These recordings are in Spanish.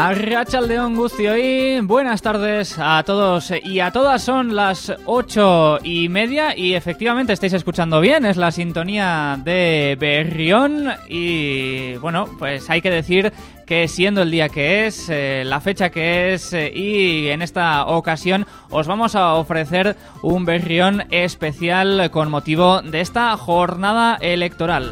Arratsaldeon guztioi, buenas tardes a todos y a todas, son las 8:30 y efectivamente estáis escuchando bien, es la sintonía de Berrión y bueno, pues hay que decir que siendo el día que es, la fecha que es y en esta ocasión os vamos a ofrecer un Berrión especial con motivo de esta jornada electoral.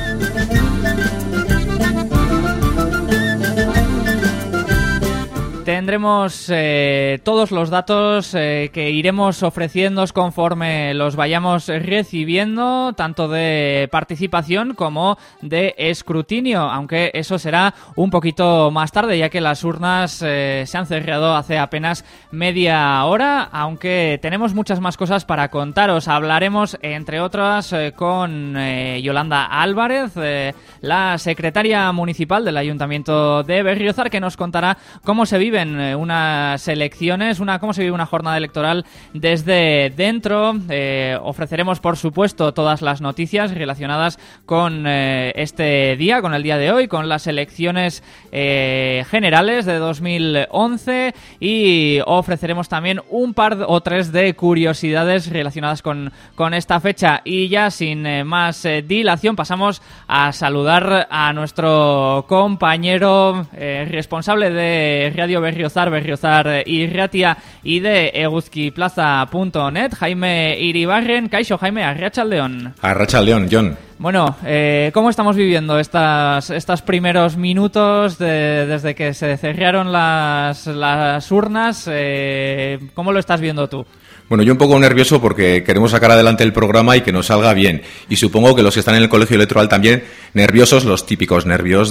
Tendremos todos los datos que iremos ofreciéndoos conforme los vayamos recibiendo, tanto de participación como de escrutinio, aunque eso será un poquito más tarde, ya que las urnas se han cerrado hace apenas media hora, aunque tenemos muchas más cosas para contaros. Hablaremos, entre otras, con Yolanda Álvarez, la secretaria municipal del Ayuntamiento de Berriozar, que nos contará cómo se vive unas elecciones, cómo se vive una jornada electoral desde dentro. Ofreceremos, por supuesto, todas las noticias relacionadas con este día, con el día de hoy, con las elecciones generales de 2011 y ofreceremos también un par o tres de curiosidades relacionadas con esta fecha. Y ya sin más dilación pasamos a saludar a nuestro compañero responsable de Radio Berriozar Irratia y de eguzkiplaza.net, Jaime Iribarren. Kaixo, Jaime, arratsaldeon. Arratsaldeon, Jon. Bueno, ¿cómo estamos viviendo estos primeros minutos desde que se cerraron las urnas? ¿Cómo lo estás viendo tú? Bueno, yo un poco nervioso porque queremos sacar adelante el programa y que nos salga bien. Y supongo que los que están en el colegio electoral también nerviosos, los típicos nervios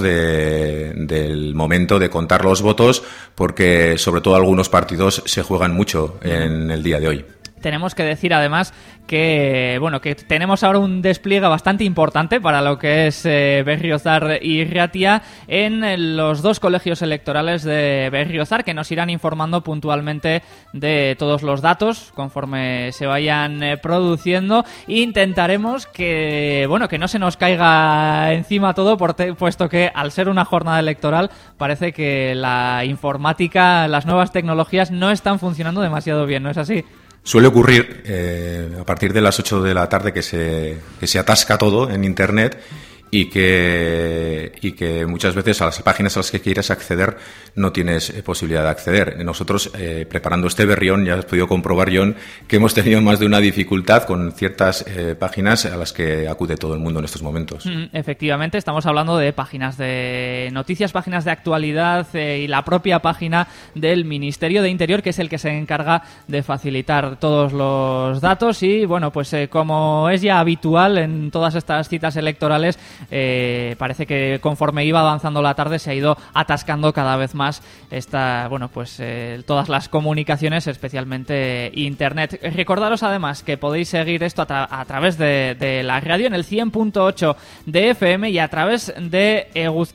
del momento de contar los votos, porque sobre todo algunos partidos se juegan mucho en el día de hoy. Tenemos que decir además que tenemos ahora un despliegue bastante importante para lo que es Berriozar y Ratia en los dos colegios electorales de Berriozar, que nos irán informando puntualmente de todos los datos conforme se vayan produciendo. Intentaremos que no se nos caiga encima todo, puesto que al ser una jornada electoral parece que la informática, las nuevas tecnologías no están funcionando demasiado bien, ¿no es así? Suele ocurrir a partir de las 8 de la tarde que se atasca todo en Internet y que muchas veces a las páginas a las que quieres acceder no tienes posibilidad de acceder. Nosotros, preparando este berrión, ya has podido comprobar, Jon, que hemos tenido más de una dificultad con ciertas páginas a las que acude todo el mundo en estos momentos. Efectivamente, estamos hablando de páginas de noticias, páginas de actualidad y la propia página del Ministerio de Interior, que es el que se encarga de facilitar todos los datos. Y bueno, pues como es ya habitual en todas estas citas electorales, parece que conforme iba avanzando la tarde se ha ido atascando cada vez más todas las comunicaciones, especialmente Internet. Recordaros además que podéis seguir esto a través de la radio en el 100.8 de FM y a través de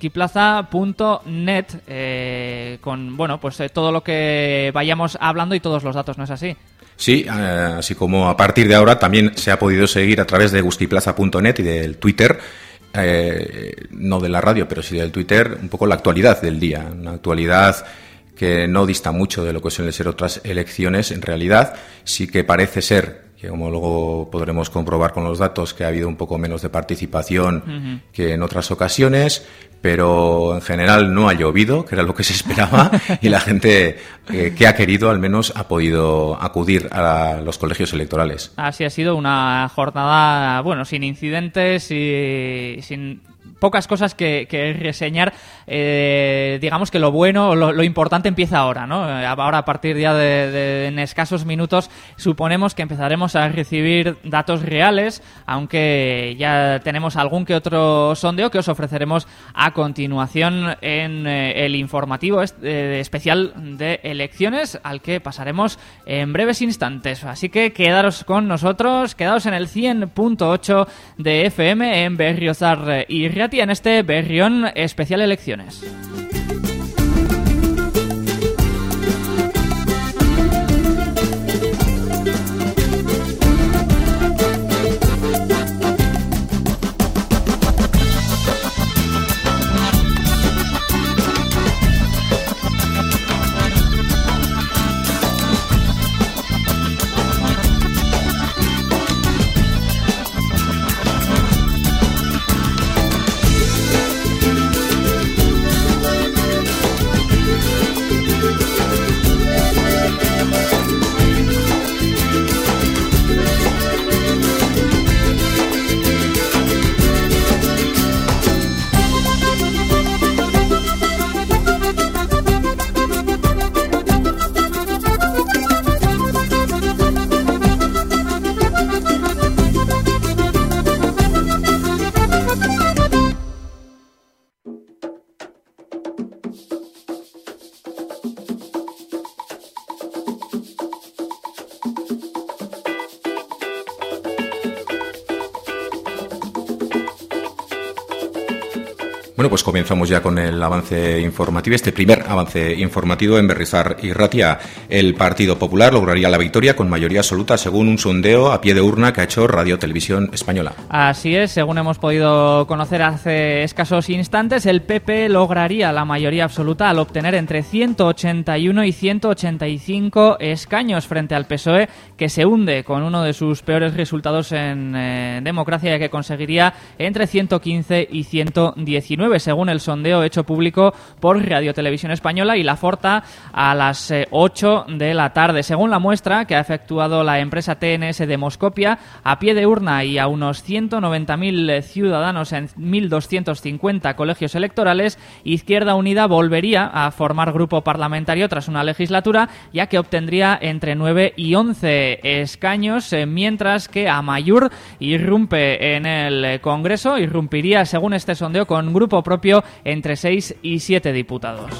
eguzkiplaza.net con todo lo que vayamos hablando y todos los datos, ¿no es así? Sí, así como a partir de ahora también se ha podido seguir a través de eguzkiplaza.net y del Twitter, no de la radio, pero sí del Twitter, un poco la actualidad del día, una actualidad que no dista mucho de lo que suelen ser otras elecciones. En realidad sí que parece ser, que como luego podremos comprobar con los datos, que ha habido un poco menos de participación que en otras ocasiones, pero en general no ha llovido, que era lo que se esperaba, y la gente que ha querido al menos ha podido acudir a los colegios electorales. Así ha sido una jornada, sin incidentes y sin pocas cosas que reseñar. Digamos que lo bueno, lo importante empieza ahora, ¿no? Ahora, a partir ya de en escasos minutos, suponemos que empezaremos a recibir datos reales, aunque ya tenemos algún que otro sondeo que os ofreceremos a continuación en el informativo especial de elecciones, al que pasaremos en breves instantes. Así que quedaros con nosotros, quedaos en el 100.8 de FM en Berriozar y Ratia en este Berrión especial elecciones. Bueno, pues comenzamos ya con el avance informativo, este primer avance informativo en Berrizar y Ratia. El Partido Popular lograría la victoria con mayoría absoluta según un sondeo a pie de urna que ha hecho Radio Televisión Española. Así es, según hemos podido conocer hace escasos instantes, el PP lograría la mayoría absoluta al obtener entre 181 y 185 escaños frente al PSOE, que se hunde con uno de sus peores resultados en democracia, que conseguiría entre 115 y 119. Según el sondeo hecho público por Radio Televisión Española y La Forta a las 8 de la tarde. Según la muestra que ha efectuado la empresa TNS Demoscopia, a pie de urna y a unos 190.000 ciudadanos en 1.250 colegios electorales, Izquierda Unida volvería a formar grupo parlamentario tras una legislatura, ya que obtendría entre 9 y 11 escaños, mientras que Amaiur irrumpe en el Congreso, irrumpiría, según este sondeo, con grupo propio entre 6 y 7 diputados.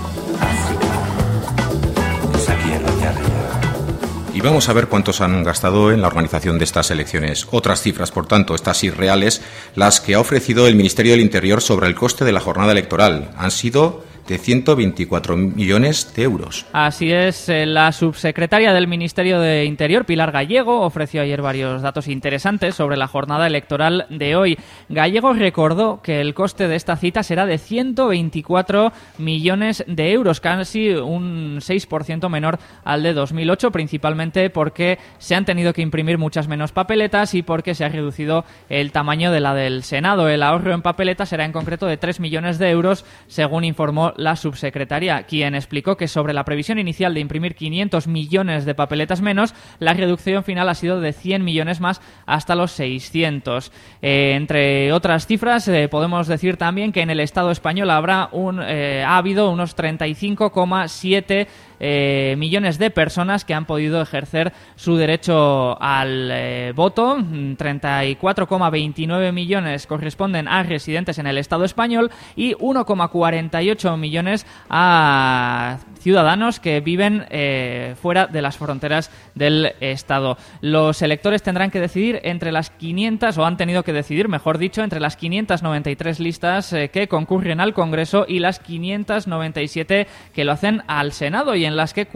Y vamos a ver cuántos han gastado en la organización de estas elecciones. Otras cifras, por tanto, estas irreales, las que ha ofrecido el Ministerio del Interior sobre el coste de la jornada electoral. Han sido de 124 millones de euros. Así es, la subsecretaria del Ministerio de Interior, Pilar Gallego, ofreció ayer varios datos interesantes sobre la jornada electoral de hoy. Gallego recordó que el coste de esta cita será de 124 millones de euros, casi un 6% menor al de 2008, principalmente porque se han tenido que imprimir muchas menos papeletas y porque se ha reducido el tamaño de la del Senado. El ahorro en papeletas será en concreto de 3 millones de euros, según informó la subsecretaria, quien explicó que sobre la previsión inicial de imprimir 500 millones de papeletas menos, la reducción final ha sido de 100 millones más hasta los 600. Entre otras cifras, podemos decir también que en el Estado español ha habido unos 35,7 millones de personas que han podido ejercer su derecho al voto. 34,29 millones corresponden a residentes en el Estado español y 1,48 millones a ciudadanos que viven fuera de las fronteras del Estado. Los electores tendrán que decidir entre las 500, o han tenido que decidir, mejor dicho, entre las 593 listas que concurren al Congreso y las 597 que lo hacen al Senado, y en las que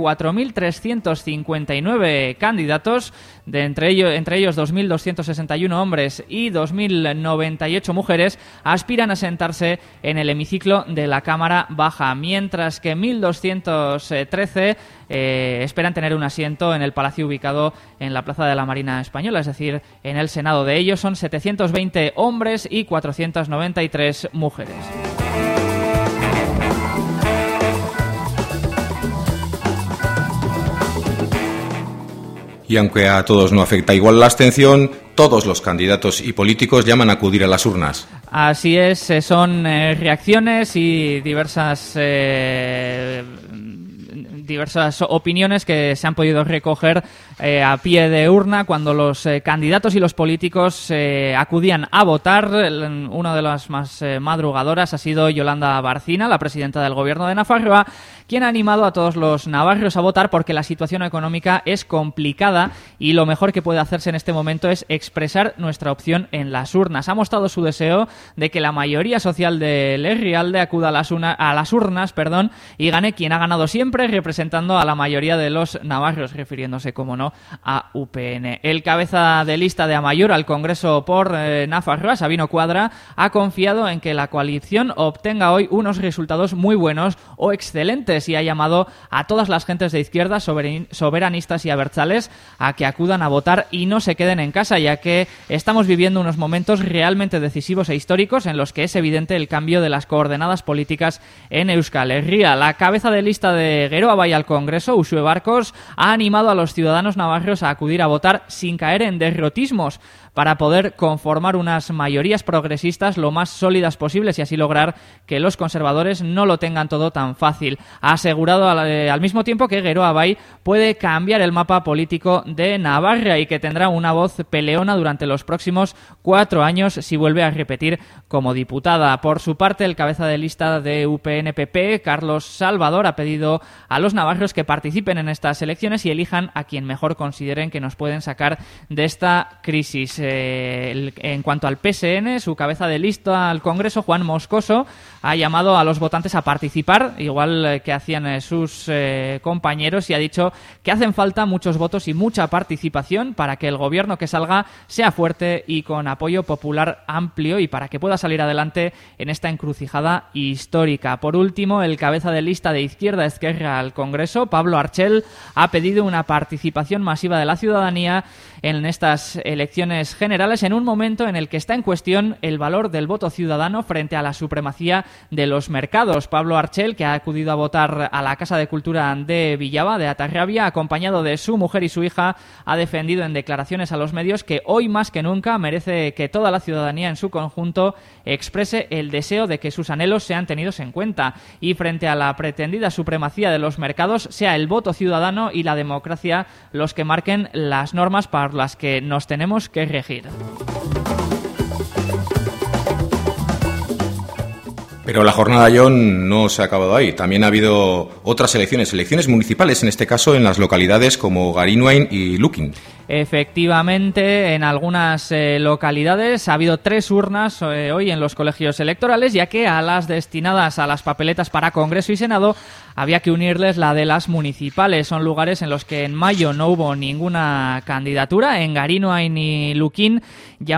4.359 candidatos, entre ellos 2.261 hombres y 2.098 mujeres, aspiran a sentarse en el hemiciclo de la Cámara Baja, mientras que 1.213 esperan tener un asiento en el palacio ubicado en la Plaza de la Marina Española, es decir, en el Senado. De ellos son 720 hombres y 493 mujeres. Y aunque a todos no afecta igual la abstención, todos los candidatos y políticos llaman a acudir a las urnas. Así es, son reacciones y diversas opiniones que se han podido recoger a pie de urna cuando los candidatos y los políticos acudían a votar. Una de las más madrugadoras ha sido Yolanda Barcina, la presidenta del Gobierno de Nafarroa, quien ha animado a todos los navarros a votar porque la situación económica es complicada y lo mejor que puede hacerse en este momento es expresar nuestra opción en las urnas. Ha mostrado su deseo de que la mayoría social del Herrialde acuda a las urnas, y gane quien ha ganado siempre, representando a la mayoría de los navarros, refiriéndose, como no, a UPN. El cabeza de lista de Amaiur al Congreso por Nafarroa, Sabino Cuadra, ha confiado en que la coalición obtenga hoy unos resultados muy buenos o excelentes, y ha llamado a todas las gentes de izquierda, soberanistas y abertzales, a que acudan a votar y no se queden en casa, ya que estamos viviendo unos momentos realmente decisivos e históricos en los que es evidente el cambio de las coordenadas políticas en Euskal Herria. La cabeza de lista de Geroa Bai al Congreso, Uxue Barkos, ha animado a los ciudadanos navarros a acudir a votar sin caer en derrotismos, para poder conformar unas mayorías progresistas lo más sólidas posibles y así lograr que los conservadores no lo tengan todo tan fácil. Ha asegurado al mismo tiempo que Geroa Bai puede cambiar el mapa político de Navarra y que tendrá una voz peleona durante los próximos 4 años si vuelve a repetir como diputada. Por su parte, el cabeza de lista de UPN-PP, Carlos Salvador, ha pedido a los navarros que participen en estas elecciones y elijan a quien mejor consideren que nos pueden sacar de esta crisis. en cuanto al PSN, su cabeza de lista al Congreso, Juan Moscoso, ha llamado a los votantes a participar, igual que hacían sus compañeros, y ha dicho que hacen falta muchos votos y mucha participación para que el gobierno que salga sea fuerte y con apoyo popular amplio y para que pueda salir adelante en esta encrucijada histórica. Por último, el cabeza de lista de Izquierda Esquerra al Congreso, Pablo Archel, ha pedido una participación masiva de la ciudadanía en estas elecciones generales en un momento en el que está en cuestión el valor del voto ciudadano frente a la supremacía de los mercados. Pablo Archel, que ha acudido a votar a la Casa de Cultura de Villaba, de Atarrabia, acompañado de su mujer y su hija, ha defendido en declaraciones a los medios que hoy más que nunca merece que toda la ciudadanía en su conjunto exprese el deseo de que sus anhelos sean tenidos en cuenta y frente a la pretendida supremacía de los mercados sea el voto ciudadano y la democracia los que marquen las normas para las que nos tenemos que regir. Pero la jornada, John, no se ha acabado ahí. También ha habido otras elecciones municipales, en este caso en las localidades como Garinoain y Luquín. Efectivamente, en algunas localidades ha habido 3 urnas hoy en los colegios electorales, ya que a las destinadas a las papeletas para Congreso y Senado había que unirles la de las municipales. Son lugares en los que en mayo no hubo ninguna candidatura. En Garinoain y Luquín han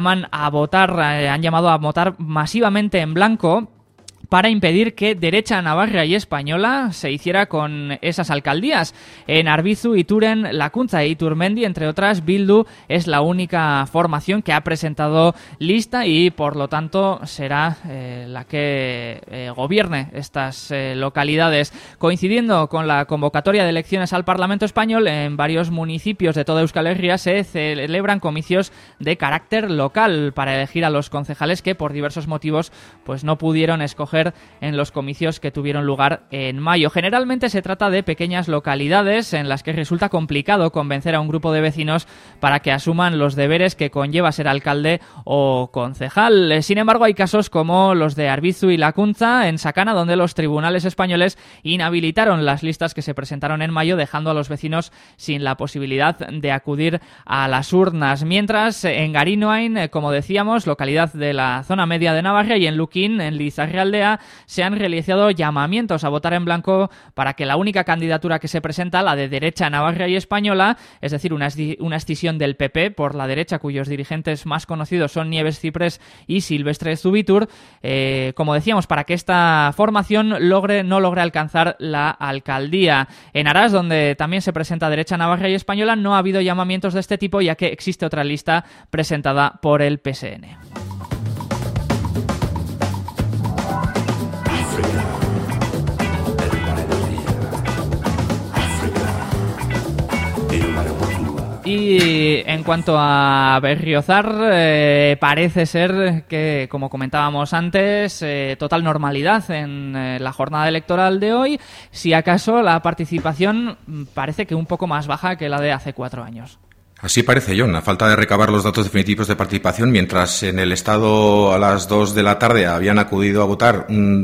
llamado a votar masivamente en blanco para impedir que Derecha Navarra y Española se hiciera con esas alcaldías. En Arbizu, Ituren, Lakuntza e Iturmendi, entre otras, Bildu es la única formación que ha presentado lista y, por lo tanto, será la que gobierne estas localidades. Coincidiendo con la convocatoria de elecciones al Parlamento Español, en varios municipios de toda Euskal Herria se celebran comicios de carácter local para elegir a los concejales que, por diversos motivos, pues no pudieron escoger en los comicios que tuvieron lugar en mayo. Generalmente se trata de pequeñas localidades en las que resulta complicado convencer a un grupo de vecinos para que asuman los deberes que conlleva ser alcalde o concejal. Sin embargo, hay casos como los de Arbizu y Lakuntza en Sakana, donde los tribunales españoles inhabilitaron las listas que se presentaron en mayo, dejando a los vecinos sin la posibilidad de acudir a las urnas. Mientras, en Garinoain, como decíamos, localidad de la zona media de Navarra, y en Luquín, en Lizarraldea, se han realizado llamamientos a votar en blanco para que la única candidatura que se presenta, la de Derecha Navarra y Española, es decir, una escisión del PP por la derecha, cuyos dirigentes más conocidos son Nieves Ciprés y Silvestre Zubitur, como decíamos, para que esta formación no logre alcanzar la alcaldía. En Arás, donde también se presenta Derecha Navarra y Española, no ha habido llamamientos de este tipo, ya que existe otra lista presentada por el PSN. Y en cuanto a Berriozar, parece ser que, como comentábamos antes, total normalidad en la jornada electoral de hoy. Si acaso la participación parece que un poco más baja que la de hace 4 años. Así parece, John, a falta de recabar los datos definitivos de participación, mientras en el Estado a las 2 de la tarde habían acudido a votar un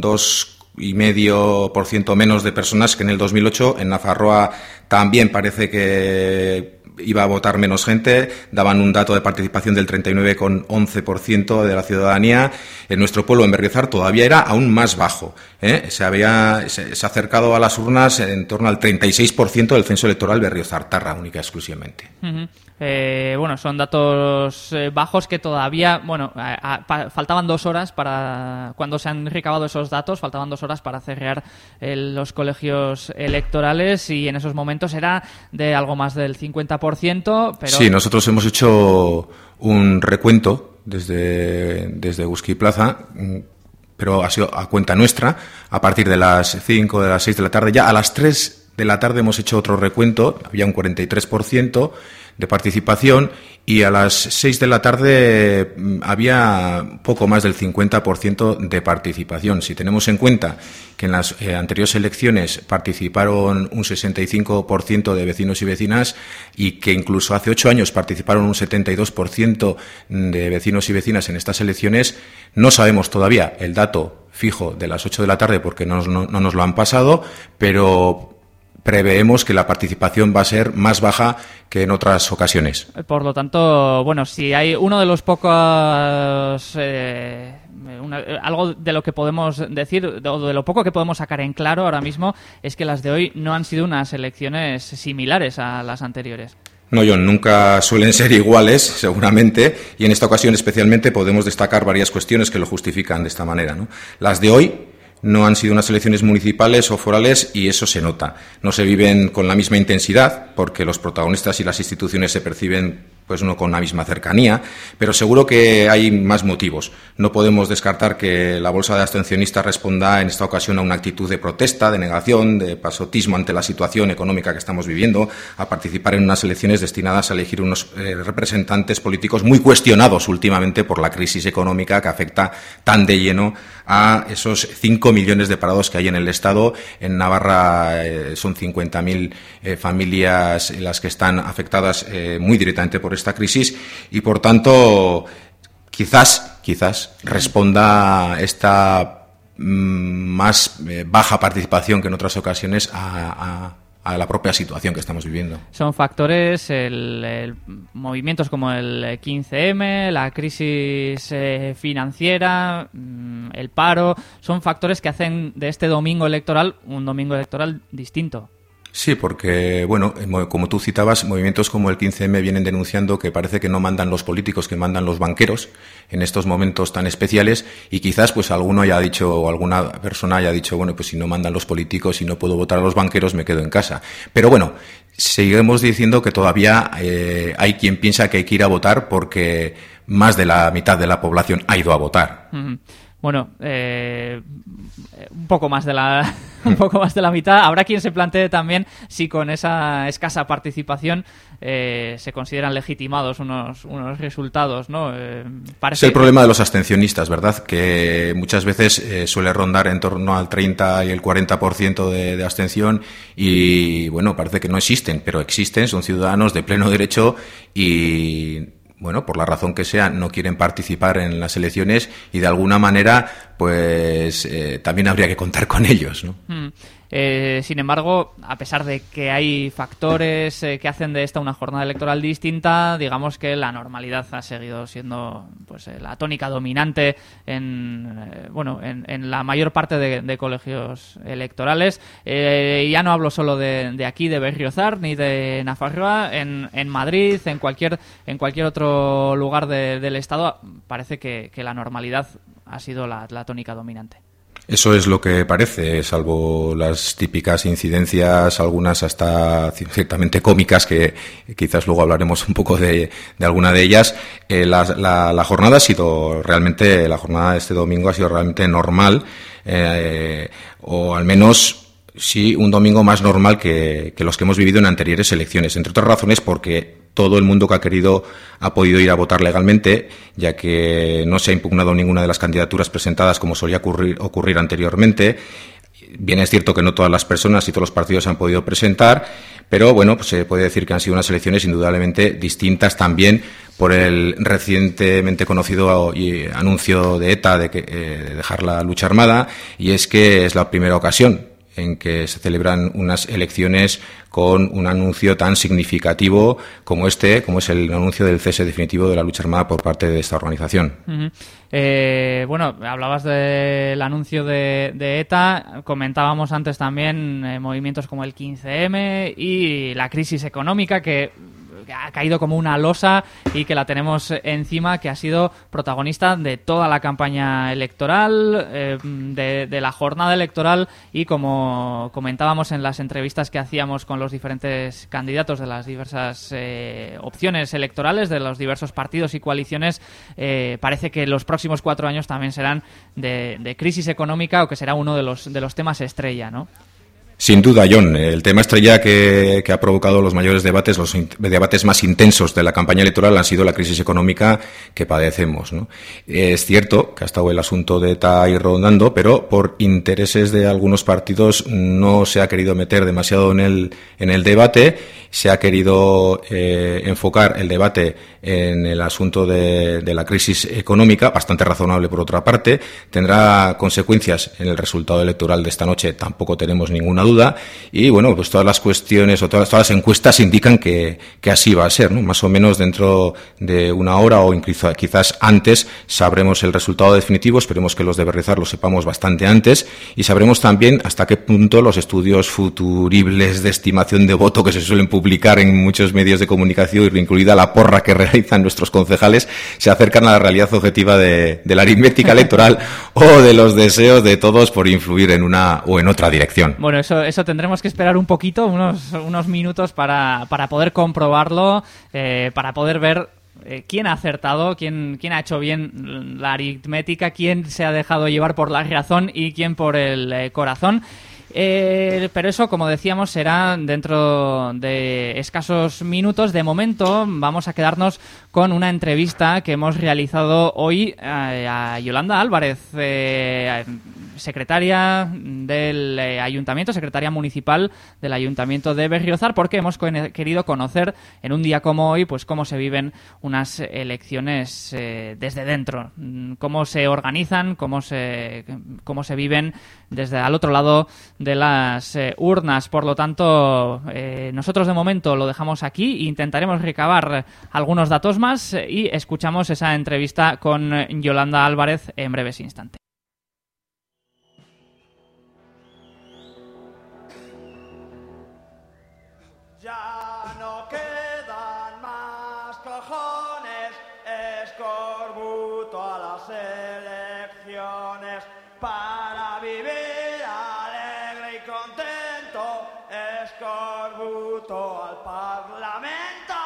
2,5% menos de personas que en el 2008, en Nafarroa también parece que iba a votar menos gente, daban un dato de participación del 39,11% de la ciudadanía. En nuestro pueblo, en Berriozar, todavía era aún más bajo, se ha acercado a las urnas en torno al 36% del censo electoral berriozartarra, única y exclusivamente. Uh-huh. Son datos bajos que todavía, faltaban 2 horas para, cuando se han recabado esos datos, faltaban 2 horas para cerrar los colegios electorales, y en esos momentos era de algo más del 50%, pero... Sí, nosotros hemos hecho un recuento desde Euski Plaza, pero ha sido a cuenta nuestra, a partir de las 5, de las 6 de la tarde. Ya a las 3 de la tarde hemos hecho otro recuento, había un 43% de participación, y a las 6 de la tarde había poco más del 50% de participación. Si tenemos en cuenta que en las anteriores elecciones participaron un 65% de vecinos y vecinas, y que incluso hace 8 años participaron un 72% de vecinos y vecinas en estas elecciones, no sabemos todavía el dato fijo de las 8 de la tarde porque no nos lo han pasado, pero preveemos que la participación va a ser más baja que en otras ocasiones. Por lo tanto, bueno, si hay uno de los pocos... algo de lo que podemos decir, o de lo poco que podemos sacar en claro ahora mismo, es que las de hoy no han sido unas elecciones similares a las anteriores. No, John, nunca suelen ser iguales, seguramente, y en esta ocasión especialmente podemos destacar varias cuestiones que lo justifican de esta manera, ¿no? Las de hoy no han sido unas elecciones municipales o forales y eso se nota. No se viven con la misma intensidad porque los protagonistas y las instituciones se perciben pues uno con la misma cercanía, pero seguro que hay más motivos. No podemos descartar que la bolsa de abstencionistas responda en esta ocasión a una actitud de protesta, de negación, de pasotismo ante la situación económica que estamos viviendo, a participar en unas elecciones destinadas a elegir unos representantes políticos muy cuestionados últimamente por la crisis económica que afecta tan de lleno a esos 5 millones de parados que hay en el Estado. En Navarra son 50.000 familias las que están afectadas muy directamente por esta crisis y, por tanto, quizás responda esta más baja participación que en otras ocasiones a la propia situación que estamos viviendo. Son factores, movimientos como el 15M, la crisis financiera, el paro, son factores que hacen de este domingo electoral un domingo electoral distinto. Sí, porque, bueno, como tú citabas, movimientos como el 15M vienen denunciando que parece que no mandan los políticos, que mandan los banqueros en estos momentos tan especiales, y quizás pues alguno haya dicho, o alguna persona haya dicho, bueno, pues si no mandan los políticos y no puedo votar a los banqueros, me quedo en casa. Pero bueno, seguimos diciendo que todavía hay quien piensa que hay que ir a votar porque más de la mitad de la población ha ido a votar. Uh-huh. Bueno, un poco más de la mitad. Habrá quien se plantee también si con esa escasa participación se consideran legitimados unos resultados, ¿no? Es el problema de los abstencionistas, ¿verdad? Que muchas veces suele rondar en torno al 30 y el 40% de abstención y, bueno, parece que no existen, pero existen, son ciudadanos de pleno derecho y, bueno, por la razón que sea, no quieren participar en las elecciones y de alguna manera, pues también habría que contar con ellos, ¿no? Sin embargo, a pesar de que hay factores que hacen de esta una jornada electoral distinta, digamos que la normalidad ha seguido siendo pues la tónica dominante en la mayor parte de colegios electorales. Ya no hablo solo de aquí, de Berriozar, ni de Nafarroa, en Madrid, en cualquier otro lugar del Estado, parece que la normalidad ha sido la tónica dominante. Eso es lo que parece, salvo las típicas incidencias, algunas hasta ciertamente cómicas, que quizás luego hablaremos un poco de alguna de ellas. La jornada la jornada de este domingo ha sido realmente normal, o al menos sí un domingo más normal que los que hemos vivido en anteriores elecciones, entre otras razones porque todo el mundo que ha querido ha podido ir a votar legalmente, ya que no se ha impugnado ninguna de las candidaturas presentadas como solía ocurrir anteriormente. Bien, es cierto que no todas las personas y todos los partidos han podido presentar, pero bueno, pues se puede decir que han sido unas elecciones indudablemente distintas también por el recientemente conocido anuncio de ETA de dejar la lucha armada, y es que es la primera ocasión en que se celebran unas elecciones con un anuncio tan significativo como es el anuncio del cese definitivo de la lucha armada por parte de esta organización. Uh-huh. Bueno, hablabas del anuncio de ETA, comentábamos antes también movimientos como el 15M y la crisis económica que ha caído como una losa y que la tenemos encima, que ha sido protagonista de toda la campaña electoral, de la jornada electoral, y como comentábamos en las entrevistas que hacíamos con los diferentes candidatos de las diversas opciones electorales, de los diversos partidos y coaliciones, parece que los próximos 4 años también serán de crisis económica, o que será uno de los temas estrella, ¿no? Sin duda, John. El tema estrella que ha provocado los mayores debates, los debates más intensos de la campaña electoral, han sido la crisis económica que padecemos, ¿no? Es cierto que ha estado el asunto de ETA ahí rondando, pero por intereses de algunos partidos no se ha querido meter demasiado en el debate. Se ha querido enfocar el debate en el asunto de la crisis económica, bastante razonable por otra parte. Tendrá consecuencias en el resultado electoral de esta noche, tampoco tenemos ninguna duda. Y bueno, pues todas las cuestiones o todas las encuestas indican que así va a ser, ¿no? Más o menos dentro de una hora o incluso quizás antes sabremos el resultado definitivo. Esperemos que los de Berriozar lo sepamos bastante antes y sabremos también hasta qué punto los estudios futuribles de estimación de voto que se suelen publicar en muchos medios de comunicación, incluida la porra que realizan nuestros concejales, se acercan a la realidad objetiva de la aritmética electoral o de los deseos de todos por influir en una o en otra dirección. Bueno, eso tendremos que esperar un poquito, unos minutos para poder comprobarlo, para poder ver quién ha acertado, quién ha hecho bien la aritmética, quién se ha dejado llevar por la razón y quién por el corazón. Pero eso, como decíamos, será dentro de escasos minutos. De momento vamos a quedarnos con una entrevista que hemos realizado hoy a Yolanda Álvarez, secretaria del Ayuntamiento, secretaria municipal del Ayuntamiento de Berriozar, porque hemos querido conocer en un día como hoy pues cómo se viven unas elecciones desde dentro, cómo se organizan, cómo se viven desde al otro lado de las urnas. Por lo tanto, nosotros de momento lo dejamos aquí e intentaremos recabar algunos datos más y escuchamos esa entrevista con Yolanda Álvarez en breves instantes. Ya no quedan más cojones, escorbuto a las elecciones para vivir alegre y contento, escorbuto al Parlamento.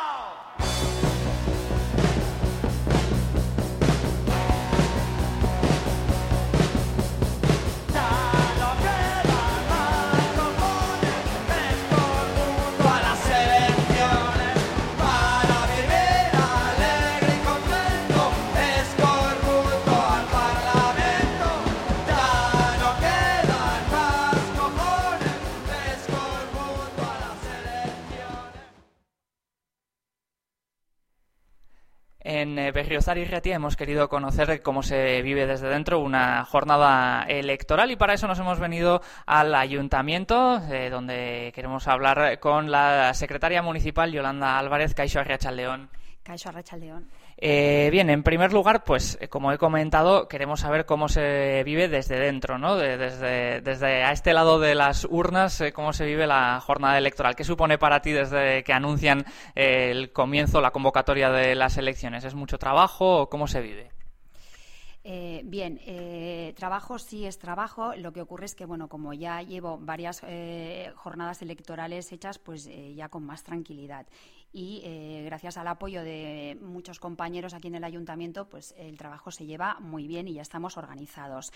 En Berriozar y Ratia hemos querido conocer cómo se vive desde dentro una jornada electoral y para eso nos hemos venido al Ayuntamiento, donde queremos hablar con la secretaria municipal Yolanda Álvarez. Kaixo Arratsaldeon. Kaixo Arratsaldeon. Bien, en primer lugar, pues como he comentado, queremos saber cómo se vive desde dentro, ¿no? Desde a este lado de las urnas, cómo se vive la jornada electoral. ¿Qué supone para ti desde que anuncian el comienzo, la convocatoria de las elecciones? ¿Es mucho trabajo o cómo se vive? Bien, trabajo sí es trabajo. Lo que ocurre es que, bueno, como ya llevo varias jornadas electorales hechas, pues ya con más tranquilidad. Y gracias al apoyo de muchos compañeros aquí en el Ayuntamiento, pues el trabajo se lleva muy bien y ya estamos organizados.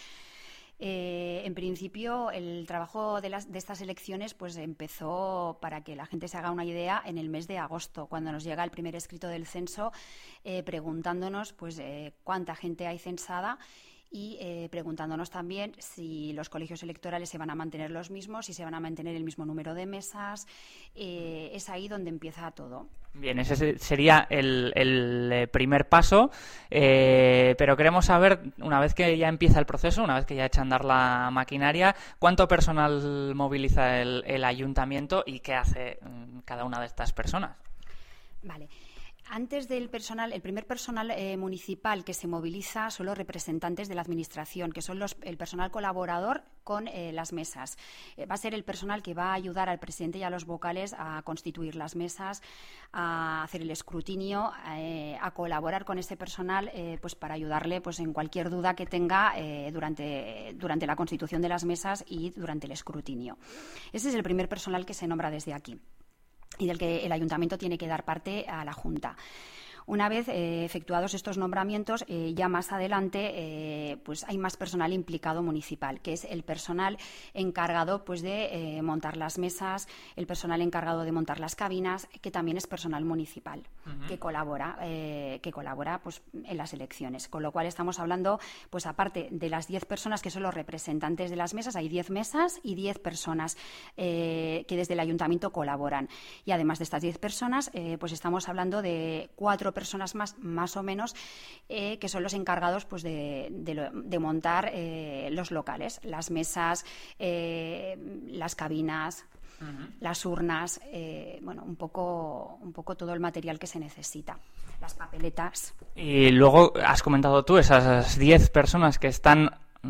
En principio, el trabajo de estas elecciones pues empezó, para que la gente se haga una idea, en el mes de agosto, cuando nos llega el primer escrito del censo preguntándonos pues cuánta gente hay censada y preguntándonos también si los colegios electorales se van a mantener los mismos, si se van a mantener el mismo número de mesas. Es ahí donde empieza todo. Bien, ese sería el primer paso, pero queremos saber, una vez que ya empieza el proceso, una vez que ya echa a andar la maquinaria, ¿cuánto personal moviliza el Ayuntamiento y qué hace cada una de estas personas? Vale. Antes del personal, el primer personal municipal que se moviliza son los representantes de la Administración, que son el personal colaborador con las mesas. Va a ser el personal que va a ayudar al presidente y a los vocales a constituir las mesas, a hacer el escrutinio, a colaborar con ese personal pues para ayudarle pues en cualquier duda que tenga durante la constitución de las mesas y durante el escrutinio. Ese es el primer personal que se nombra desde aquí y del que el Ayuntamiento tiene que dar parte a la Junta. Una vez efectuados estos nombramientos, ya más adelante pues hay más personal implicado municipal, que es el personal encargado pues de montar las mesas, el personal encargado de montar las cabinas, que también es personal municipal, que colabora pues en las elecciones. Con lo cual estamos hablando, pues aparte de las 10 personas que son los representantes de las mesas, hay 10 mesas y 10 personas que desde el Ayuntamiento colaboran. Y además de estas 10 personas, pues estamos hablando de 4 personas más o menos, que son los encargados pues de montar los locales, las mesas, las cabinas, las urnas, un poco todo el material que se necesita, las papeletas. Y luego has comentado tú esas 10 personas que están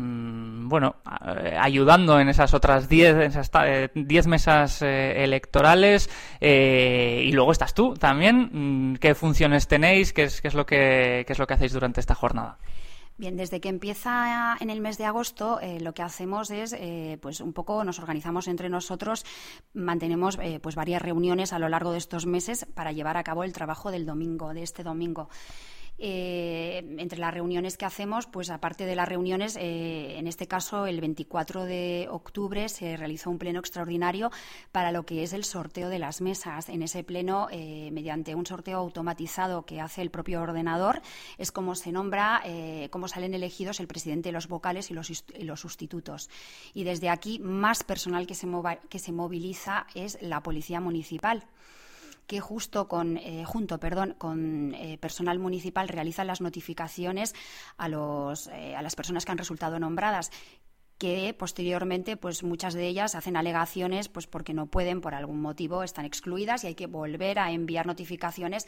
ayudando en esas otras 10 mesas electorales, y luego estás tú también. ¿Qué funciones tenéis? ¿Qué es lo que hacéis durante esta jornada? Bien, desde que empieza en el mes de agosto, lo que hacemos es, un poco nos organizamos entre nosotros, mantenemos varias reuniones a lo largo de estos meses para llevar a cabo el trabajo de este domingo. Entre las reuniones que hacemos, pues aparte de las reuniones, en este caso el 24 de octubre se realizó un pleno extraordinario para lo que es el sorteo de las mesas. En ese pleno, mediante un sorteo automatizado que hace el propio ordenador, es como se nombra, cómo salen elegidos el presidente, los vocales y los sustitutos. Y desde aquí, más personal que se moviliza es la Policía Municipal, que junto con personal municipal realizan las notificaciones a las personas que han resultado nombradas, que posteriormente pues muchas de ellas hacen alegaciones pues porque no pueden, por algún motivo están excluidas, y hay que volver a enviar notificaciones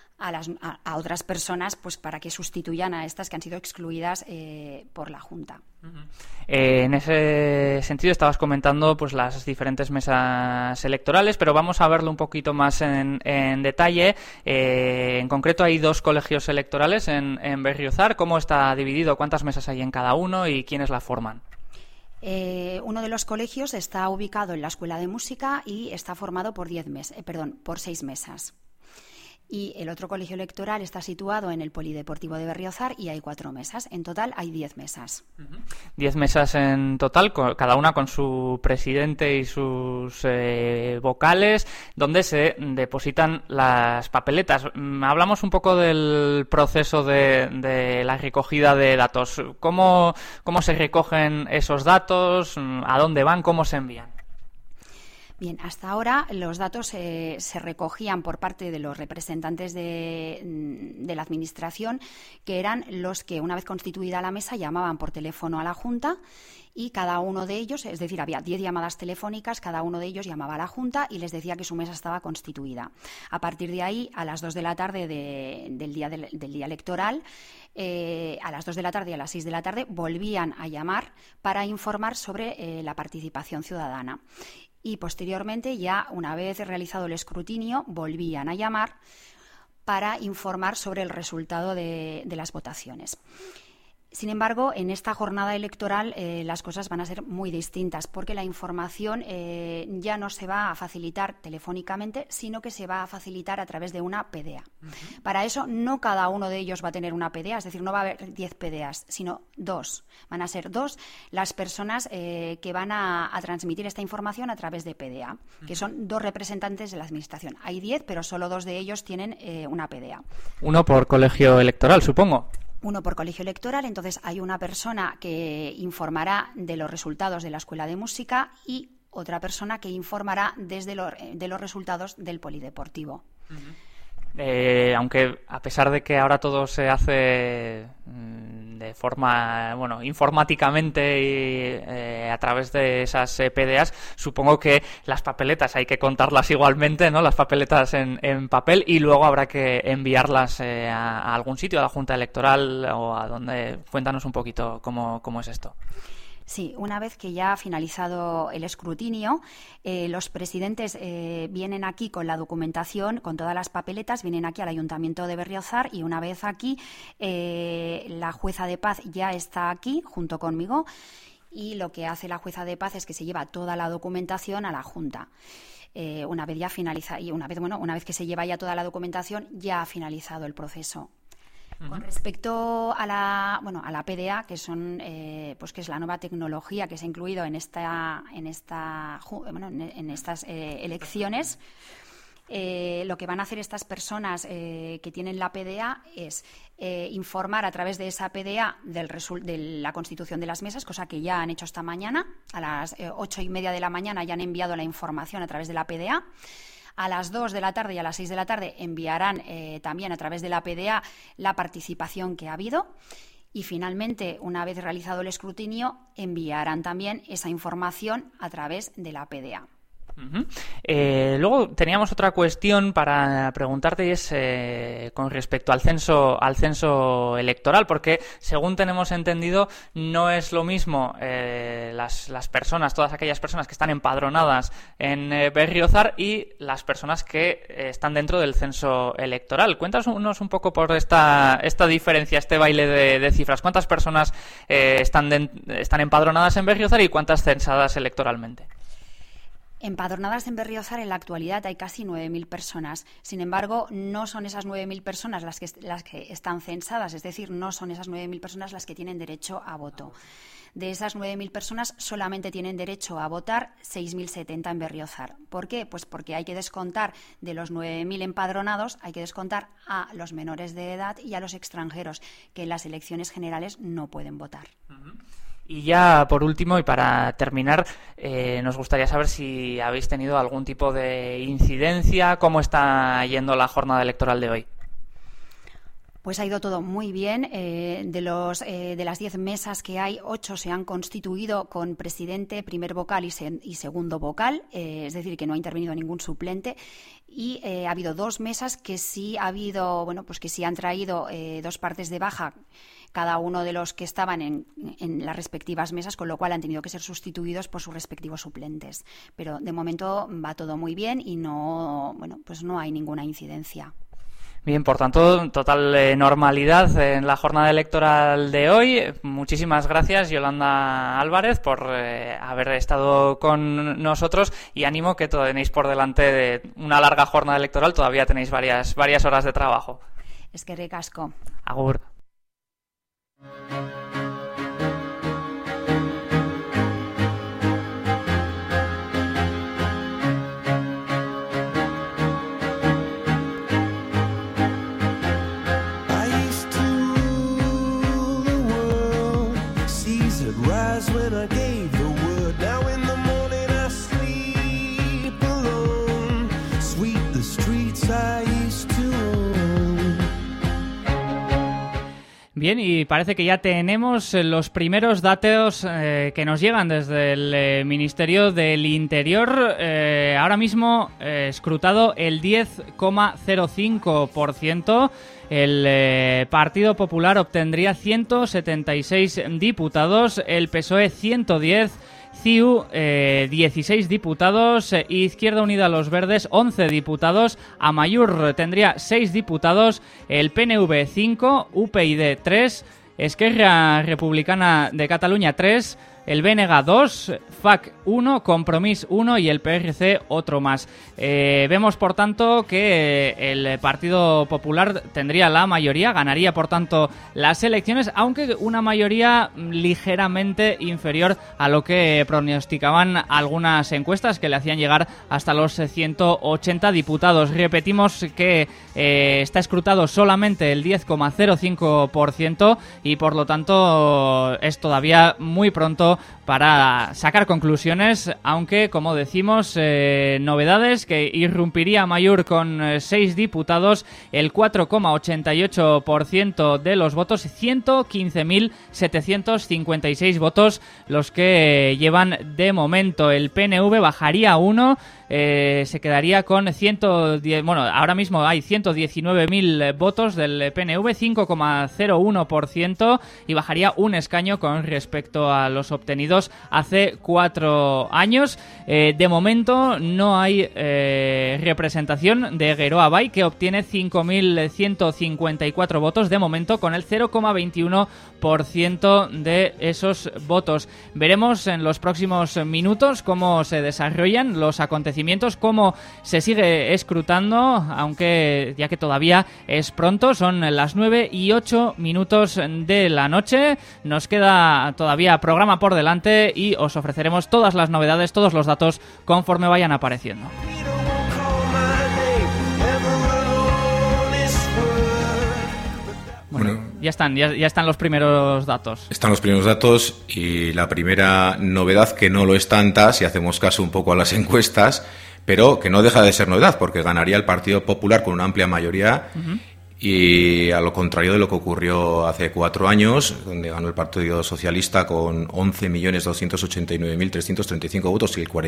a otras personas pues para que sustituyan a estas que han sido excluidas por la Junta. En ese sentido estabas comentando pues las diferentes mesas electorales, pero vamos a verlo un poquito más en detalle. En concreto hay 2 colegios electorales en Berriozar. ¿Cómo está dividido? ¿Cuántas mesas hay en cada uno y quiénes la forman? Uno de los colegios está ubicado en la Escuela de Música y está formado por 6 mesas. Y el otro colegio electoral está situado en el Polideportivo de Berriozar y hay 4 mesas. En total hay 10 mesas. 10 mesas en total, cada una con su presidente y sus vocales, donde se depositan las papeletas. Hablamos un poco del proceso de la recogida de datos. ¿Cómo se recogen esos datos? ¿A dónde van? ¿Cómo se envían? Bien, hasta ahora los datos se recogían por parte de los representantes de la Administración, que eran los que, una vez constituida la mesa, llamaban por teléfono a la Junta, y cada uno de ellos, es decir, había 10 llamadas telefónicas, cada uno de ellos llamaba a la Junta y les decía que su mesa estaba constituida. A partir de ahí, a las 2 de la tarde del día electoral, a las 2 de la tarde y a las 6 de la tarde volvían a llamar para informar sobre la participación ciudadana. Y posteriormente, ya una vez realizado el escrutinio, volvían a llamar para informar sobre el resultado de las votaciones. Sin embargo, en esta jornada electoral las cosas van a ser muy distintas, porque la información ya no se va a facilitar telefónicamente, sino que se va a facilitar a través de una PDA. Uh-huh. Para eso, no cada uno de ellos va a tener una PDA, es decir, no va a haber 10 PDAs, sino 2. Van a ser 2 las personas que van a transmitir esta información a través de PDA, que son 2 representantes de la Administración. Hay 10, pero solo 2 de ellos tienen una PDA. Uno por colegio electoral, supongo. Uno por colegio electoral, entonces hay una persona que informará de los resultados de la Escuela de Música y otra persona que informará de los resultados del Polideportivo. Uh-huh. Aunque a pesar de que ahora todo se hace de forma, informáticamente y a través de esas PDAs, supongo que las papeletas hay que contarlas igualmente, ¿no? Las papeletas en papel, y luego habrá que enviarlas a algún sitio, a la Junta Electoral o a donde. Cuéntanos un poquito cómo es esto. Sí, una vez que ya ha finalizado el escrutinio, los presidentes vienen aquí con la documentación, con todas las papeletas, vienen aquí al Ayuntamiento de Berriozar, y una vez aquí la jueza de paz ya está aquí junto conmigo, y lo que hace la jueza de paz es que se lleva toda la documentación a la Junta. Una vez ya finaliza, y una vez que se lleva ya toda la documentación, ya ha finalizado el proceso. Con respecto a la PDA, que que es la nueva tecnología que se ha incluido en estas elecciones, lo que van a hacer estas personas que tienen la PDA es informar a través de esa PDA de la constitución de las mesas, cosa que ya han hecho esta mañana. A las 8:30 de la mañana ya han enviado la información a través de la PDA. A las 2 de la tarde y a las 6 de la tarde enviarán también a través de la PDA la participación que ha habido. Y finalmente, una vez realizado el escrutinio, enviarán también esa información a través de la PDA. Luego teníamos otra cuestión para preguntarte y es con respecto al censo electoral, porque según tenemos entendido no es lo mismo las personas, todas aquellas personas que están empadronadas en Berriozar y las personas que están dentro del censo electoral. Cuéntanos un poco por esta diferencia, este baile de cifras. ¿Cuántas personas están empadronadas en Berriozar y cuántas censadas electoralmente? Empadronadas en Berriozar en la actualidad hay casi 9.000 personas. Sin embargo, no son esas 9.000 personas las que están censadas, es decir, no son esas 9.000 personas las que tienen derecho a voto. De esas 9.000 personas solamente tienen derecho a votar 6.070 en Berriozar. ¿Por qué? Pues porque hay que descontar de los 9.000 empadronados, hay que descontar a los menores de edad y a los extranjeros, que en las elecciones generales no pueden votar. Y ya por último y para terminar, nos gustaría saber si habéis tenido algún tipo de incidencia, cómo está yendo la jornada electoral de hoy. Pues ha ido todo muy bien. De las 10 mesas que hay, 8 se han constituido con presidente, primer vocal y segundo vocal, es decir, que no ha intervenido ningún suplente. Y ha habido 2 mesas que sí que sí han traído 2 partes de baja cada uno de los que estaban en las respectivas mesas, con lo cual han tenido que ser sustituidos por sus respectivos suplentes. Pero de momento va todo muy bien y no hay ninguna incidencia. Bien, por tanto, total normalidad en la jornada electoral de hoy. Muchísimas gracias, Yolanda Álvarez, por haber estado con nosotros y ánimo que tenéis por delante de una larga jornada electoral. Todavía tenéis varias horas de trabajo. Eskerrik asko. Agur. Bien, y parece que ya tenemos los primeros datos que nos llegan desde el Ministerio del Interior. Ahora mismo escrutado el 10,05%. El Partido Popular obtendría 176 diputados, el PSOE 110, CiU 16 diputados, Izquierda Unida Los Verdes 11 diputados, Amaiur tendría 6 diputados, el PNV 5, UPyD 3, Esquerra Republicana de Cataluña 3, el BNG 2, FAC 1, Compromís 1 y el PRC otro más. Vemos, por tanto, que el Partido Popular tendría la mayoría, ganaría, por tanto, las elecciones, aunque una mayoría ligeramente inferior a lo que pronosticaban algunas encuestas que le hacían llegar hasta los 180 diputados. Repetimos que está escrutado solamente el 10,05% y, por lo tanto, es todavía muy pronto para sacar conclusiones, aunque, como decimos, novedades, que irrumpiría Amaiur con 6 diputados, el 4,88% de los votos, 115.756 votos los que llevan de momento. El PNV bajaría 1, se quedaría con 110, ahora mismo hay 119.000 votos del PNV, 5,01%, y bajaría un escaño con respecto a los obtenidos hace 4 años. De momento no hay representación de Geroa Bai, que obtiene 5.154 votos de momento, con el 0,21% de esos votos. Veremos en los próximos minutos cómo se desarrollan los acontecimientos, cómo se sigue escrutando, aunque ya que todavía es pronto, son las 9:08 de la noche. Nos queda todavía programa por delante y os ofreceremos todas las novedades, todos los datos conforme vayan apareciendo. Bueno, ya están los primeros datos. Están los primeros datos y la primera novedad, que no lo es tanta si hacemos caso un poco a las encuestas, pero que no deja de ser novedad, porque ganaría el Partido Popular con una amplia mayoría. Y a lo contrario de lo que ocurrió hace 4 años, donde ganó el Partido Socialista con 11.289.335 votos y el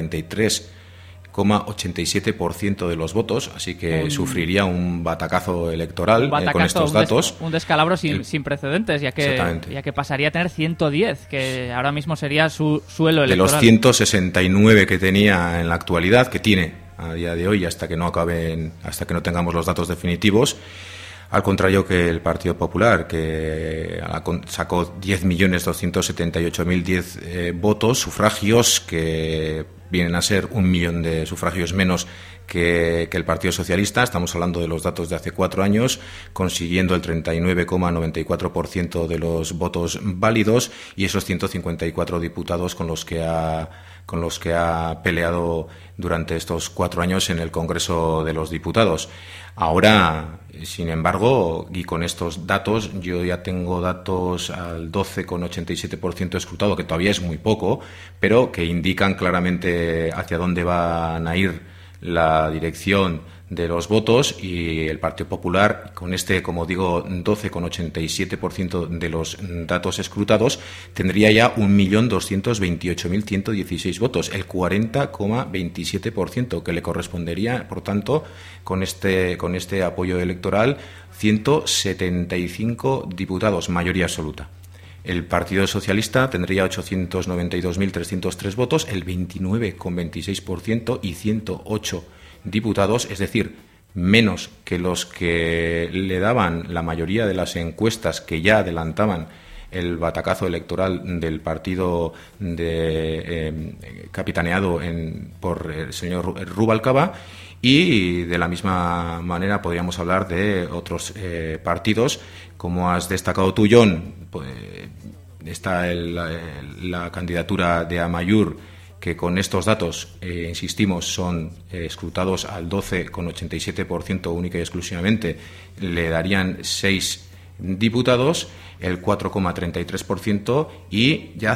43,87% de los votos, así que sufriría un batacazo electoral con estos datos. Un descalabro sin precedentes, ya que pasaría a tener 110, que ahora mismo sería su suelo electoral. De los 169 que tenía en la actualidad, que tiene a día de hoy, hasta que no tengamos los datos definitivos. Al contrario que el Partido Popular, que sacó 10.278.010 votos, sufragios, que vienen a ser 1 millón de sufragios menos que el Partido Socialista. Estamos hablando de los datos de hace 4 años, consiguiendo el 39,94% de los votos válidos y esos 154 diputados con los que ha peleado durante estos 4 años en el Congreso de los Diputados. Ahora, sin embargo, y con estos datos, yo ya tengo datos al 12,87% escrutado, que todavía es muy poco, pero que indican claramente hacia dónde van a ir la dirección de los votos, y el Partido Popular, con como digo, 12,87% de los datos escrutados, tendría ya 1.228.116 votos, el 40,27%, que le correspondería, por tanto, con este apoyo electoral, 175 diputados, mayoría absoluta. El Partido Socialista tendría 892.303 votos, el 29,26% y 108 diputados, es decir, menos que los que le daban la mayoría de las encuestas que ya adelantaban el batacazo electoral del partido capitaneado por el señor Rubalcaba. Y de la misma manera podríamos hablar de otros partidos, como has destacado tú, John. Pues, está la candidatura de Amaiur, que con estos datos, insistimos, son escrutados al 12,87% única y exclusivamente, le darían 6 diputados, el 4,33% y ya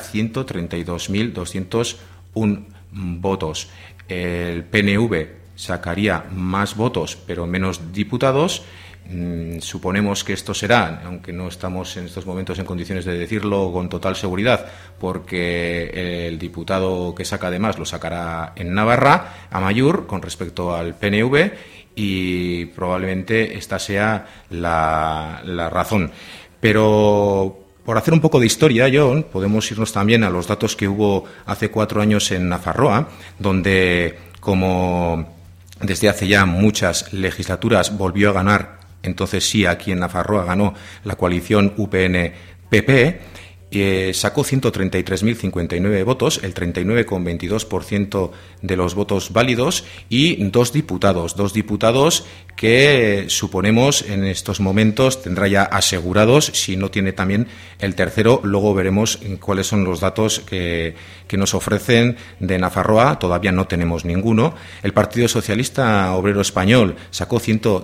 132.201 votos. El PNV sacaría más votos pero menos diputados. Suponemos que esto será, aunque no estamos en estos momentos en condiciones de decirlo con total seguridad, porque el diputado que saca además lo sacará en Navarra, Amaiur, con respecto al PNV, y probablemente esta sea la razón. Pero por hacer un poco de historia, John, podemos irnos también a los datos que hubo hace 4 años en Nafarroa, donde, como desde hace ya muchas legislaturas volvió a ganar, entonces sí, aquí en Nafarroa ganó la coalición UPN-PP, sacó 133.059 votos, el 39,22% de los votos válidos, y 2 diputados que suponemos en estos momentos tendrá ya asegurados, si no tiene también el tercero. Luego veremos cuáles son los datos que nos ofrecen de Nafarroa. Todavía no tenemos ninguno. El Partido Socialista Obrero Español sacó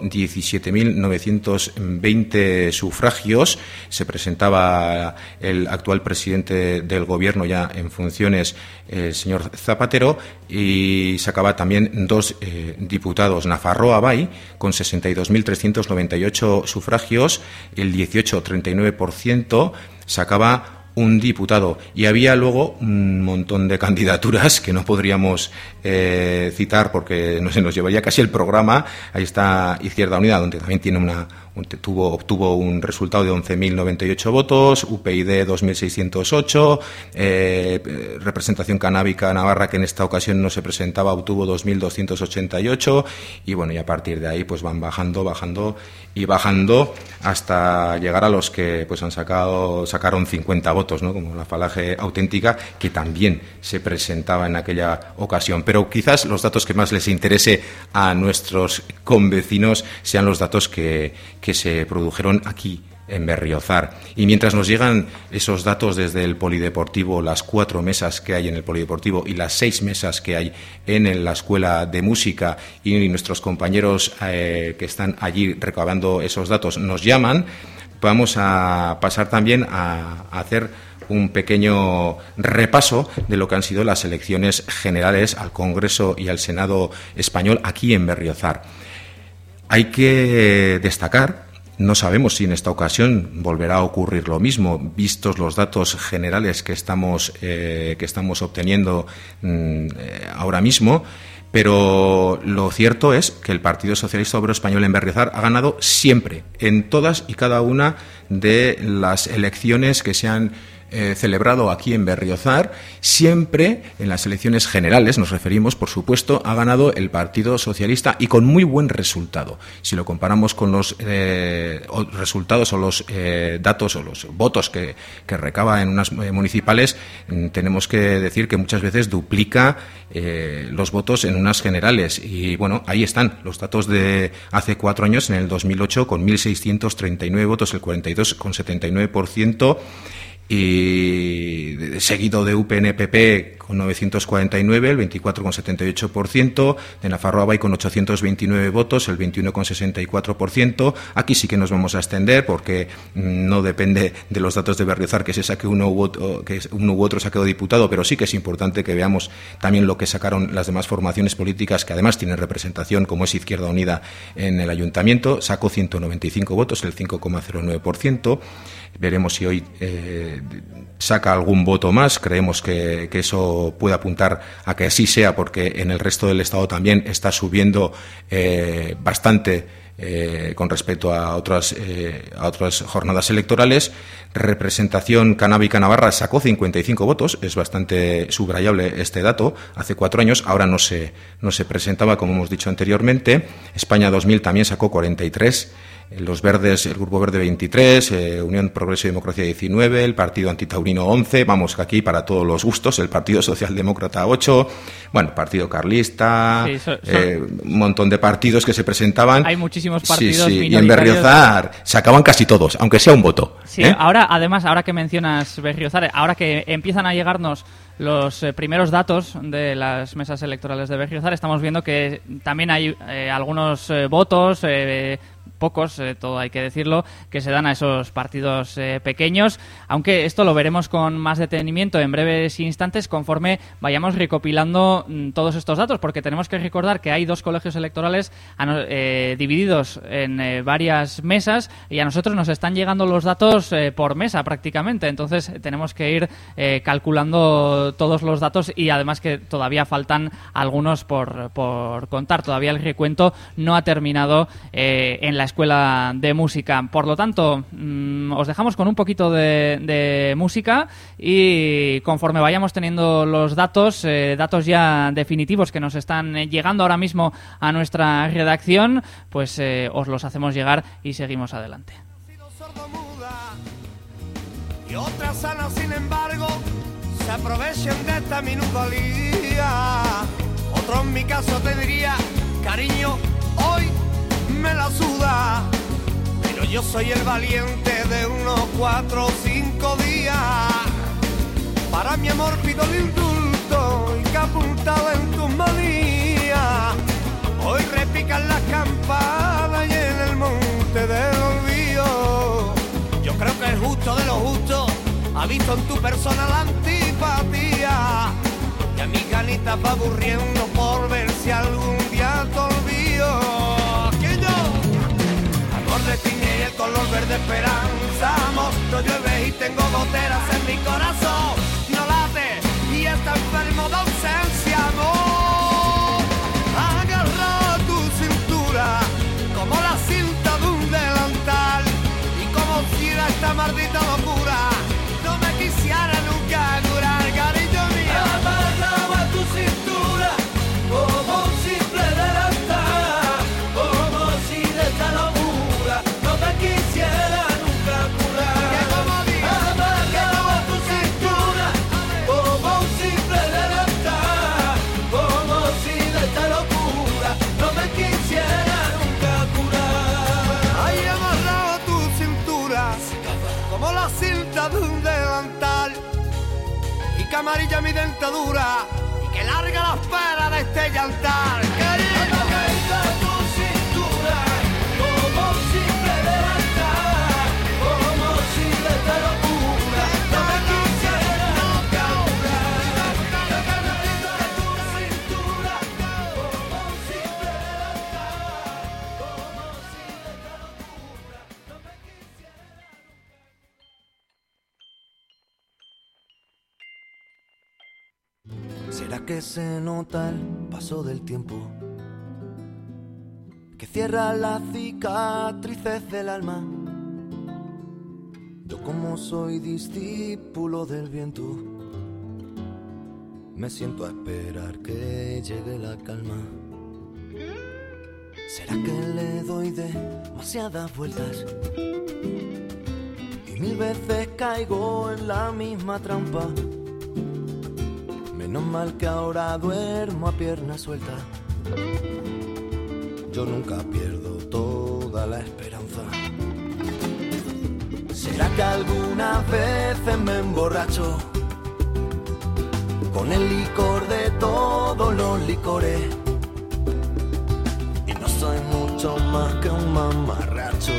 117.920 sufragios. Se presentaba el actual presidente del Gobierno ya en funciones, el señor Zapatero, y sacaba también 2 diputados. Nafarroa Bai, con 62.398 sufragios, el 18,39% sacaba un diputado. Y había luego un montón de candidaturas que no podríamos citar porque no se nos llevaría casi el programa. Ahí está Izquierda Unida, donde también tiene obtuvo un resultado de 11.098 votos, UPyD 2.608, Representación Canábica Navarra, que en esta ocasión no se presentaba, obtuvo 2.288, y bueno, y a partir de ahí pues van bajando hasta llegar a los que pues sacaron 50 votos, ¿no? Como la Falange Auténtica, que también se presentaba en aquella ocasión. Pero quizás los datos que más les interese a nuestros convecinos sean los datos que se produjeron aquí en Berriozar. Y mientras nos llegan esos datos desde el Polideportivo, las 4 mesas que hay en el Polideportivo y las 6 mesas que hay en la Escuela de Música, y nuestros compañeros que están allí recabando esos datos nos llaman, vamos a pasar también a hacer un pequeño repaso de lo que han sido las elecciones generales al Congreso y al Senado español aquí en Berriozar. Hay que destacar, no sabemos si en esta ocasión volverá a ocurrir lo mismo, vistos los datos generales que estamos obteniendo ahora mismo, pero lo cierto es que el Partido Socialista Obrero Español en Berriozar ha ganado siempre, en todas y cada una de las elecciones que se han celebrado aquí en Berriozar. Siempre en las elecciones generales, nos referimos, por supuesto, ha ganado el Partido Socialista y con muy buen resultado. Si lo comparamos con los resultados o los datos o los votos que recaba en unas municipales, tenemos que decir que muchas veces duplica los votos en unas generales. Y bueno, ahí están los datos de hace 4 años, en el 2008, con 1.639 votos, el 42,79%. Y seguido de UPN-PP con 949, el 24,78%, de Nafarroa con 829 votos, el 21,64%. Aquí sí que nos vamos a extender porque no depende de los datos de Berriozar que se saque uno u otro saque diputado, pero sí que es importante que veamos también lo que sacaron las demás formaciones políticas que además tienen representación, como es Izquierda Unida en el Ayuntamiento. Sacó 195 votos, el 5,09%. Veremos si hoy saca algún voto más. Creemos que eso puede apuntar a que así sea, porque en el resto del Estado también está subiendo bastante con respecto a otras jornadas electorales. Representación canábica Navarra sacó 55 votos, es bastante subrayable este dato. Hace 4 años, ahora no se presentaba, como hemos dicho anteriormente. España 2000 también sacó 43. Los Verdes, el Grupo Verde 23, Unión Progreso y Democracia 19, el Partido Antitaurino 11, vamos que aquí para todos los gustos, el Partido Socialdemócrata 8, bueno, Partido Carlista, un montón de partidos que se presentaban. Hay muchísimos partidos minoritarios. Y en Berriozar sacaban casi todos, aunque sea un voto. Sí, ahora que mencionas Berriozar, ahora que empiezan a llegarnos los primeros datos de las mesas electorales de Berriozar, estamos viendo que también hay algunos votos, pocos, todo hay que decirlo, que se dan a esos partidos pequeños, aunque esto lo veremos con más detenimiento en breves instantes conforme vayamos recopilando todos estos datos, porque tenemos que recordar que hay 2 colegios electorales divididos en varias mesas y a nosotros nos están llegando los datos por mesa prácticamente, entonces tenemos que ir calculando todos los datos y además que todavía faltan algunos por contar, todavía el recuento no ha terminado en la Escuela de Música. Por lo tanto, os dejamos con un poquito de música y conforme vayamos teniendo los datos ya definitivos que nos están llegando ahora mismo a nuestra redacción, pues os los hacemos llegar y seguimos adelante. Y otras sanas, sin embargo, se aprovechen de esta minusvalía. Otro en mi caso te diría, cariño, hoy me la suda, pero yo soy el valiente de unos 4 o 5 días. Para mi amor pido el indulto y que apuntado en tus manías. Hoy repican las campanas y en el monte del olvido. Yo creo que el justo de los justos ha visto en tu persona la antipatía. Y a mis ganitas va aburriendo por ver si algún día te olvido. Tiñe el color verde esperanza, no llueve y tengo goteras en mi corazón, no late y está enfermo de ausencia, amor. Agarra tu cintura como la cinta de un delantal y como si de esta maldita locura no me quisiera nunca curar, cariño mío. Agarra tu cintura como un simple delantal, como si de esta locura quisiera nunca curar. Que como digo, amarrado a tu cintura, como un simple delantal, como si de esta locura no me quisiera nunca curar. Ay, amarrado a tu cintura, como la cinta de un delantal, y que amarilla mi dentadura, y que larga la espera de este llantar. Querido, amarrado a tu cintura, como un simple delantal, como si de esta locura no me quisiera ¿Será que se nota el paso del tiempo? Que cierra las cicatrices del alma. Yo, como soy discípulo del viento, me siento a esperar que llegue la calma. ¿Será que le doy demasiadas vueltas? Y 1000 veces caigo en la misma trampa. Menos mal que ahora duermo a pierna suelta. Yo nunca pierdo toda la esperanza. ¿Será que algunas veces me emborracho con el licor de todos los licores? Y no soy mucho más que un mamarracho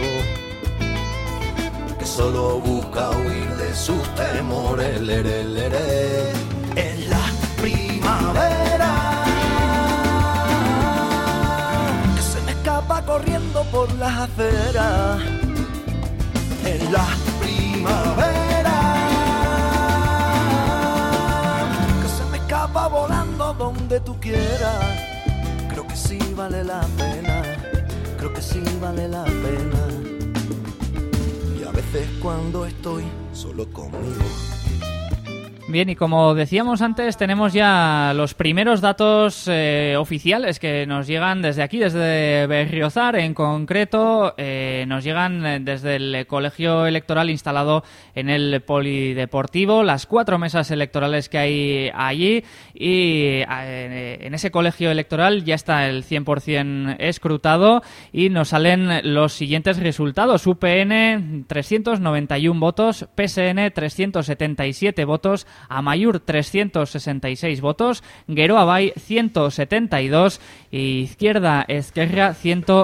que solo busca huir de sus temores. Lere, lere. En la primavera que se me escapa corriendo por las aceras. En la primavera que se me escapa volando donde tú quieras. Creo que sí vale la pena, creo que sí vale la pena. Y a veces cuando estoy solo conmigo. Bien, y como decíamos antes, tenemos ya los primeros datos oficiales que nos llegan desde aquí, desde Berriozar. En concreto, nos llegan desde el colegio electoral instalado en el polideportivo, las 4 mesas electorales que hay allí, y en ese colegio electoral ya está el 100% escrutado y nos salen los siguientes resultados. UPN 391 votos, PSN 377 votos, Amaiur 366 votos, Geroa Bai 172 y Izquierda Ezkerra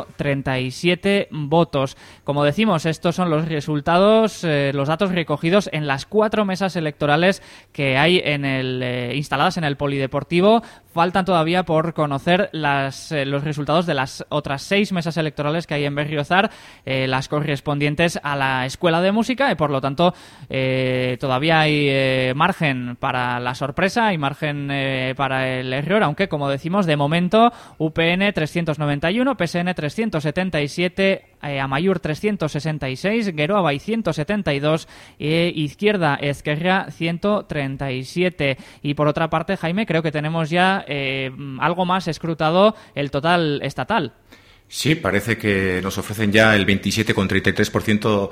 137 votos. Como decimos, estos son los resultados, los datos recogidos en las 4 mesas electorales que hay instaladas en el polideportivo. Faltan todavía por conocer los resultados de las otras 6 mesas electorales que hay en Berriozar, las correspondientes a la Escuela de Música, y por lo tanto todavía hay margen para la sorpresa y margen para el error, aunque, como decimos, de momento UPN 391, PSN 377, Amaiur 366, Geroa Bai 172 e Izquierda Ezkerra 137. Y por otra parte, Jaime, creo que tenemos ya algo más escrutado el total estatal. Sí, parece que nos ofrecen ya el 27,33%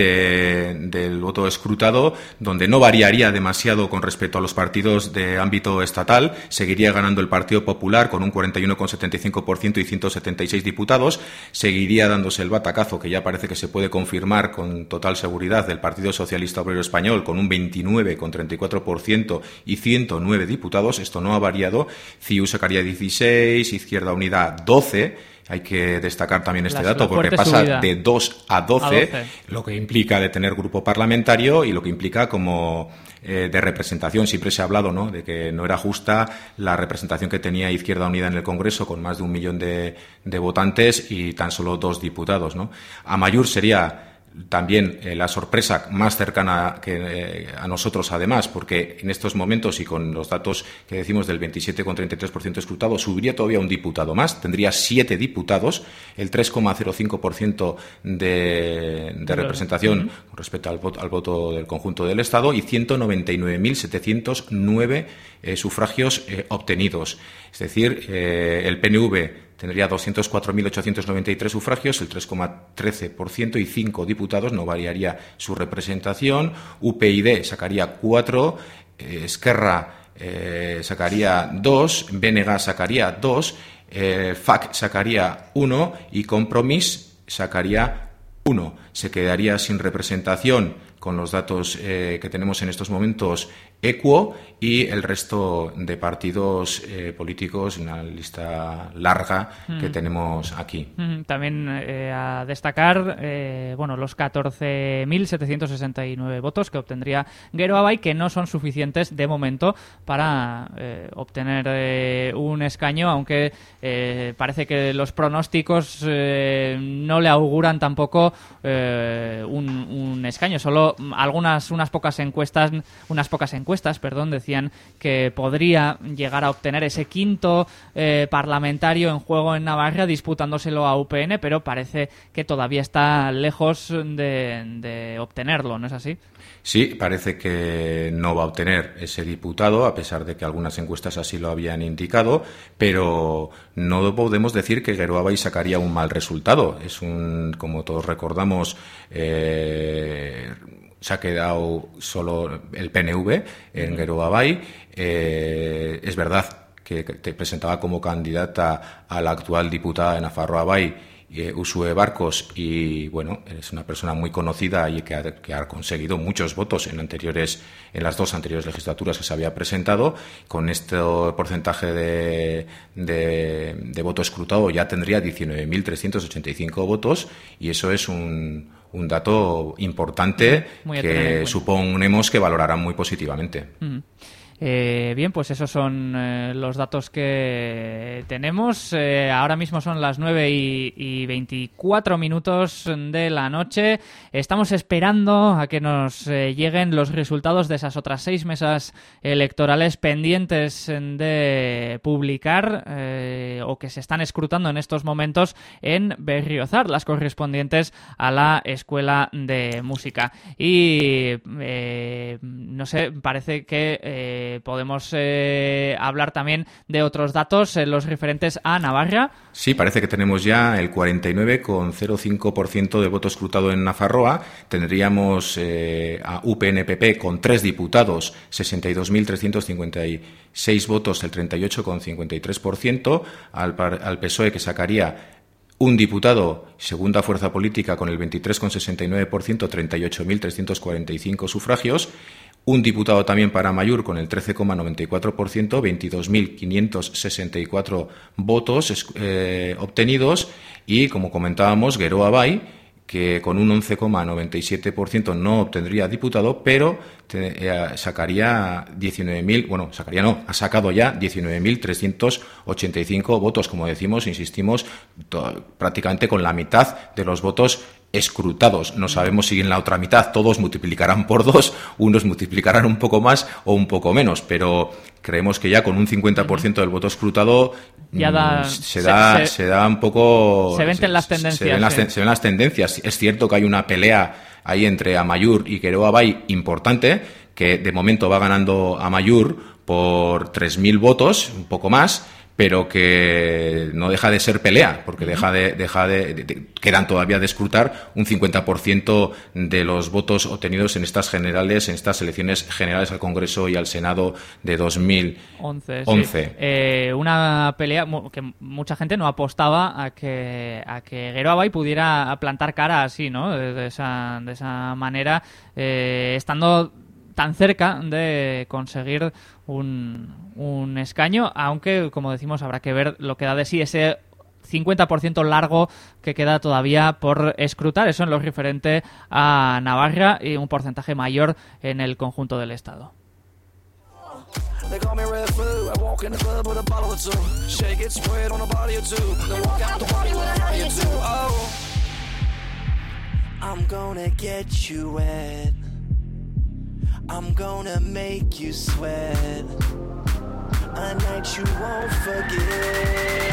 del voto escrutado, donde no variaría demasiado con respecto a los partidos de ámbito estatal. Seguiría ganando el Partido Popular con un 41,75% y 176 diputados. Seguiría dándose el batacazo, que ya parece que se puede confirmar con total seguridad, del Partido Socialista Obrero Español con un 29,34% y 109 diputados. Esto no ha variado. CiU sacaría 16, Izquierda Unida 12. Hay que destacar también este dato porque pasa subida de 2 a 12, lo que implica de tener grupo parlamentario y lo que implica como de representación. Siempre se ha hablado, ¿no?, de que no era justa la representación que tenía Izquierda Unida en el Congreso, con más de 1 millón de votantes y tan solo 2 diputados, ¿no? Amaiur sería también la sorpresa más cercana a nosotros, además, porque en estos momentos y con los datos que decimos del 27,33% escrutado, subiría todavía un diputado más, tendría 7 diputados, el 3,05% de representación con respecto al voto del conjunto del Estado, y 199.709 sufragios obtenidos. Es decir, el PNV tendría 204.893 sufragios, el 3,13%, y 5 diputados, no variaría su representación. UPyD sacaría 4, Esquerra sacaría 2, BNG sacaría 2, FAC sacaría 1 y Compromís sacaría 1. Se quedaría sin representación, con los datos que tenemos en estos momentos, Equo y el resto de partidos políticos, una lista larga que tenemos aquí. También a destacar los 14.769 votos que obtendría Geroa Bai, que no son suficientes de momento para obtener un escaño, aunque parece que los pronósticos no le auguran tampoco un escaño. Solo unas pocas encuestas encuestas, decían que podría llegar a obtener ese quinto parlamentario en juego en Navarra, disputándoselo a UPN, pero parece que todavía está lejos de obtenerlo, ¿no es así? Sí, parece que no va a obtener ese diputado, a pesar de que algunas encuestas así lo habían indicado, pero no podemos decir que Geroa Bai sacaría un mal resultado. Como todos recordamos, se ha quedado solo el PNV en Geroa Bai. Es verdad que te presentaba como candidata a la actual diputada de Nafarroa Bai, Uxue Barcos, y bueno, es una persona muy conocida y que ha conseguido muchos votos en las dos anteriores legislaturas que se había presentado. Con este porcentaje de voto escrutado ya tendría 19.385 votos, y eso es un dato importante que suponemos que valorarán muy positivamente. Bien, pues esos son los datos que tenemos. Ahora mismo son las 9:24 de la noche. Estamos esperando a que nos lleguen los resultados de esas otras 6 mesas electorales pendientes de publicar o que se están escrutando en estos momentos en Berriozar, las correspondientes a la Escuela de Música. Y no sé, parece que podemos hablar también de otros datos, los referentes a Navarra. Sí, parece que tenemos ya el 49,05% de voto escrutado en Nafarroa. Tendríamos a UPN-PP con 3 diputados, 62.356 votos, el 38,53%. Al PSOE, que sacaría un diputado, segunda fuerza política, con el 23,69%, 38.345 sufragios. Un diputado también para Amaiur con el 13,94%, 22.564 votos obtenidos. Y, como comentábamos, Geroa Bai, que con un 11,97% no obtendría diputado, pero ha sacado ya 19.385 votos. Como decimos, insistimos, prácticamente con la mitad de los votos escrutados. No sabemos si en la otra mitad todos multiplicarán por 2, unos multiplicarán un poco más o un poco menos, pero creemos que ya con un 50% del voto escrutado ya se da un poco... Se ven las tendencias. Se ven las tendencias. Es cierto que hay una pelea ahí entre Amaiur y Geroa Bai importante, que de momento va ganando Amaiur por 3.000 votos, un poco más, pero que no deja de ser pelea, porque quedan todavía de escrutar un 50% de los votos obtenidos en estas elecciones generales al Congreso y al Senado de 2011. Sí. Una pelea que mucha gente no apostaba a que Geroa Bai pudiera plantar cara así, ¿no? De esa manera, estando tan cerca de conseguir un escaño, aunque, como decimos, habrá que ver lo que da de sí ese 50% largo que queda todavía por escrutar. Eso en lo referente a Navarra, y un porcentaje mayor en el conjunto del Estado. I'm gonna make you sweat, a night you won't forget.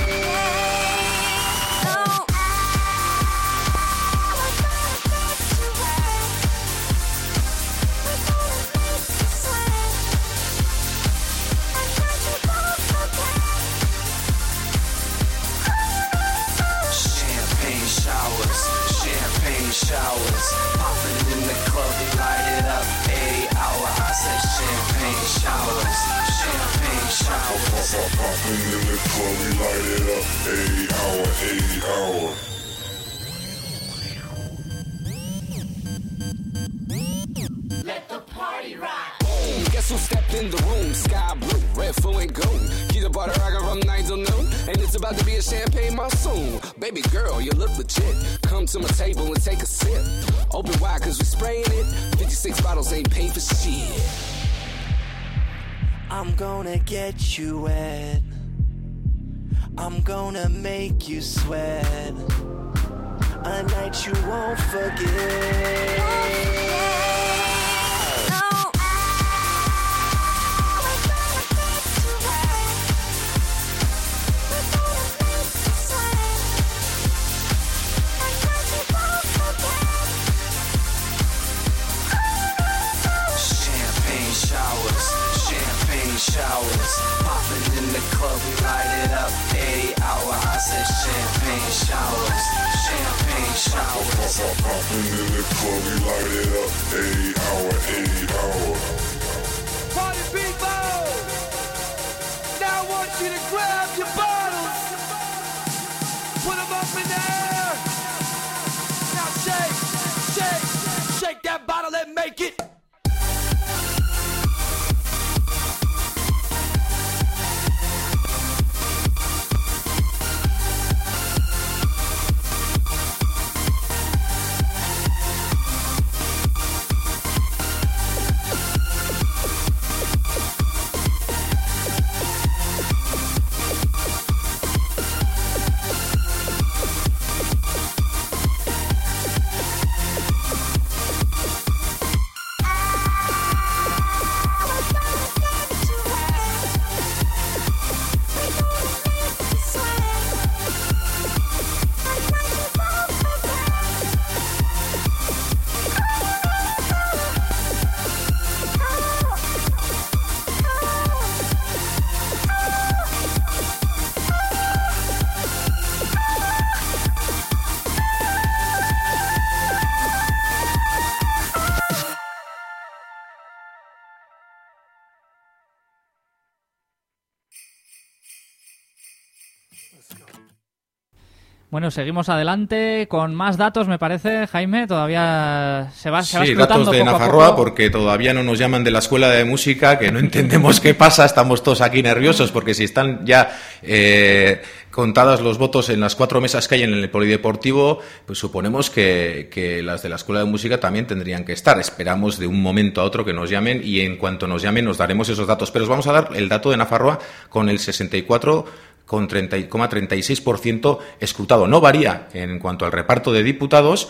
Showers, popping in the club, we light it up. 8 hour, I said champagne showers, champagne showers. Popping in the club, we light it up. 8 hour. Let the party rock. Guess who stepped in the room? Sky blue, red, full and gold. Keep the butter rockin' from 9 till noon, and it's about to be a champagne monsoon. Baby girl, you look legit. Come to my table and take a sip. Open wide, cause we spraying it. 56 bottles ain't paid for shit. I'm gonna get you wet. I'm gonna make you sweat. A night you won't forget. club, we light it up. 80 hour, I said champagne showers. Champagne showers. Poppin' in the club, we light it up. 80 hour, 80 hour. Party people! Now I want you to grab your bottles. Put them up in the air. Now shake, shake, shake that bottle and make it. Bueno, seguimos adelante con más datos, me parece, Jaime. Todavía se va explotando datos de poco Nafarroa, a poco. porque todavía no nos llaman de la Escuela de Música, que no entendemos qué pasa. Estamos todos aquí nerviosos, porque si están ya contadas los votos en las 4 mesas que hay en el Polideportivo, pues suponemos que las de la Escuela de Música también tendrían que estar. Esperamos de un momento a otro que nos llamen, y en cuanto nos llamen nos daremos esos datos. Pero os vamos a dar el dato de Nafarroa con el 64,36% escrutado. No varía en cuanto al reparto de diputados.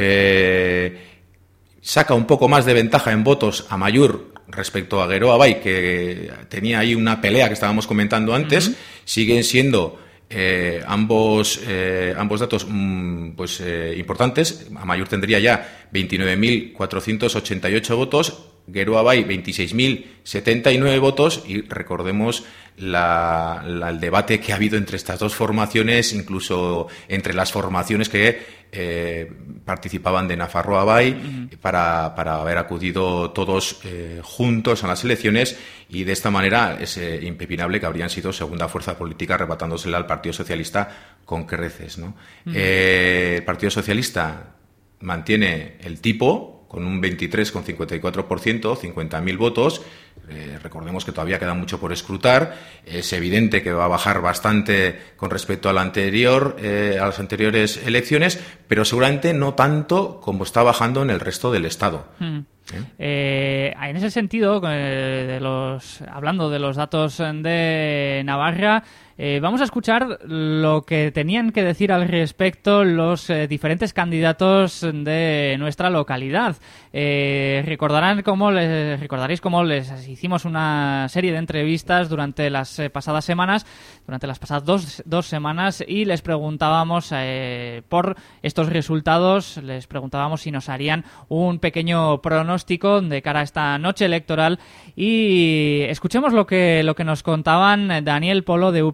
Saca un poco más de ventaja en votos Amaiur respecto a Geroa Bai, que tenía ahí una pelea que estábamos comentando antes. Siguen siendo ambos datos importantes. Amaiur tendría ya 29.488 votos, Geroa Bai 26.079 votos, y recordemos el debate que ha habido entre estas dos formaciones, incluso entre las formaciones que participaban de Nafarroa Bai, para haber acudido todos juntos a las elecciones, y de esta manera es impepinable que habrían sido segunda fuerza política, arrebatándosela al Partido Socialista con creces, ¿no? El Partido Socialista mantiene el tipo con un 23,54%, 50.000 votos. Recordemos que todavía queda mucho por escrutar. Es evidente que va a bajar bastante con respecto a las anteriores elecciones, pero seguramente no tanto como está bajando en el resto del Estado. En ese sentido, hablando de los datos de Navarra, vamos a escuchar lo que tenían que decir al respecto los diferentes candidatos de nuestra localidad. Recordaréis cómo les hicimos una serie de entrevistas durante las pasadas semanas, durante las pasadas dos semanas, y les preguntábamos por estos resultados, les preguntábamos si nos harían un pequeño pronóstico de cara a esta noche electoral, y escuchemos lo que nos contaban Daniel Polo de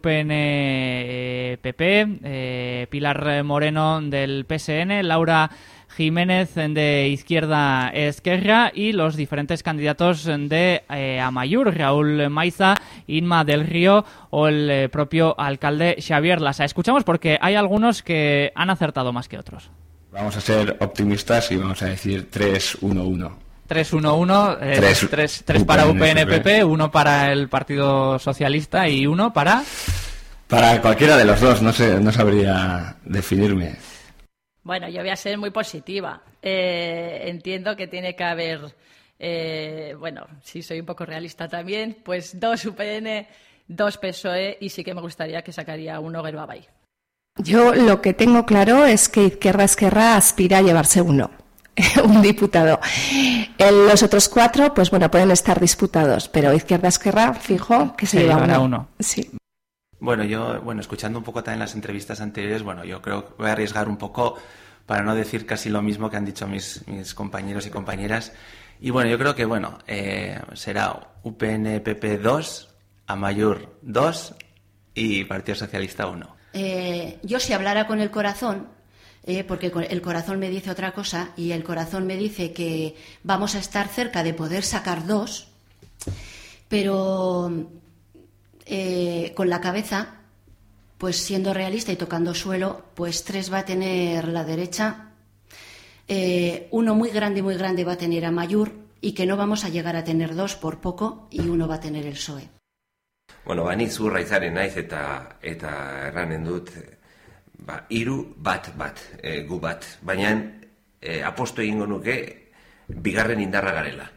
UPN-PP, Pilar Moreno del PSN, Laura Jiménez de Izquierda Esquerra, y los diferentes candidatos de Amaiur, Raúl Maiza, Inma del Río o el propio alcalde Xavier Lasa. Escuchamos porque hay algunos que han acertado más que otros. Vamos a ser optimistas y vamos a decir 3-1-1. 3-1-1, 3 para UPN-PP, 1 para el Partido Socialista y 1 para... Para cualquiera de los dos, no sabría definirme. Bueno, yo voy a ser muy positiva. Entiendo que tiene que haber, si soy un poco realista también, pues 2 UPN, 2 PSOE, y sí que me gustaría que sacaría 1 Geroa Bai. Yo lo que tengo claro es que Izquierda Esquerra aspira a llevarse 1. Un diputado. Los otros 4, pues bueno, pueden estar disputados, pero Izquierda Esquerra, fijo, que se lleva 1. Sí. Bueno, escuchando un poco también las entrevistas anteriores, yo creo que voy a arriesgar un poco para no decir casi lo mismo que han dicho mis compañeros y compañeras. Y yo creo que será UPN-PP 2, Amaiur 2, y Partido Socialista 1. Yo si hablara con el corazón, porque el corazón me dice otra cosa y el corazón me dice que vamos a estar cerca de poder sacar 2, pero con la cabeza, pues siendo realista y tocando suelo, pues 3 va a tener la derecha, 1 muy grande va a tener Amaiur, y que no vamos a llegar a tener 2 por poco, y 1 va a tener el PSOE. Bueno, bani zurra izaren naiz eta erranen dut, 3 bat, gu bat, baina aposto egingo nuke bigarren indarra garela.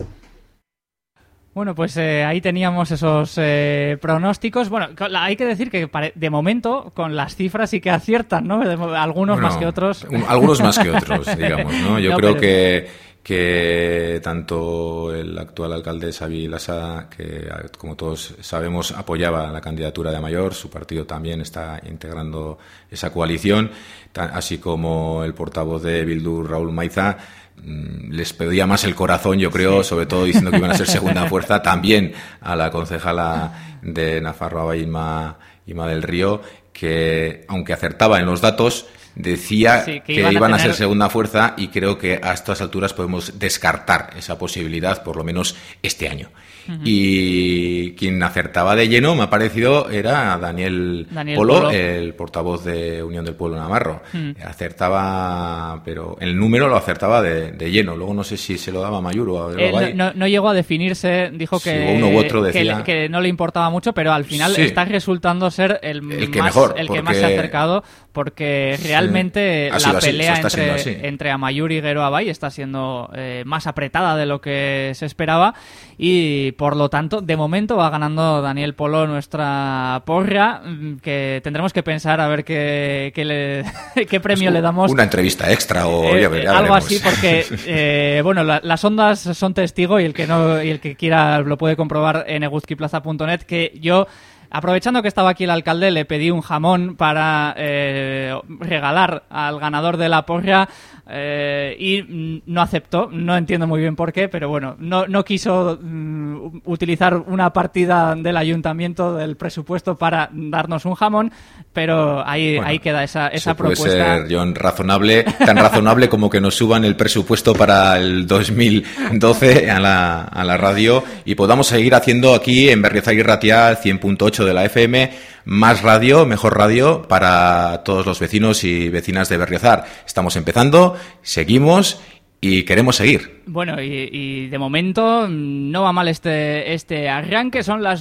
Bueno, pues ahí teníamos esos pronósticos. Bueno, hay que decir que de momento con las cifras sí que aciertan, ¿no? Algunos más que otros. Algunos más que otros, digamos, ¿no? Yo creo que tanto el actual alcalde Xavi Lasa, que como todos sabemos apoyaba la candidatura de Amaiur, su partido también está integrando esa coalición, así como el portavoz de Bildu, Raúl Maiza, les pedía más el corazón, yo creo, sobre todo diciendo que iban a ser segunda fuerza, también a la concejala de Nafarroa, Ima del Río, que aunque acertaba en los datos, decía que iban a ser segunda fuerza, y creo que a estas alturas podemos descartar esa posibilidad, por lo menos este año. Y quien acertaba de lleno, me ha parecido, era Daniel Polo, el portavoz de Unión del Pueblo Navarro. Acertaba, pero el número lo acertaba de lleno. Luego no sé si se lo daba a Amaiur o a Gerobay. No llegó a definirse, dijo que, uno u otro decía que no le importaba mucho, pero al final está resultando ser el que más se ha acercado, porque realmente la pelea entre Amaiur y Gerobay está siendo más apretada de lo que se esperaba, y por lo tanto, de momento va ganando Daniel Polo nuestra porra, que tendremos que pensar a ver qué premio le damos. Una entrevista extra o ya veremos. Algo así, porque bueno, las ondas son testigo, y el que quiera lo puede comprobar en eguzkiplaza.net, que yo, aprovechando que estaba aquí el alcalde, le pedí un jamón para regalar al ganador de la porra, y no aceptó. No entiendo muy bien por qué, pero bueno, no quiso utilizar una partida del ayuntamiento del presupuesto para darnos un jamón, pero ahí queda esa propuesta. Puede ser, John, razonable, tan razonable como que nos suban el presupuesto para el 2012 a la radio, y podamos seguir haciendo aquí en Berriozar y Ratia 100.8 de la FM, más radio, mejor radio para todos los vecinos y vecinas de Berriozar. Estamos empezando, seguimos y queremos seguir. Bueno, y de momento no va mal este arranque. Son las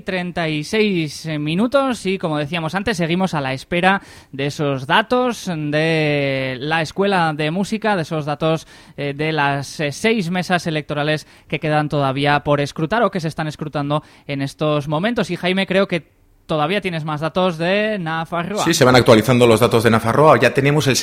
9:36 y, como decíamos antes, seguimos a la espera de esos datos de la Escuela de Música, de esos datos de las 6 mesas electorales que quedan todavía por escrutar o que se están escrutando en estos momentos. Y Jaime, creo que todavía tienes más datos de Nafarroa. Sí, se van actualizando los datos de Nafarroa. Ya tenemos el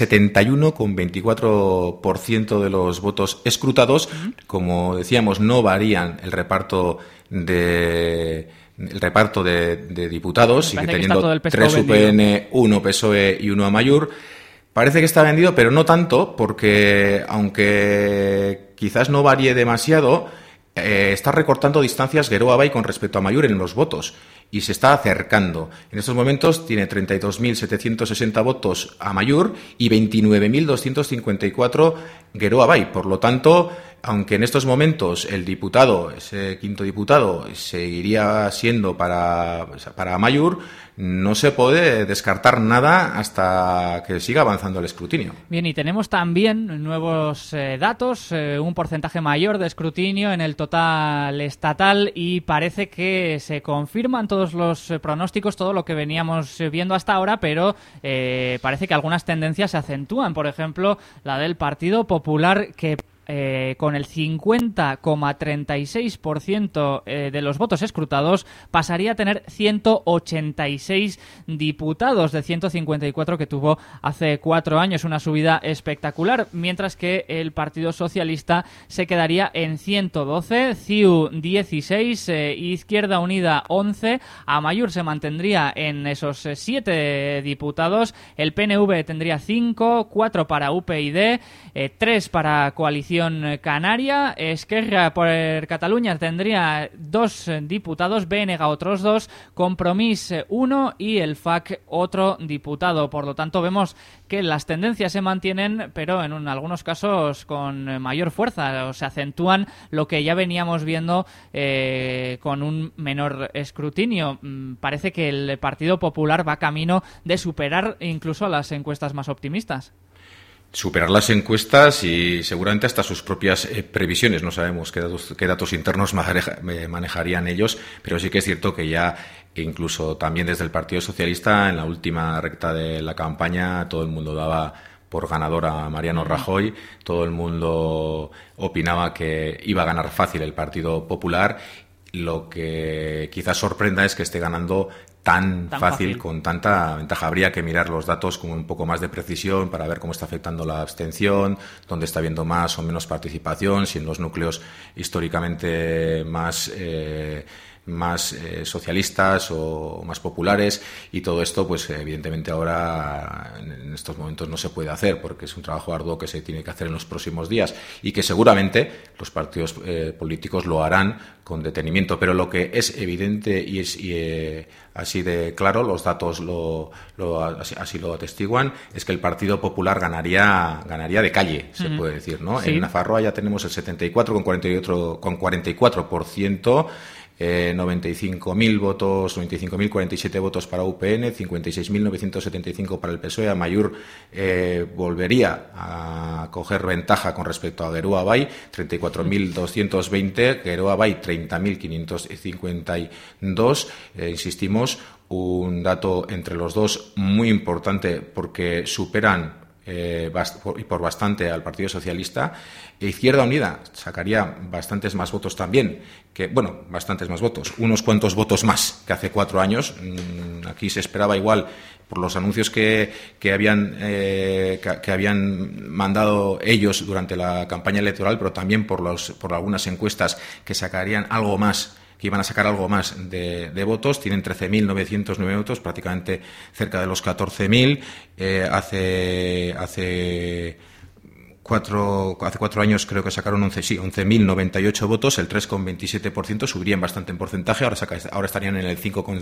71,24% de los votos escrutados. Como decíamos, no varían el reparto de diputados, sigue teniendo 3 UPN, 1 PSOE y 1 Amaiur. Parece que está vendido, pero no tanto, porque aunque quizás no varíe demasiado, está recortando distancias Gerobay con respecto a Amaiur en los votos, y se está acercando. En estos momentos tiene 32.760 votos Amaiur y 29.254 Gerobay. Por lo tanto, aunque en estos momentos el diputado, ese quinto diputado, seguiría siendo para Amaiur, no se puede descartar nada hasta que siga avanzando el escrutinio. Bien, y tenemos también nuevos datos, un porcentaje mayor de escrutinio en el total estatal, y parece que se confirman todos los pronósticos, todo lo que veníamos viendo hasta ahora, pero parece que algunas tendencias se acentúan. Por ejemplo, la del Partido Popular, que con el 50,36% de los votos escrutados pasaría a tener 186 diputados de 154 que tuvo hace 4 años, una subida espectacular, mientras que el Partido Socialista se quedaría en 112, CiU 16, Izquierda Unida 11, Amaiur se mantendría en esos 7 diputados, el PNV tendría 5, 4 para UPyD, 3 para Coalición coalición canaria. Esquerra por Cataluña tendría 2 diputados, BNG otros 2, Compromís 1 y el FAC otro diputado. Por lo tanto, vemos que las tendencias se mantienen, pero en algunos casos con mayor fuerza, o se acentúan lo que ya veníamos viendo con un menor escrutinio. Parece que el Partido Popular va camino de superar incluso las encuestas más optimistas. Superar las encuestas y seguramente hasta sus propias previsiones. No sabemos qué datos internos manejarían ellos, pero sí que es cierto que ya incluso también desde el Partido Socialista en la última recta de la campaña todo el mundo daba por ganador a Mariano Rajoy, todo el mundo opinaba que iba a ganar fácil el Partido Popular. Lo que quizás sorprenda es que esté ganando tan fácil, con tanta ventaja. Habría que mirar los datos con un poco más de precisión para ver cómo está afectando la abstención, dónde está habiendo más o menos participación, si en los núcleos históricamente más socialistas o más populares, y todo esto pues evidentemente ahora en estos momentos no se puede hacer porque es un trabajo arduo que se tiene que hacer en los próximos días y que seguramente los partidos políticos lo harán con detenimiento, pero lo que es evidente y es así de claro, los datos así lo atestiguan, es que el Partido Popular ganaría de calle, se puede decir, ¿no? Sí. En Nafarroa ya tenemos el 74,44%, 95.000 votos, 95.047 votos para UPN, 56.975 para el PSOE. Amaiur volvería a coger ventaja con respecto a Geroa Bai, 34.220, Geroa Bai 30.552. Insistimos, un dato entre los dos muy importante porque superan y por bastante al Partido Socialista. Izquierda Unida sacaría bastantes más votos también, bastantes más votos, unos cuantos votos más que hace 4 años. Aquí se esperaba igual, por los anuncios que habían mandado ellos durante la campaña electoral, pero también por algunas encuestas que sacarían algo más, que iban a sacar algo más de votos. Tienen 13.909 votos, prácticamente cerca de los 14.000. Hace 4 años creo que sacaron 11.098 votos, el 3,27%, subirían bastante en porcentaje, ahora estarían en el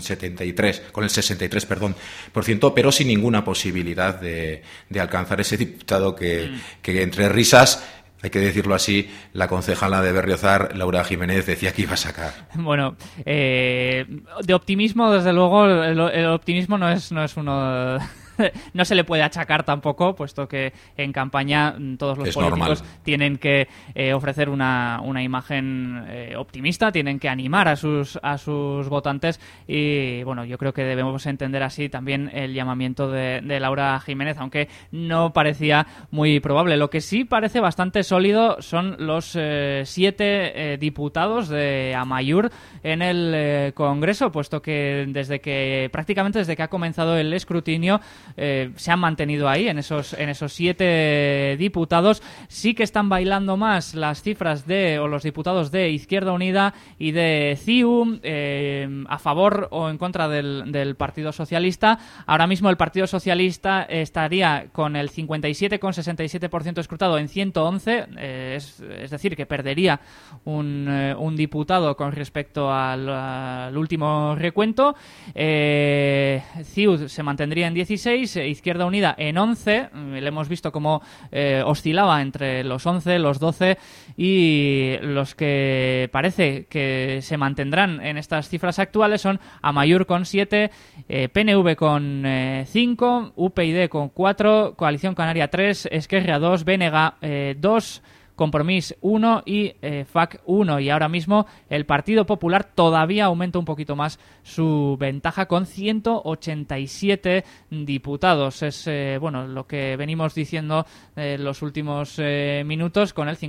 63%, pero sin ninguna posibilidad de alcanzar ese diputado que entre risas, hay que decirlo así, la concejala de Berriozar, Laura Jiménez, decía que iba a sacar. Bueno, de optimismo, desde luego, el optimismo no es uno... No se le puede achacar tampoco, puesto que en campaña todos los políticos tienen que ofrecer una imagen optimista, tienen que animar a sus votantes y bueno, yo creo que debemos entender así también el llamamiento de Laura Jiménez, aunque no parecía muy probable. Lo que sí parece bastante sólido son los 7 diputados de Amaiur en el Congreso, puesto que prácticamente desde que ha comenzado el escrutinio se han mantenido ahí en esos 7 diputados. Sí que están bailando más las cifras o los diputados de Izquierda Unida y de CiU a favor o en contra del Partido Socialista. Ahora mismo el Partido Socialista estaría con el 57,67% escrutado en 111, es decir, que perdería un diputado con respecto al último recuento. CiU se mantendría en 16, Izquierda Unida en 11, le hemos visto cómo oscilaba entre los 11, los 12 y los que parece que se mantendrán en estas cifras actuales son Amaiur con 7, PNV con 5, UPyD con 4, Coalición Canaria 3, Esquerra 2, BNG 2, Compromís 1 y FAC 1. Y ahora mismo el Partido Popular todavía aumenta un poquito más su ventaja con 187 diputados. Es lo que venimos diciendo los últimos minutos, con el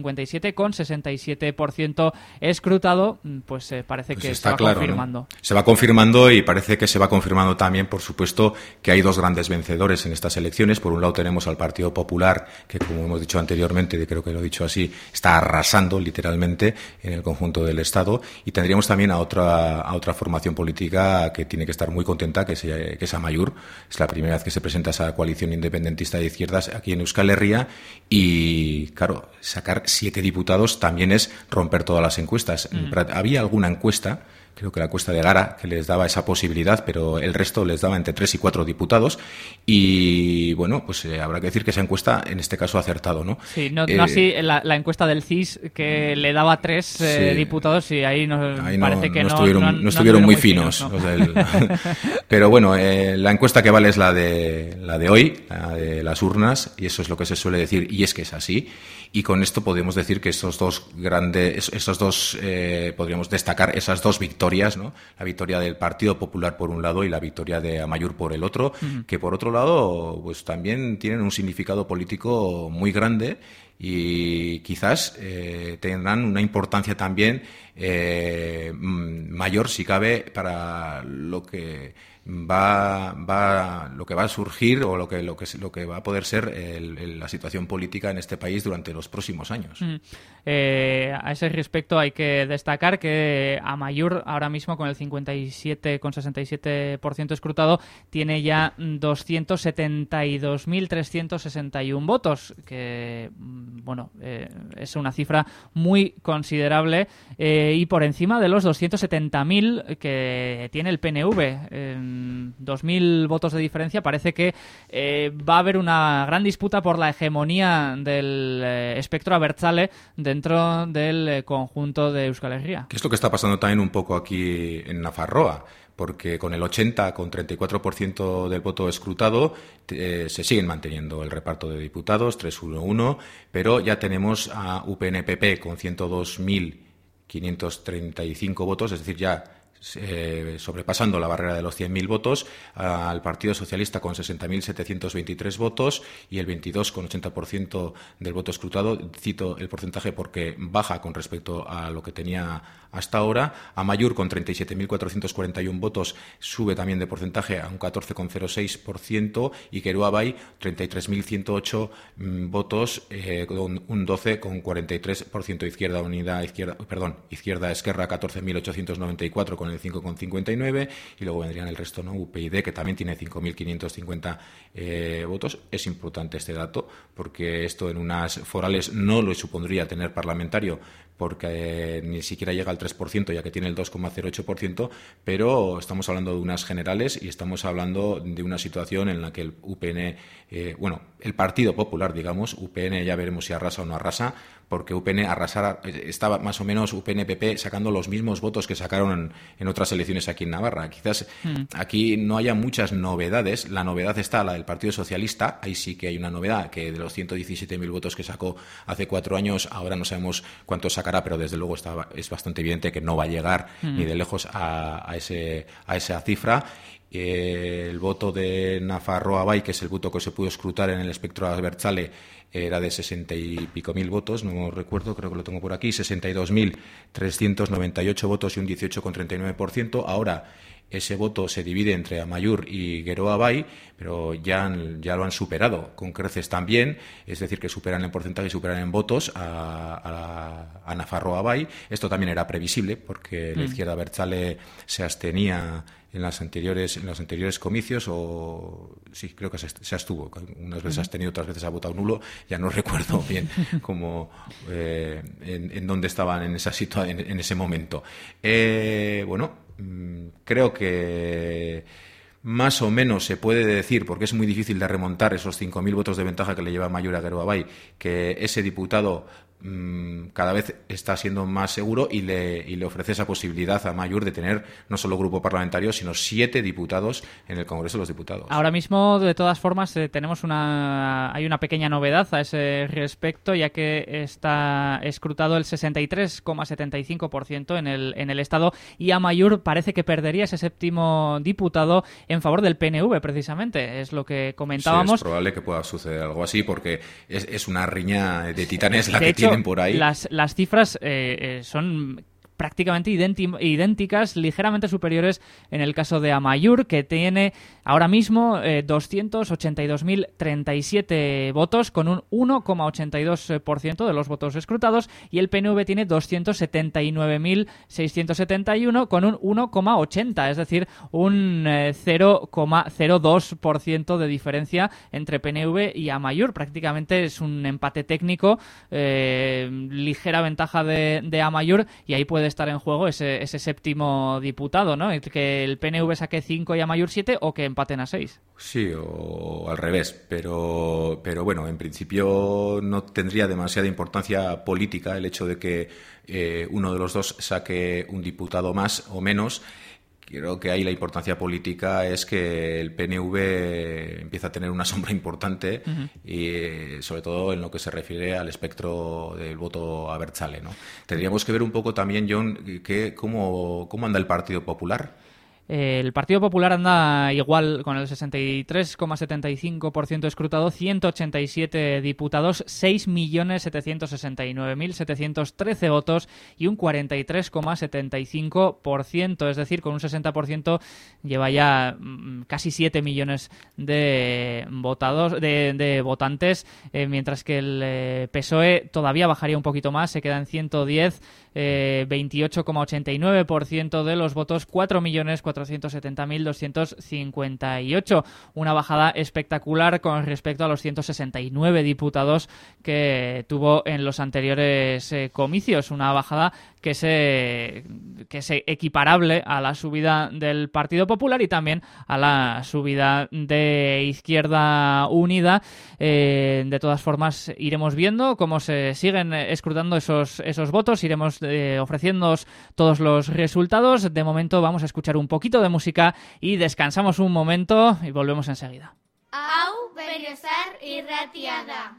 57,67% escrutado, pues parece que se está confirmando. ¿No? Se va confirmando y parece que se va confirmando también, por supuesto, que hay 2 grandes vencedores en estas elecciones. Por un lado tenemos al Partido Popular, que como hemos dicho anteriormente, y creo que lo he dicho así, casi está arrasando literalmente en el conjunto del Estado, y tendríamos también a otra formación política que tiene que estar muy contenta, que es Amaiur. Es la primera vez que se presenta esa coalición independentista de izquierdas aquí en Euskal Herria, y claro, sacar 7 diputados también es romper todas las encuestas. Había alguna encuesta, creo que la encuesta de Gara, que les daba esa posibilidad, pero el resto les daba entre 3 y 4 diputados. Y bueno, pues habrá que decir que esa encuesta en este caso ha acertado, ¿no? Sí, no así la encuesta del CIS, que le daba 3 diputados, y ahí parece que no estuvieron muy finos. ¿No? O sea, pero bueno, la encuesta que vale es la de hoy, la de las urnas, y eso es lo que se suele decir, y es que es así. Y con esto podemos decir que podríamos destacar esas 2 victorias, ¿no? La victoria del Partido Popular por un lado y la victoria de Amaiur por el otro, que por otro lado pues también tienen un significado político muy grande, y quizás tendrán una importancia también mayor, si cabe, para lo que va a surgir, o lo que va a poder ser la situación política en este país durante los próximos años. A ese respecto hay que destacar que Amaiur ahora mismo, con el 57,67% escrutado, tiene ya 272.361 votos, que bueno, es una cifra muy considerable, y por encima de los 270.000 que tiene el PNV. 2.000 votos de diferencia. Parece que va a haber una gran disputa por la hegemonía del espectro abertzale dentro del conjunto de Euskal Herria. ¿Qué es lo que está pasando también un poco aquí en Nafarroa? Porque con el 34% del voto escrutado se siguen manteniendo el reparto de diputados, 3-1-1, pero ya tenemos a UPN-PP con 102.535 votos, es decir, ya sobrepasando la barrera de los 100.000 votos, al Partido Socialista con 60.723 votos y el 22,80% del voto escrutado. Cito el porcentaje porque baja con respecto a lo que tenía hasta ahora. Amaiur con 37.441 votos sube también de porcentaje a un 14,06%, y Geroa Bai 33.108 votos con un 12,43%. Izquierda Esquerra 14.894 con el 5,59, y luego vendrían el resto, ¿no? UPyD, que también tiene 5.550 votos. Es importante este dato porque esto en unas forales no lo supondría tener parlamentario, porque ni siquiera llega al 3%, ya que tiene el 2,08%, pero estamos hablando de unas generales y estamos hablando de una situación en la que el UPN, el Partido Popular, digamos, UPN ya veremos si arrasa o no arrasa, porque UPN estaba más o menos UPN-PP sacando los mismos votos que sacaron en otras elecciones aquí en Navarra. Quizás aquí no haya muchas novedades. La novedad está la del Partido Socialista. Ahí sí que hay una novedad, que de los 117.000 votos que sacó hace 4 años, ahora no sabemos cuántos sacará, pero desde luego es bastante evidente que no va a llegar ni de lejos a esa cifra. El voto de Nafarroa Bai, que es el voto que se pudo escrutar en el espectro abertzale, era de 60 y pico mil votos, no recuerdo, creo que lo tengo por aquí, 62.398 votos y un 18,39%. Ahora ese voto se divide entre Amaiur y Geroa Bai, pero ya lo han superado con creces también, es decir, que superan en porcentaje y superan en votos a Nafarroa Bai. Esto también era previsible, porque la izquierda abertzale se abstenía en los anteriores comicios, o sí, creo que se abstuvo. Unas veces has tenido, otras veces ha votado nulo. Ya no recuerdo bien cómo en dónde estaban en ese momento. Creo que más o menos se puede decir, porque es muy difícil de remontar esos 5.000 votos de ventaja que le lleva Amaiur a Geroa Bai, que ese diputado cada vez está siendo más seguro y le ofrece esa posibilidad a Amaiur de tener no solo grupo parlamentario, sino 7 diputados en el Congreso de los Diputados. Ahora mismo, de todas formas, hay una pequeña novedad a ese respecto, ya que está escrutado el 63,75% en el Estado, y Amaiur parece que perdería ese 7º diputado en favor del PNV, precisamente. Es lo que comentábamos. Sí, es probable que pueda suceder algo así, porque es una riña de titanes la que tienen por ahí. Las cifras son prácticamente idénticas, ligeramente superiores en el caso de Amaiur, que tiene ahora mismo 282.037 votos con un 1,82% de los votos escrutados, y el PNV tiene 279.671 con un 1,80%, es decir, un 0,02% de diferencia entre PNV y Amaiur. Prácticamente es un empate técnico, ligera ventaja de Amaiur, y ahí puede estar en juego ese séptimo diputado, ¿no? Que el PNV saque 5 y Amaiur 7, o que empaten a 6. Sí, o al revés, pero bueno, en principio no tendría demasiada importancia política el hecho de que uno de los dos saque un diputado más o menos. Creo que ahí la importancia política es que el PNV empieza a tener una sombra importante, y sobre todo en lo que se refiere al espectro del voto abertzale, ¿no? Tendríamos que ver un poco también, John, cómo anda el Partido Popular. El Partido Popular anda igual, con el 63,75% escrutado, 187 diputados, 6.769.713 votos y un 43,75%, es decir, con un 60% lleva ya casi 7 millones de votantes, mientras que el PSOE todavía bajaría un poquito más, se queda en 110, 28,89% de los votos, 4.470.258. Una bajada espectacular con respecto a los 169 diputados que tuvo en los anteriores comicios. Una bajada que es equiparable a la subida del Partido Popular y también a la subida de Izquierda Unida. De todas formas, iremos viendo cómo se siguen escrutando esos votos, iremos ofreciéndoos todos los resultados. De momento vamos a escuchar un poquito de música y descansamos un momento y volvemos enseguida. Hau Berriozar irratia da.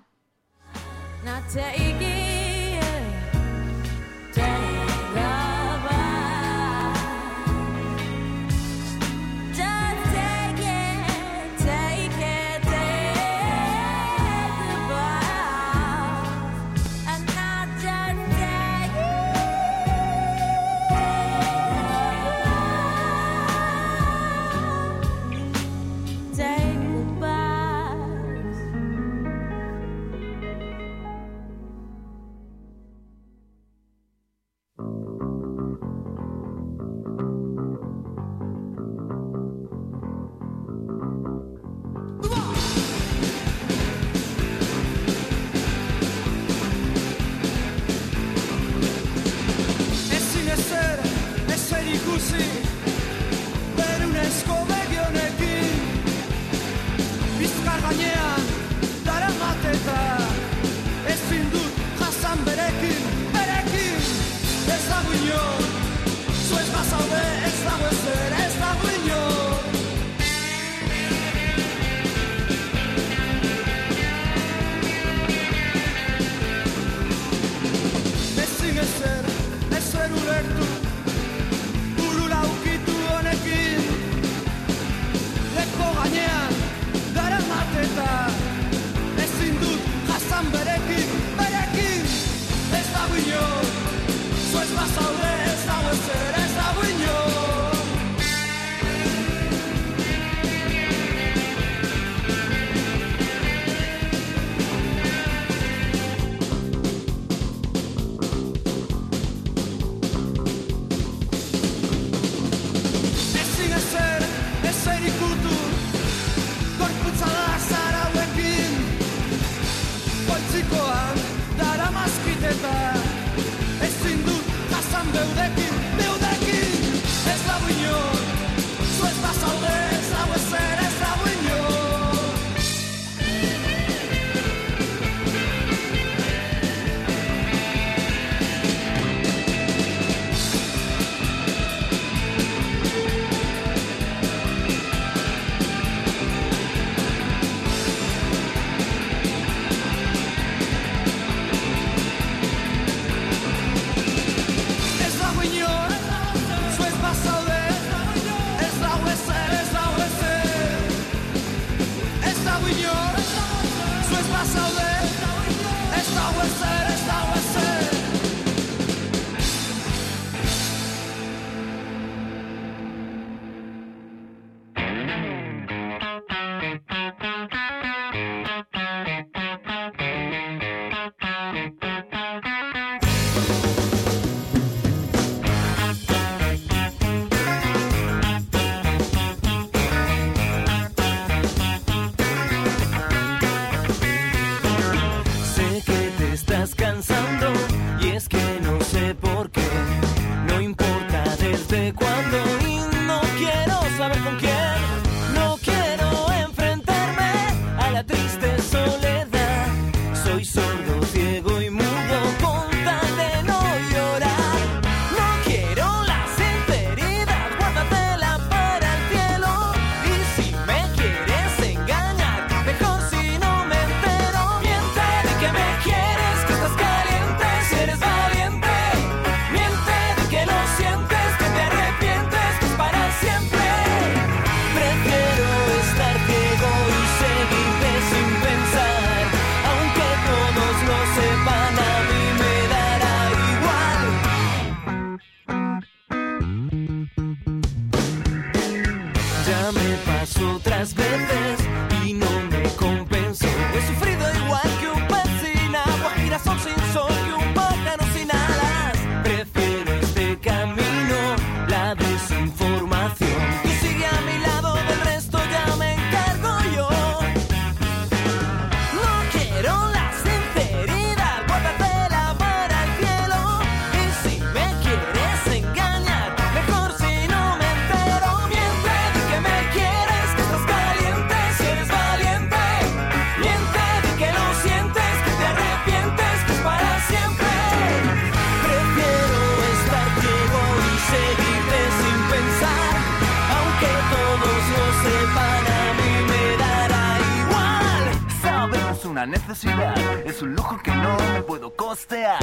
Necesidad es un lujo que no me puedo costear.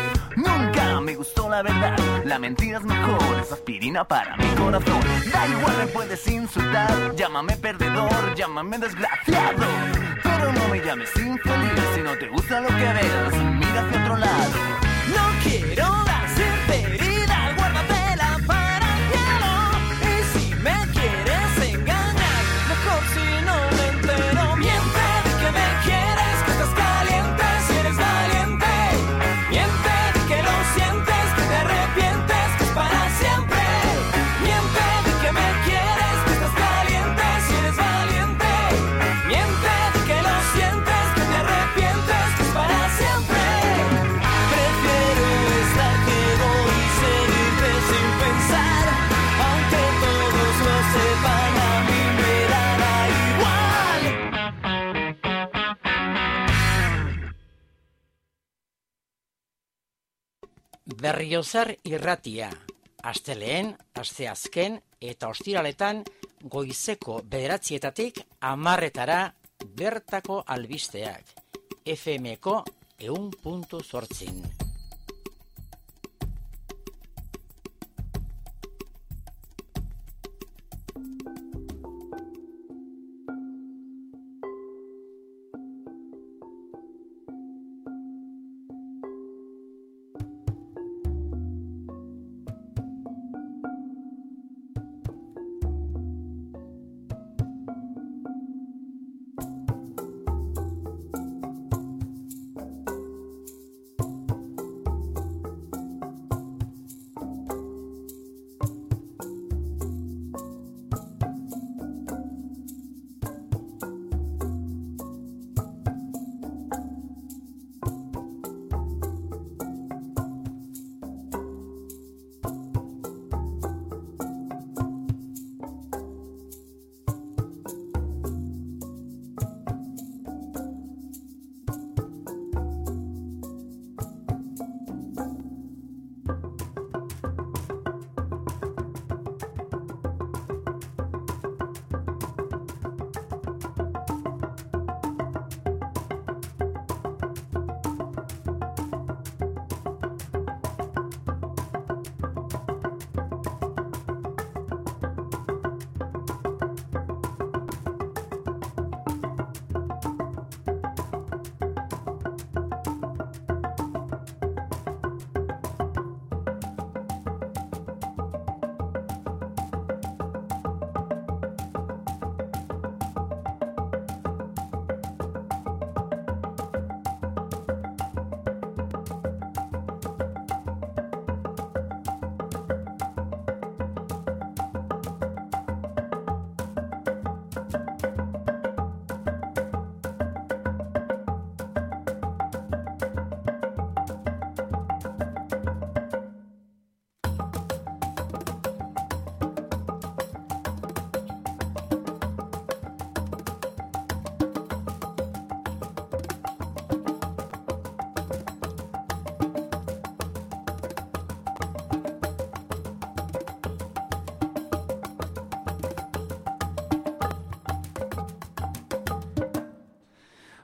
Nunca me gustó la verdad, la mentira es mejor, es aspirina para mi corazón. Da igual, me puedes insultar, llámame perdedor, llámame desgraciado, pero no me llames infeliz. Si no te gusta lo que ves, mira hacia otro lado. No quiero la sinceridad, guárdatela para el cielo. Y si me quieres engañar, mejor si no me entero. Miente de que me quieres, que estás caliente, si eres valiente. Miente de que lo sientes, que te arrepientes, que es para siempre. Miente de que me quieres, que estás caliente, si eres valiente. Miente de que lo sientes, que te arrepientes, que es para siempre. Prefiero estar ciego y seguirte sin pensar, aunque todos lo sepan, a mí me dará igual. Berriozar irratia, astelehen, asteazken eta ostiraletan goizeko 9:00 10:00 bertako albisteak, FM-ko 100.8.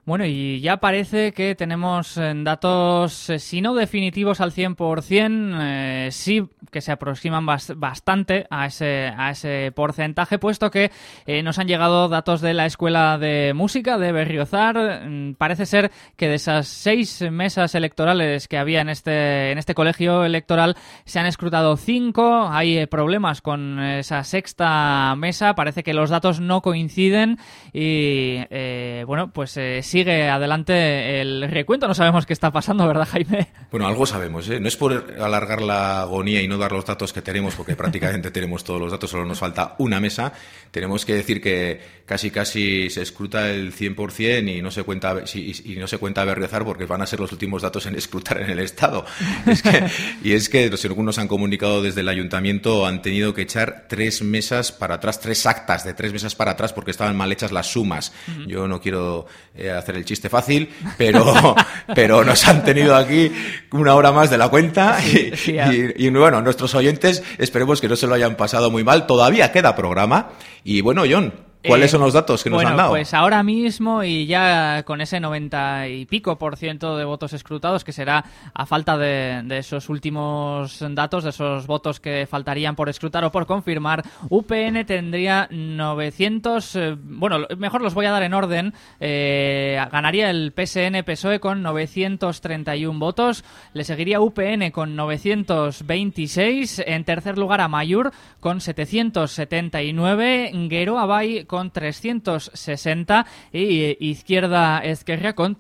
Bueno, y ya parece que tenemos datos, si no definitivos al 100%, sí que se aproximan bastante a ese porcentaje, puesto que nos han llegado datos de la Escuela de Música de Berriozar. Parece ser que de esas 6 mesas electorales que había en este colegio electoral se han escrutado 5. Hay problemas con esa sexta mesa, parece que los datos no coinciden y bueno, pues sigue adelante el recuento. No sabemos qué está pasando, ¿verdad, Jaime? Bueno, algo sabemos, ¿eh? No es por alargar la agonía y no dar los datos que tenemos, porque prácticamente tenemos todos los datos, solo nos falta una mesa. Tenemos que decir que casi se escruta el 100% y no se cuenta Berriozar, porque van a ser los últimos datos en escrutar en el Estado. Es que según nos han comunicado desde el Ayuntamiento, han tenido que echar 3 mesas para atrás, 3 actas de 3 mesas para atrás, porque estaban mal hechas las sumas. Uh-huh. Yo no quiero hacer el chiste fácil, pero nos han tenido aquí 1 hora más de la cuenta y bueno, nuestros oyentes esperemos que no se lo hayan pasado muy mal. Todavía queda programa y bueno, John, ¿cuáles son los datos que nos han dado? Pues ahora mismo, y ya con ese 90 y pico % de votos escrutados, que será a falta de esos últimos datos, de esos votos que faltarían por escrutar o por confirmar, UPN tendría 900... bueno, mejor los voy a dar en orden. Ganaría el PSN-PSOE con 931 votos, le seguiría UPN con 926, en tercer lugar Amaiur con 779, Geroa Bai con 360 y Izquierda Ezkerra con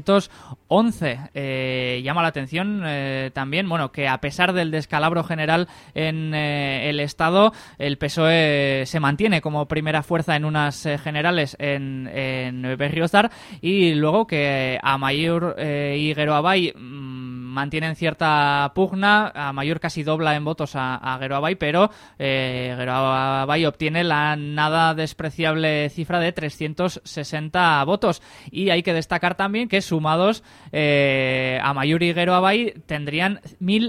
311. Llama la atención también, bueno, que a pesar del descalabro general en el Estado, el PSOE se mantiene como primera fuerza en unas generales en Berriozar, y luego que Amaiur y Geroa Bai mantienen cierta pugna. Amaiur casi dobla en votos a Geroa Bai, pero Geroa Bai obtiene la nada despreciable cifra de 360 votos. Y hay que destacar también que sumados Amaiur y Geroa Bai tendrían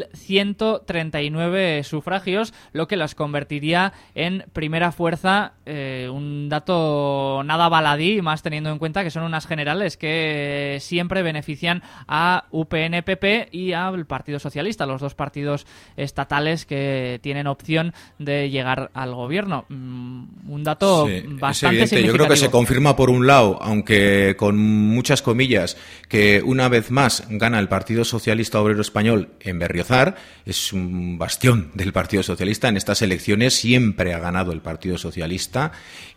1.139 sufragios, lo que las convertiría en primera fuerza. Un dato nada baladí, más teniendo en cuenta que son unas generales que siempre benefician a UPN-PP y al Partido Socialista, los dos partidos estatales que tienen opción de llegar al gobierno. Un dato bastante significativo. Yo creo que se confirma por un lado, aunque con muchas comillas, que una vez más gana el Partido Socialista Obrero Español en Berriozar. Es un bastión del Partido Socialista. En estas elecciones siempre ha ganado el Partido Socialista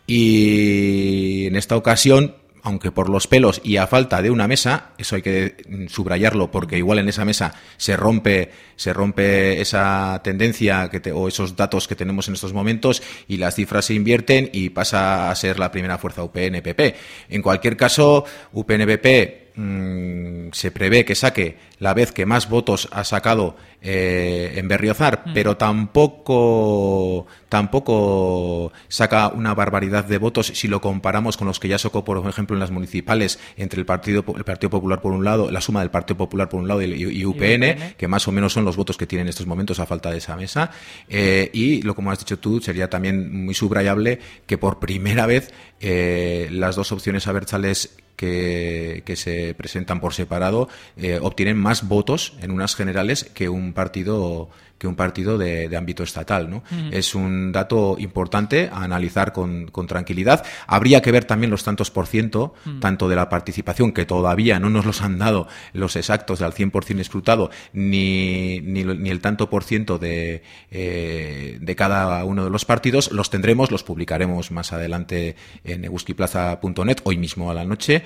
y en esta ocasión, aunque por los pelos y a falta de una mesa, eso hay que subrayarlo, porque igual en esa mesa se rompe esa tendencia o esos datos que tenemos en estos momentos y las cifras se invierten y pasa a ser la primera fuerza UPN-PP. En cualquier caso, UPN-PP se prevé que saque la vez que más votos ha sacado en Berriozar, pero tampoco saca una barbaridad de votos si lo comparamos con los que ya sacó, por ejemplo, en las municipales, entre el Partido Popular por un lado, la suma del Partido Popular por un lado y UPN, que más o menos son los votos que tiene en estos momentos a falta de esa mesa. Y lo como has dicho tú, sería también muy subrayable que por primera vez las dos opciones abertzales que se presentan por separado obtienen más votos en unas generales que un partido de ámbito estatal, ¿no? Es un dato importante a analizar con tranquilidad. Habría que ver también los tantos por ciento, tanto de la participación, que todavía no nos los han dado los exactos del 100% escrutado, ni el tanto por ciento de cada uno de los partidos. Los tendremos, los publicaremos más adelante en eguzkiplaza.net, hoy mismo a la noche,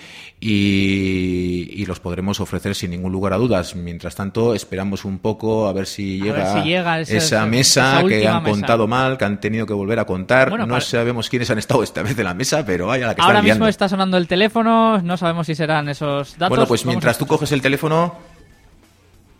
y los podremos ofrecer sin ningún lugar a dudas. Mientras tanto, esperamos un poco a ver si llega esa mesa que han contado mal, que han tenido que volver a contar. Bueno, no sabemos quiénes han estado esta vez en la mesa, pero vaya la que están liando. Ahora mismo está sonando el teléfono, no sabemos si serán esos datos. Bueno, pues mientras tú coges el teléfono...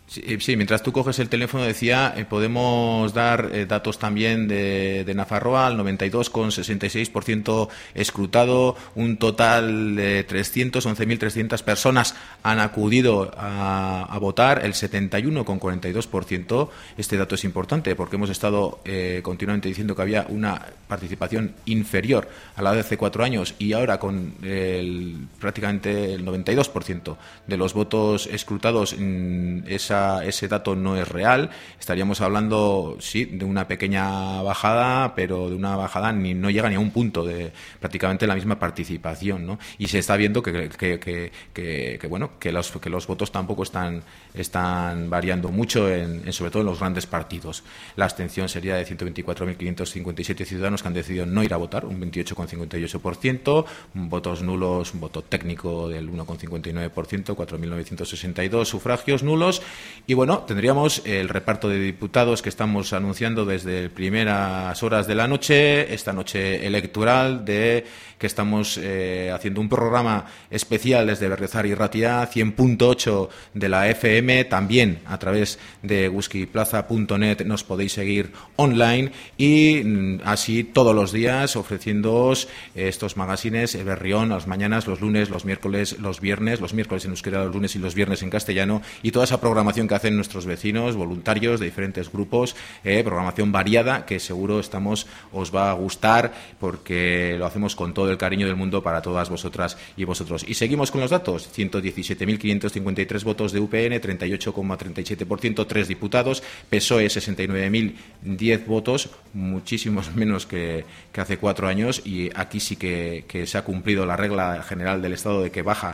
Sí, mientras tú coges el teléfono decía, podemos dar datos también de Nafarroa, al 92,66% escrutado, un total de 311.300 personas han acudido a votar, el 71,42%. Este dato es importante porque hemos estado continuamente diciendo que había una participación inferior a la de hace 4 años y ahora con prácticamente el 92% de los votos escrutados, ese dato no es real. Estaríamos hablando, sí, de una pequeña bajada, pero de una bajada no llega ni a un punto de prácticamente la misma participación, ¿no? Y se está viendo que los votos tampoco están variando mucho, sobre todo en los grandes partidos. La abstención sería de 124.557 ciudadanos que han decidido no ir a votar, un 28,58%, votos nulos, un voto técnico del 1,59%, 4.962 sufragios nulos. Y bueno, tendríamos el reparto de diputados que estamos anunciando desde primeras horas de la noche, esta noche electoral, que estamos haciendo un programa especial desde Berriozar y Ratia, 100.8 de la FM, también a través de whiskyplaza.net nos podéis seguir online y así todos los días ofreciéndoos estos magazines Berrión, las mañanas, los lunes, los miércoles, los viernes en euskera, los lunes y los viernes en castellano, y toda esa programación que hacen nuestros vecinos, voluntarios de diferentes grupos, programación variada que seguro os va a gustar porque lo hacemos con todo el cariño del mundo para todas vosotras y vosotros. Y seguimos con los datos: 117.553 votos de UPN, 38,37%, 3 diputados, PSOE 69.010 votos, muchísimos menos que hace 4 años, y aquí sí que se ha cumplido la regla general del Estado de que baja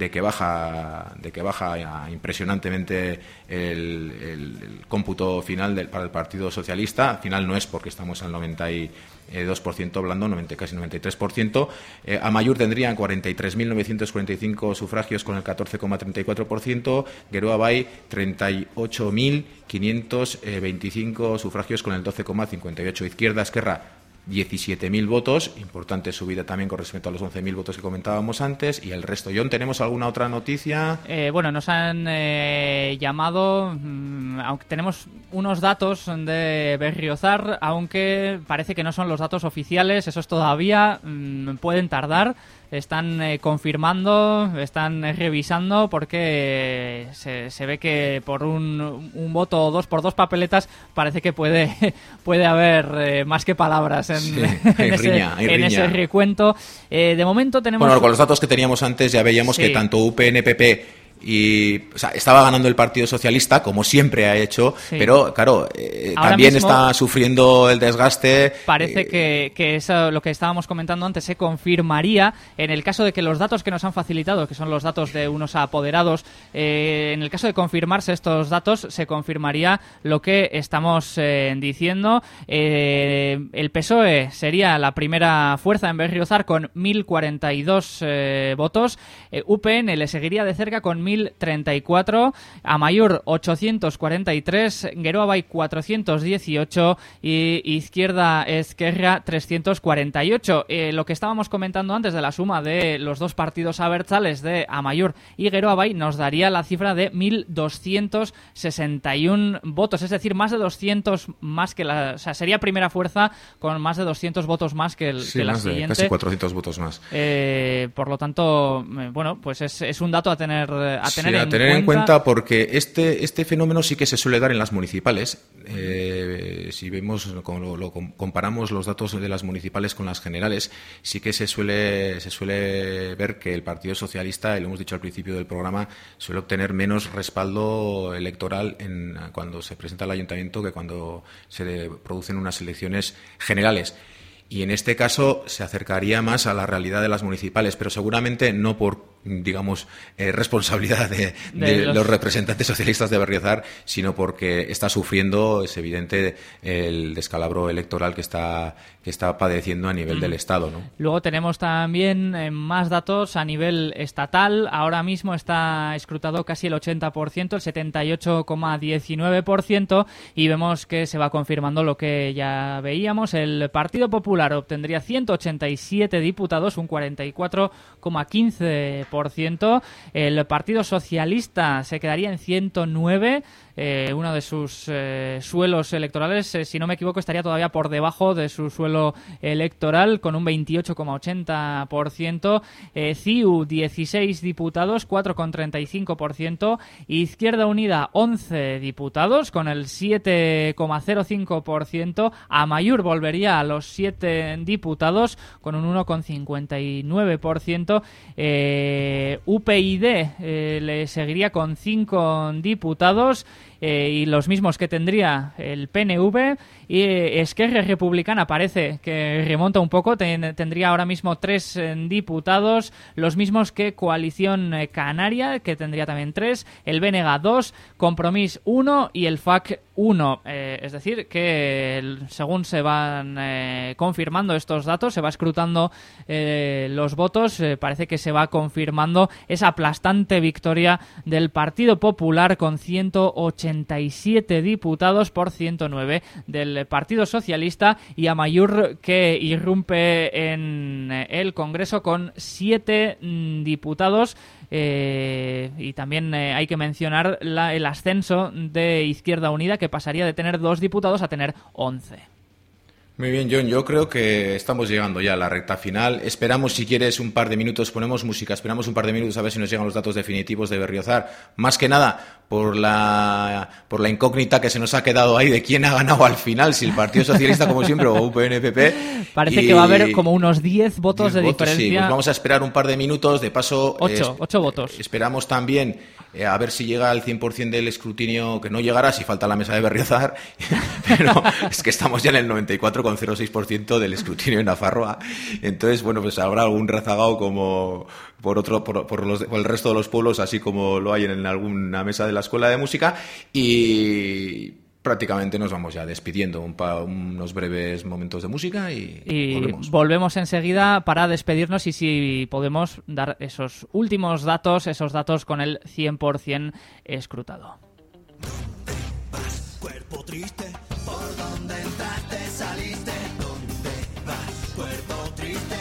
impresionantemente el cómputo final para el Partido Socialista. Al final no es porque estamos al 92% hablando, casi 93%. Amaiur tendrían 43.945 sufragios con el 14,34%. Geroa Bai 38.525 sufragios con el 12,58%. Izquierda Esquerra 17.000 votos, importante subida también con respecto a los 11.000 votos que comentábamos antes, y el resto. John, ¿tenemos alguna otra noticia? Nos han llamado, aunque tenemos unos datos de Berriozar, aunque parece que no son los datos oficiales, esos todavía pueden tardar. Están confirmando, están revisando, porque se ve que por un voto o dos, por 2 papeletas, parece que puede haber más que palabras en ese recuento. De momento tenemos... Bueno, con los datos que teníamos antes ya veíamos que tanto UPN, PP estaba ganando el Partido Socialista, como siempre ha hecho, pero claro, también está sufriendo el desgaste. Parece que eso, lo que estábamos comentando antes, se confirmaría en el caso de que los datos que nos han facilitado, que son los datos de unos apoderados, en el caso de confirmarse estos datos, se confirmaría lo que estamos diciendo. El PSOE sería la primera fuerza en Berriozar con 1.042 votos. UPN le seguiría de cerca con 1.034, Amaiur 843, Geroa Bai 418 y Izquierda Esquerra 348. Lo que estábamos comentando antes de la suma de los 2 partidos abertzales de Amaiur y Geroa Bai nos daría la cifra de 1.261 votos, es decir, más de 200 más que sería primera fuerza con más de 200 votos más que la siguiente. Casi 400 votos más. Por lo tanto, pues es un dato a tener en cuenta, porque este fenómeno sí que se suele dar en las municipales. Si vemos, comparamos los datos de las municipales con las generales, sí que se suele ver que el Partido Socialista, y lo hemos dicho al principio del programa, suele obtener menos respaldo electoral cuando se presenta al ayuntamiento que cuando se producen unas elecciones generales. Y en este caso se acercaría más a la realidad de las municipales, pero seguramente no por, responsabilidad de los representantes socialistas de Berriozar, sino porque está sufriendo, es evidente, el descalabro electoral que está padeciendo a nivel del Estado, ¿no? Luego tenemos también más datos a nivel estatal. Ahora mismo está escrutado casi el 80%, el 78,19%, y vemos que se va confirmando lo que ya veíamos. El Partido Popular obtendría 187 diputados, un 44,15%. 1,86%. El Partido Socialista se quedaría en 109%. Uno de sus suelos electorales, si no me equivoco, estaría todavía por debajo de su suelo electoral, con un 28,80%. CiU, 16 diputados, 4,35%. Izquierda Unida, 11 diputados, con el 7,05%. Amaiur volvería a los 7 diputados, con un 1,59%. UPyD le seguiría con 5 diputados, y los mismos que tendría el PNV. Y Esquerra Republicana parece que remonta un poco, tendría ahora mismo 3 diputados, los mismos que Coalición Canaria, que tendría también 3, el BNG 2, Compromís 1 y el FAC 1. Es decir, que según se van confirmando estos datos, se va escrutando los votos, parece que se va confirmando esa aplastante victoria del Partido Popular, con 187 diputados por 109 del Partido Socialista, y Amaiur, que irrumpe en el Congreso con 7 diputados. Y también hay que mencionar el ascenso de Izquierda Unida, que pasaría de tener 2 diputados a tener 11. Muy bien, John, yo creo que estamos llegando ya a la recta final. Esperamos, si quieres, un par de minutos, ponemos música, esperamos un par de minutos a ver si nos llegan los datos definitivos de Berriozar. Más que nada por la incógnita que se nos ha quedado ahí de quién ha ganado al final, si el Partido Socialista, como siempre, o UPN-PP. Parece que va a haber como unos 10 votos de diferencia. Sí, pues vamos a esperar un par de minutos, de paso... 8 votos. Esperamos también a ver si llega al 100% del escrutinio, que no llegará si falta la mesa de Berriozar, pero es que estamos ya en el 94,06% del escrutinio en Nafarroa. Entonces, bueno, pues habrá algún rezagado como por el resto de los pueblos, así como lo hay en alguna mesa de la Escuela de Música, y prácticamente nos vamos ya despidiendo, unos breves momentos de música y volvemos enseguida para despedirnos, y si podemos dar esos últimos datos, esos datos con el 100% escrutado. Cuerpo triste, por donde entraste, saliste. ¿Dónde vas? Cuerpo triste.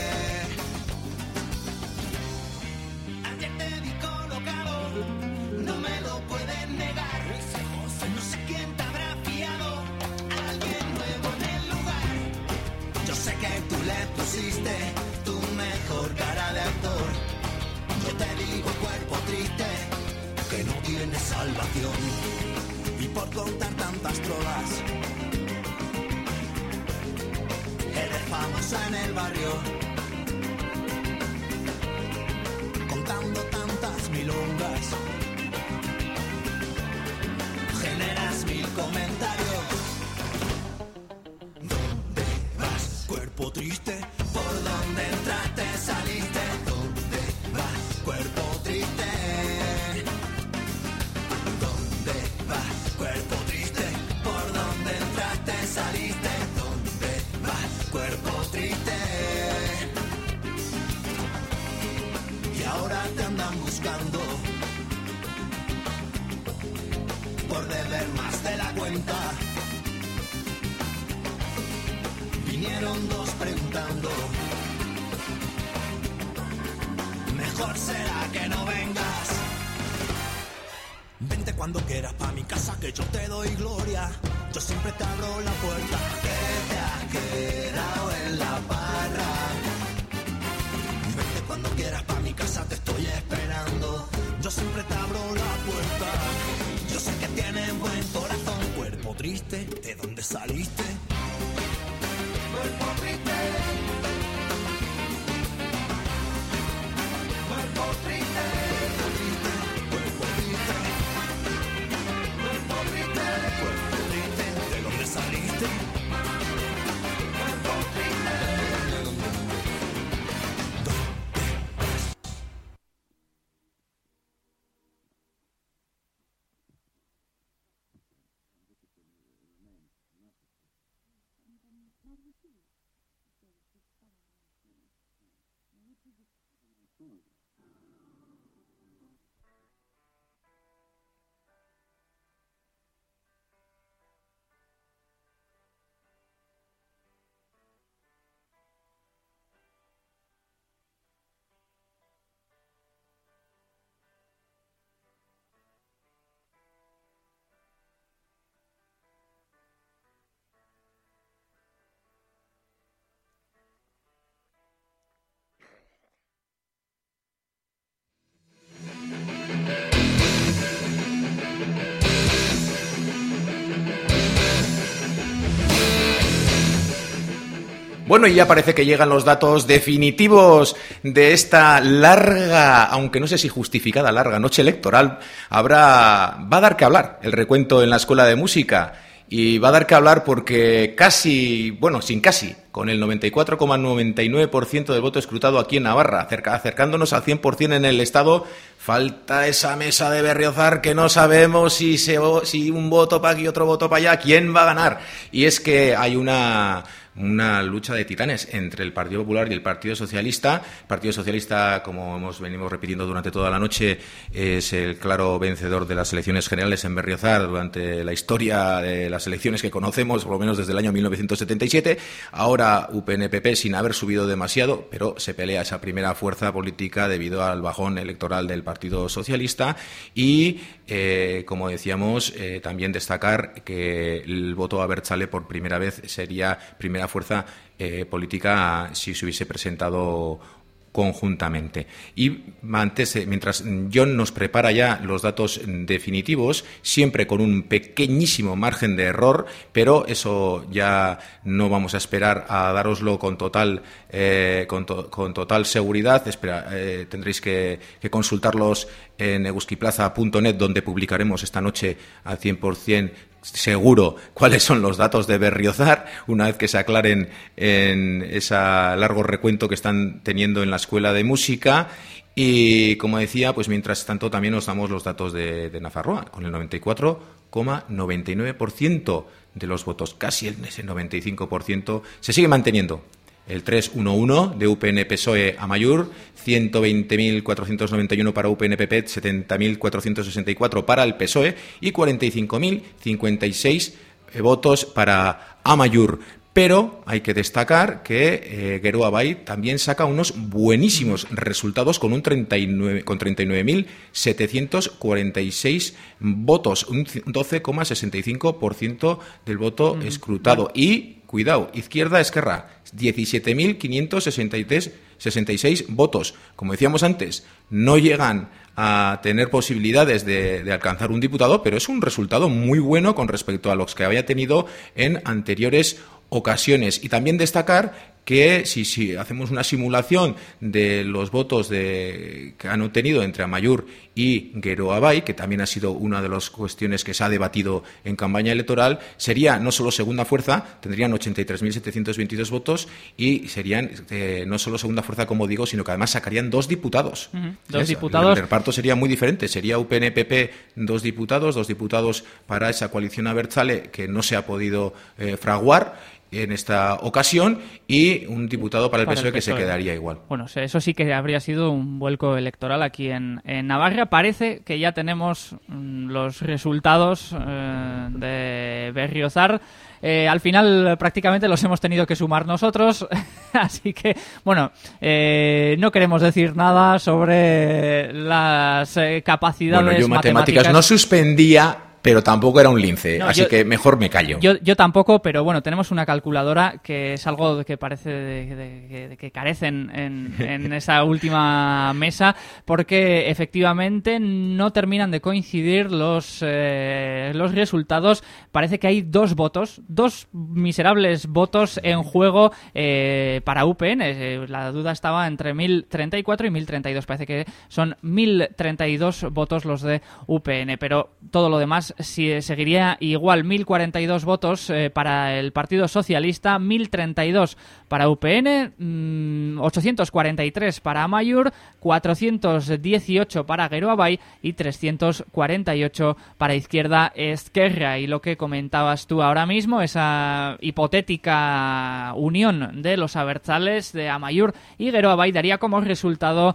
Ayer te vi colocado, no me lo puedes negar. No sé quién te habrá fiado, alguien nuevo en el lugar. Yo sé que tú le pusiste tu mejor cara de actor. Yo te digo, cuerpo triste, que no tiene salvación. Y por contar tantas trolas, eres famosa en el barrio, contando tantas milongas, generas 1000 comentarios. ¿Dónde vas? Cuerpo triste, por donde entraste, saliste. ¿Dónde vas? Cuerpo triste. ¿Dónde vas? Cuerpo triste, por donde entraste, saliste. ¿Dónde vas? Cuerpo triste. Y ahora te andan buscando por deber más de la cuenta. Vinieron 2 preguntando, mejor será que no vengas. Vente cuando quieras pa' mi casa, que yo te doy gloria. Yo siempre te abro la puerta. Que te has quedado en la barra. Vente cuando quieras pa' mi casa, te estoy esperando. Yo siempre te abro la puerta. Yo sé que tienes buen corazón. Cuerpo triste, ¿de dónde saliste? Cuerpo triste. Cuerpo triste. Cuerpo triste. Cuerpo triste. Cuerpo triste. ¿De dónde saliste? Cuerpo triste. Bueno, y ya parece que llegan los datos definitivos de esta larga, aunque no sé si justificada larga, noche electoral. Va a dar que hablar el recuento en la Escuela de Música. Y va a dar que hablar porque con el 94,99% del voto escrutado aquí en Navarra, acercándonos al 100% en el Estado, falta esa mesa de Berriozar que no sabemos si un voto para aquí y otro voto para allá, quién va a ganar. Y es que hay una lucha de titanes entre el Partido Popular y el Partido Socialista. El Partido Socialista, como venimos repitiendo durante toda la noche, es el claro vencedor de las elecciones generales en Berriozar durante la historia de las elecciones que conocemos, por lo menos desde el año 1977. Ahora UPN-PP sin haber subido demasiado, pero se pelea esa primera fuerza política debido al bajón electoral del Partido Socialista. Y, como decíamos, también destacar que el voto abertzale por primera vez sería primera fuerza política si se hubiese presentado conjuntamente. Y mientras John nos prepara ya los datos definitivos, siempre con un pequeñísimo margen de error, pero eso ya no vamos a esperar a dároslo con total seguridad. Tendréis que consultarlos en eguskiplaza.net, donde publicaremos esta noche al 100% seguro cuáles son los datos de Berriozar, una vez que se aclaren en ese largo recuento que están teniendo en la Escuela de Música. Y, como decía, pues mientras tanto también nos damos los datos de Nafarroa, con el 94,99% de los votos, casi ese 95%, se sigue manteniendo. El 311 de UPN-PSOE Amaiur, 120.491 para UPN-PP, 70.464 para el PSOE y 45.056 votos para Amaiur. Pero hay que destacar que Geroa Bai también saca unos buenísimos resultados con 39.746 votos, un 12,65% del voto escrutado. Y, cuidado, Izquierda Esquerra, 17.566 votos. Como decíamos antes, no llegan a tener posibilidades de alcanzar un diputado, pero es un resultado muy bueno con respecto a los que había tenido en anteriores ocasiones. Y también destacar que si hacemos una simulación de los votos que han obtenido entre Amaiur y Geroa Bai, que también ha sido una de las cuestiones que se ha debatido en campaña electoral, sería no solo segunda fuerza, tendrían 83.722 votos y serían no solo segunda fuerza, como digo, sino que además sacarían 2 diputados. Dos diputados. El reparto sería muy diferente, sería UPN-PP 2 diputados para esa coalición abertzale que no se ha podido fraguar en esta ocasión, y un diputado para el PSOE que se quedaría igual. Bueno, eso sí que habría sido un vuelco electoral aquí en Navarra. Parece que ya tenemos los resultados de Berriozar. Al final prácticamente los hemos tenido que sumar nosotros, así que, bueno, no queremos decir nada sobre las capacidades yo matemáticas no suspendía, pero tampoco era un lince, así que mejor me callo. Yo tampoco, pero bueno, tenemos una calculadora que es algo que parece que carecen en esa última mesa, porque efectivamente no terminan de coincidir los resultados. Parece que hay 2 miserables votos en juego para UPN. La duda estaba entre 1.034 y 1.032. Parece que son 1.032 votos los de UPN, pero todo lo demás seguiría igual. 1.042 votos para el Partido Socialista, 1.032 para UPN, 843 para Amaiur, 418 para Geroa Bai y 348 para Izquierda Esquerra. Y lo que comentabas tú ahora mismo, esa hipotética unión de los abertzales de Amaiur y Geroa Bai daría como resultado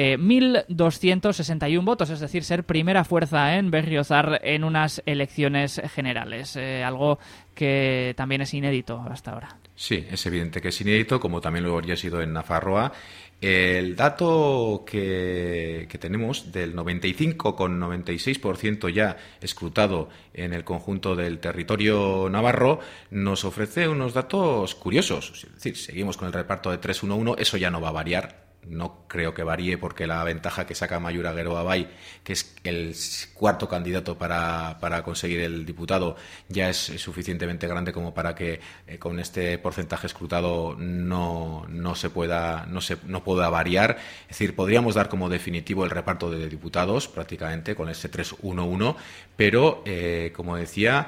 1.261 votos, es decir, ser primera fuerza en Berriozar en unas elecciones generales, algo que también es inédito hasta ahora. Sí, es evidente que es inédito, como también lo habría sido en Nafarroa. El dato que tenemos del 95,96% ya escrutado en el conjunto del territorio navarro nos ofrece unos datos curiosos. Es decir, seguimos con el reparto de 3-1-1, eso ya no va a variar. no creo que varíe, porque la ventaja que saca Amaiur Geroa Bai, que es el cuarto candidato para conseguir el diputado, ya es suficientemente grande como para que con este porcentaje escrutado no pueda variar. Es decir, podríamos dar como definitivo el reparto de diputados prácticamente con ese 3-1-1, pero como decía,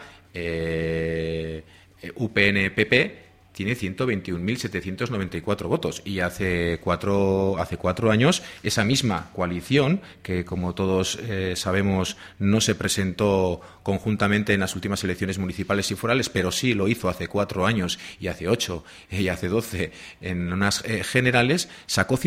UPN-PP tiene 121.794 votos, y hace cuatro años esa misma coalición, que como todos sabemos no se presentó conjuntamente en las últimas elecciones municipales y forales, pero sí lo hizo hace 4 años y hace 8 y hace 12 en unas generales, sacó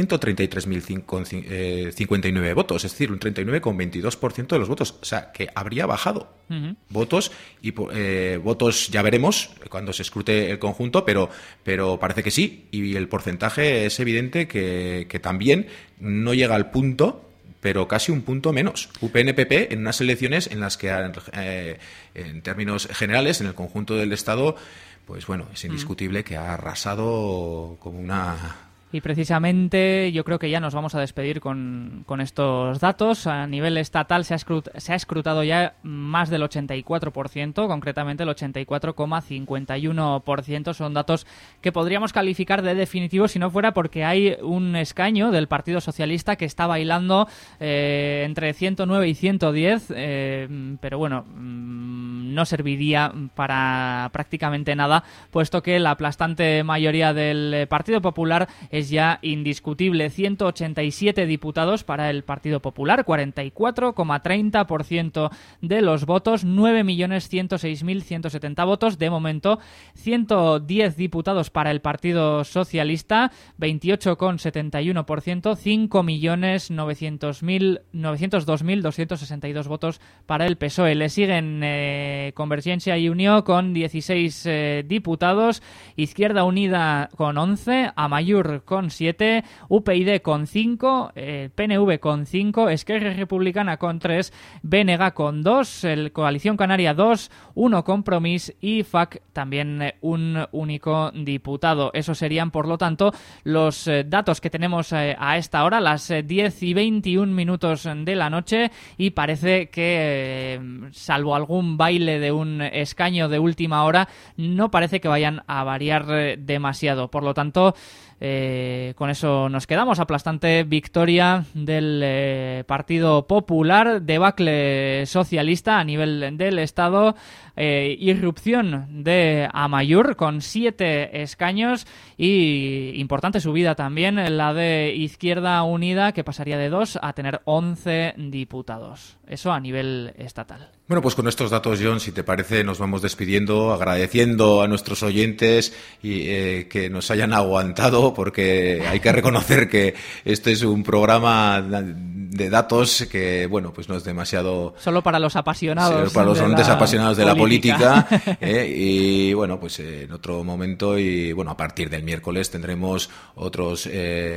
133.059 votos, es decir, un 39,22% de los votos, o sea, que habría bajado votos, y votos ya veremos cuando se escrute el conjunto, pero parece que sí, y el porcentaje es evidente que también no llega al punto, pero casi un punto menos. UPN-PP en unas elecciones en las que, en términos generales, en el conjunto del Estado, pues bueno, es indiscutible que ha arrasado como una... Y precisamente yo creo que ya nos vamos a despedir con estos datos. A nivel estatal se ha escrutado ya más del 84%, concretamente el 84,51%. Son datos que podríamos calificar de definitivos si no fuera porque hay un escaño del Partido Socialista que está bailando entre 109 y 110, pero bueno, no serviría para prácticamente nada, puesto que la aplastante mayoría del Partido Popular es ya indiscutible. 187 diputados para el Partido Popular, 44,30% de los votos, 9.106.170 votos de momento. 110 diputados para el Partido Socialista, 28,71%, 5.902.262 votos para el PSOE. Le siguen Convergencia y Unió con 16 diputados, Izquierda Unida con 11, Amaiur con 7, UPyD con 5, PNV con 5, Esquerra Republicana con 3, BNG con 2, el Coalición Canaria 2, 1 Compromís y FAC también un único diputado. Esos serían, por lo tanto, los datos que tenemos a esta hora, las 10:21 de la noche, y parece que, salvo algún baile de un escaño de última hora, no parece que vayan a variar demasiado. Por lo tanto, con eso nos quedamos. Aplastante victoria del Partido Popular, debacle socialista a nivel del Estado, irrupción de Amaiur con 7 escaños, y importante subida también la de Izquierda Unida, que pasaría de 2 a tener 11 diputados. Eso a nivel estatal. Bueno, pues con estos datos, John, si te parece, nos vamos despidiendo, agradeciendo a nuestros oyentes y que nos hayan aguantado, porque hay que reconocer que este es un programa de datos que, bueno, pues no es demasiado... Solo para los apasionados. Sí, para los oyentes apasionados de la política. Y bueno, pues en otro momento, y bueno, a partir del miércoles tendremos otros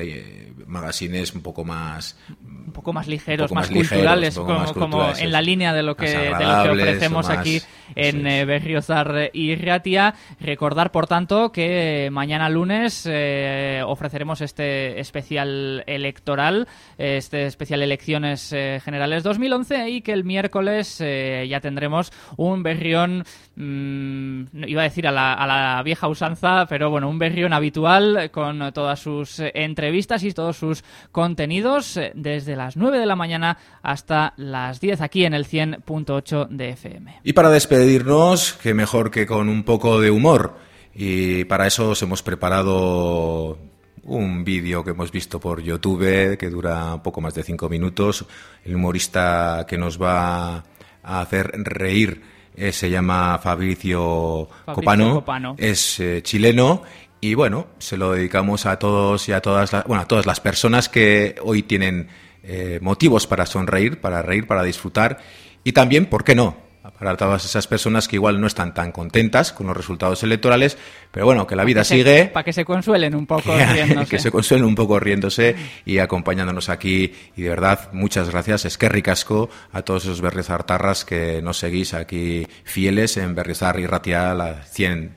magazines un poco más ligeros, más culturales, como en la línea de lo que ofrecemos aquí en Berriozar y Ratia. Recordar, por tanto, que mañana lunes ofreceremos este especial electoral, este especial elecciones generales 2011, y que el miércoles ya tendremos un Berrión, iba a decir a la vieja usanza, pero bueno, un Berrión habitual con todas sus entrevistas y todos sus contenidos desde las 9 de la mañana hasta las 10 aquí en el 100.8 de FM. Y para despedirnos, qué mejor que con un poco de humor, y para eso os hemos preparado un vídeo que hemos visto por YouTube que dura un poco más de 5 minutos. El humorista que nos va a hacer reír se llama Fabricio Copano. Es chileno, y bueno, se lo dedicamos a todos y a todas las personas que hoy tienen motivos para sonreír, para reír, para disfrutar, y también, ¿por qué no?, para todas esas personas que igual no están tan contentas con los resultados electorales, pero bueno, que la vida sigue. Para que se consuelen un poco riéndose. Que se consuelen un poco riéndose y acompañándonos aquí. Y de verdad, muchas gracias. Eskerrik asko a todos esos berriozartarras que nos seguís aquí fieles en Berriozar y Ratia, la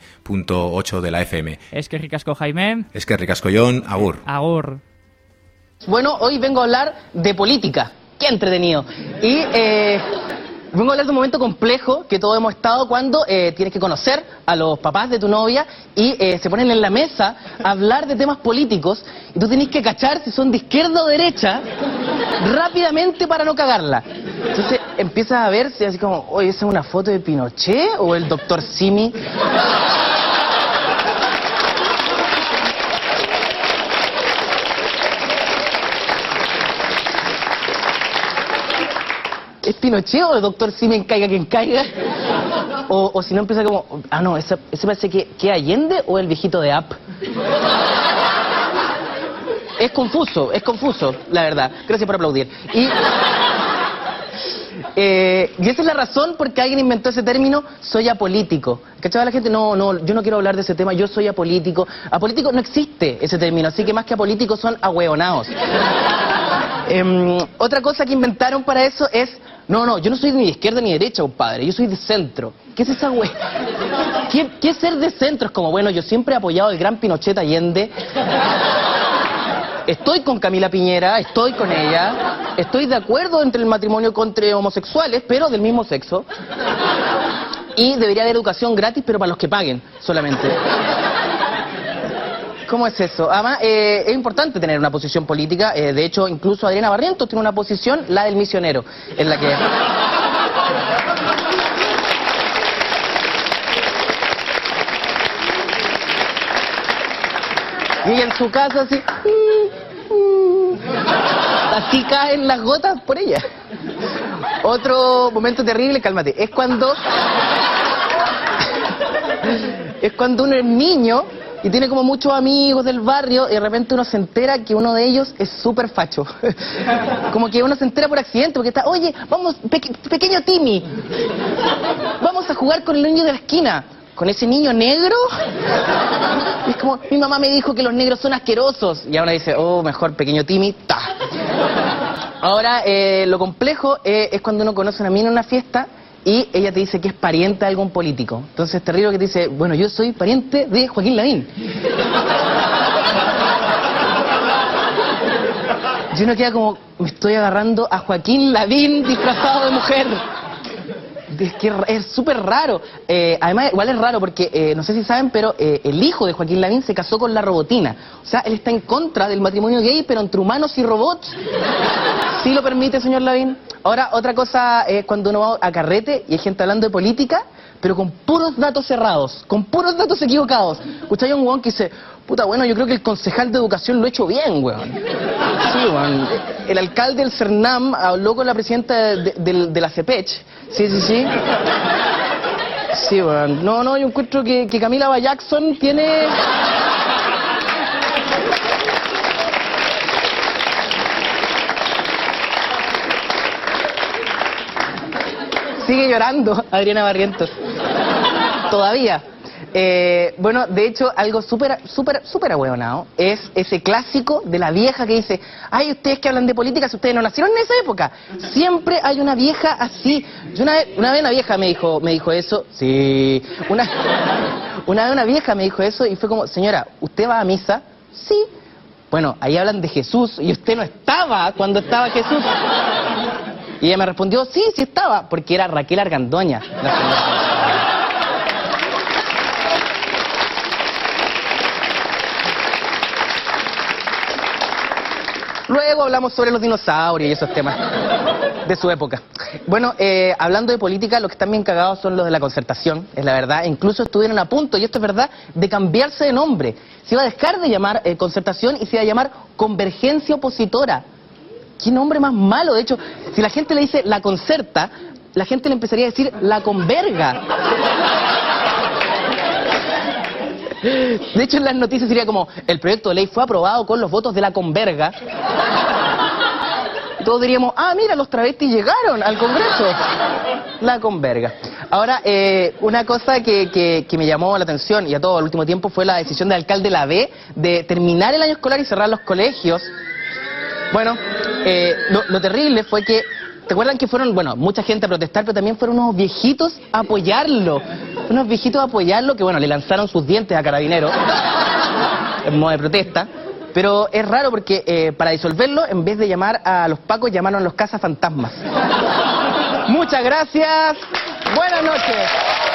100.8 de la FM. Eskerrik asko, Jaime. Eskerrik asko, Jon. Agur. Agur. Bueno, hoy vengo a hablar de política. ¡Qué entretenido! Y vengo a hablar de un momento complejo que todos hemos estado cuando tienes que conocer a los papás de tu novia y se ponen en la mesa a hablar de temas políticos y tú tenés que cachar si son de izquierda o derecha rápidamente para no cagarla. Entonces empiezas a ver si así como, oye, ¿esa es una foto de Pinochet o el doctor Simi? ¿Es Pinochet o el doctor Simen caiga quien caiga? O si no empieza como, ah no, ese parece que Allende o el viejito de App. Es confuso, la verdad. Gracias por aplaudir. Y esa es la razón por qué alguien inventó ese término, soy apolítico. ¿Cachai? La gente, no, yo no quiero hablar de ese tema, yo soy apolítico. Apolítico no existe ese término, así que más que apolíticos son ahueonados. Otra cosa que inventaron para eso es, no, yo no soy ni de izquierda ni de derecha, compadre, yo soy de centro. ¿Qué es esa wea? ¿Qué es ser de centro? Es como, bueno, yo siempre he apoyado al gran Pinochet Allende. Estoy con Camila Piñera, estoy con ella. Estoy de acuerdo entre el matrimonio entre homosexuales, pero del mismo sexo. Y debería haber educación gratis, pero para los que paguen solamente. ¿Cómo es eso? Además, es importante tener una posición política. De hecho, incluso Adriana Barrientos tiene una posición, la del misionero, en la que... Y en su casa así... Así caen las gotas por ella. Otro momento terrible, cálmate, es cuando uno es niño y tiene como muchos amigos del barrio y de repente uno se entera que uno de ellos es súper facho. Como que uno se entera por accidente porque está, oye, vamos, pequeño Timmy, vamos a jugar con el niño de la esquina. ¿Con ese niño negro? Y es como, mi mamá me dijo que los negros son asquerosos. Y ahora dice, oh, mejor pequeño Timmy, ta. Ahora, lo complejo es cuando uno conoce a una mina en una fiesta y ella te dice que es pariente de algún político. Entonces es terrible que te dice, bueno, yo soy pariente de Joaquín Lavín. Y uno queda como, me estoy agarrando a Joaquín Lavín disfrazado de mujer. Es que es súper raro. Además, igual es raro porque, no sé si saben, pero el hijo de Joaquín Lavín se casó con la robotina. O sea, él está en contra del matrimonio gay, pero entre humanos y robots. ¿Sí lo permite, señor Lavín? Ahora, otra cosa es cuando uno va a carrete y hay gente hablando de política, pero con puros datos cerrados, con puros datos equivocados. Escucháis a un huevón que dice, puta, bueno, yo creo que el concejal de educación lo ha hecho bien, weón. Sí, weón. El alcalde del CERNAM habló con la presidenta de la CEPECH. Sí. Sí, weón. No, yo encuentro que Camila Jackson tiene... Sigue llorando Adriana Barrientos. Todavía. Bueno, de hecho, algo súper ahueonado es ese clásico de la vieja que dice, ay, ustedes que hablan de política, si ustedes no nacieron en esa época. Siempre hay una vieja así. Yo una vez una vieja me dijo eso, sí. Una vez una vieja me dijo eso y fue como, señora, ¿usted va a misa? Sí. Bueno, ahí hablan de Jesús y usted no estaba cuando estaba Jesús. Y ella me respondió, sí estaba, porque era Raquel Argandoña. Luego hablamos sobre los dinosaurios y esos temas de su época. Bueno, hablando de política, los que están bien cagados son los de la Concertación, es la verdad. Incluso estuvieron a punto, y esto es verdad, de cambiarse de nombre. Se iba a dejar de llamar Concertación y se iba a llamar Convergencia Opositora. ¿Qué nombre más malo? De hecho, si la gente le dice la Concerta, la gente le empezaría a decir la Converga. De hecho, en las noticias sería como, el proyecto de ley fue aprobado con los votos de la Converga. Todos diríamos, ah, mira, los travestis llegaron al Congreso. La Converga. Ahora, una cosa que me llamó la atención, y a todo el último tiempo, fue la decisión del alcalde de la B de terminar el año escolar y cerrar los colegios. Bueno, lo terrible fue que, ¿te acuerdan que fueron, bueno, mucha gente a protestar, pero también fueron unos viejitos a apoyarlo? Unos viejitos a apoyarlo que, bueno, le lanzaron sus dientes a Carabineros en modo de protesta. Pero es raro porque para disolverlo, en vez de llamar a los pacos, llamaron a los cazafantasmas. Muchas gracias. Buenas noches.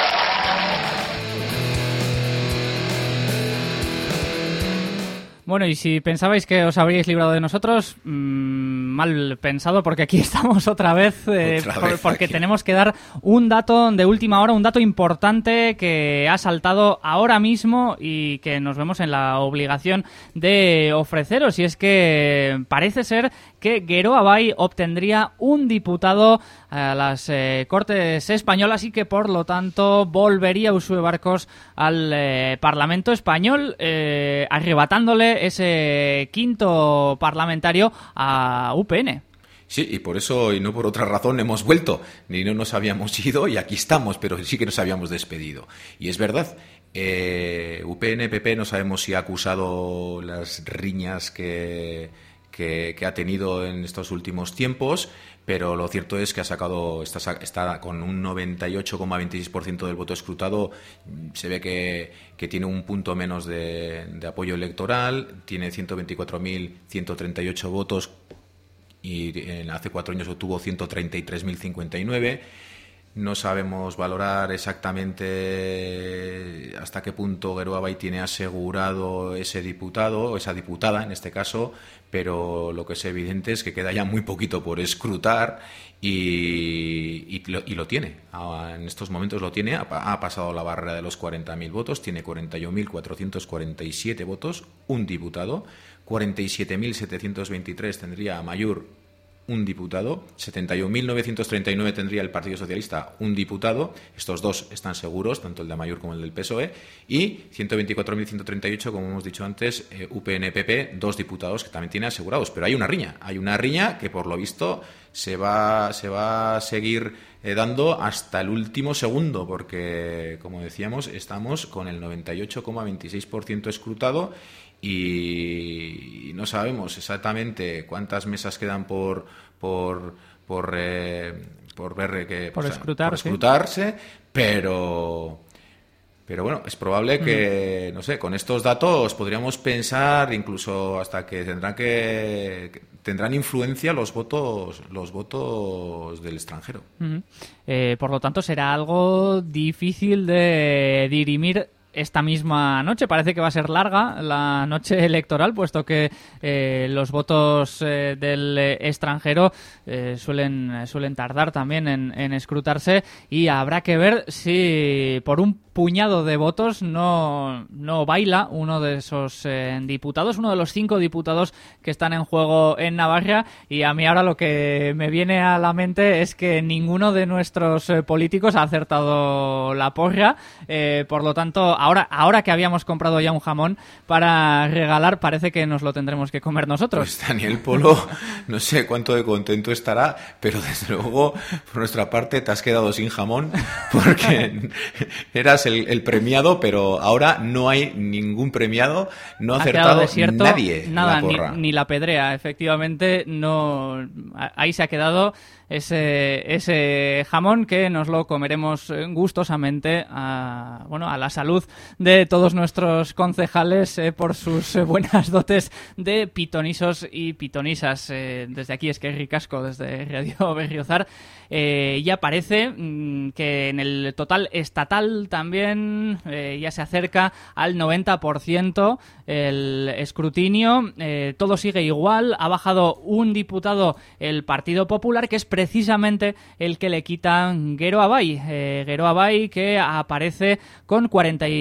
Bueno, y si pensabais que os habríais librado de nosotros, mal pensado, porque aquí estamos otra vez, porque aquí tenemos que dar un dato de última hora, un dato importante que ha saltado ahora mismo y que nos vemos en la obligación de ofreceros, y es que parece ser que Geroa Bai obtendría un diputado a las Cortes Españolas y que por lo tanto volvería Uxue Barkos al Parlamento Español, arrebatándole ese quinto parlamentario a UPN. Sí, y por eso, y no por otra razón, hemos vuelto. Ni no nos habíamos ido y aquí estamos, pero sí que nos habíamos despedido. Y es verdad, UPN-PP no sabemos si ha acusado las riñas que ha tenido en estos últimos tiempos, pero lo cierto es que está con un 98,26% del voto escrutado. Se ve que tiene un punto menos de apoyo electoral, tiene 124.138 votos y hace 4 años obtuvo 133.059. No sabemos valorar exactamente hasta qué punto Geroa Bai tiene asegurado ese diputado, o esa diputada en este caso, pero lo que es evidente es que queda ya muy poquito por escrutar y lo tiene. En estos momentos lo tiene, ha pasado la barrera de los 40.000 votos, tiene 41.447 votos, un diputado, 47.723 tendría Amaiur, un diputado, 71.939 tendría el Partido Socialista, un diputado, estos dos están seguros, tanto el de Amaiur como el del PSOE, y 124.138, como hemos dicho antes, UPN-PP, 2 diputados que también tiene asegurados, pero hay una riña que por lo visto se va a seguir dando hasta el último segundo, porque, como decíamos, estamos con el 98,26% escrutado y no sabemos exactamente cuántas mesas quedan por escrutarse, pero bueno, es probable que, no sé, con estos datos podríamos pensar incluso hasta que tendrán influencia los votos del extranjero. Por lo tanto, será algo difícil de dirimir esta misma noche. Parece que va a ser larga la noche electoral, puesto que los votos del extranjero suelen tardar también en escrutarse, y habrá que ver si por un puñado de votos no baila uno de esos diputados, uno de los 5 diputados que están en juego en Navarra. Y a mí ahora lo que me viene a la mente es que ninguno de nuestros políticos ha acertado la porra, por lo tanto ahora que habíamos comprado ya un jamón para regalar, parece que nos lo tendremos que comer nosotros. Pues Daniel Polo, no sé cuánto de contento estará, pero desde luego por nuestra parte te has quedado sin jamón, porque eras el premiado, pero ahora no hay ningún premiado, no ha acertado nadie nada, la porra. Ni la pedrea, efectivamente, no, ahí se ha quedado ese jamón, que nos lo comeremos gustosamente a la salud de todos nuestros concejales por sus buenas dotes de pitonisos y pitonisas. Desde aquí eskerrik asko, desde Radio Berriozar. Ya parece que en el total estatal también ya se acerca al 90% el escrutinio. Todo sigue igual. Ha bajado un diputado el Partido Popular, que es precisamente el que le quitan Geroa Bai. Geroa Bai, que aparece con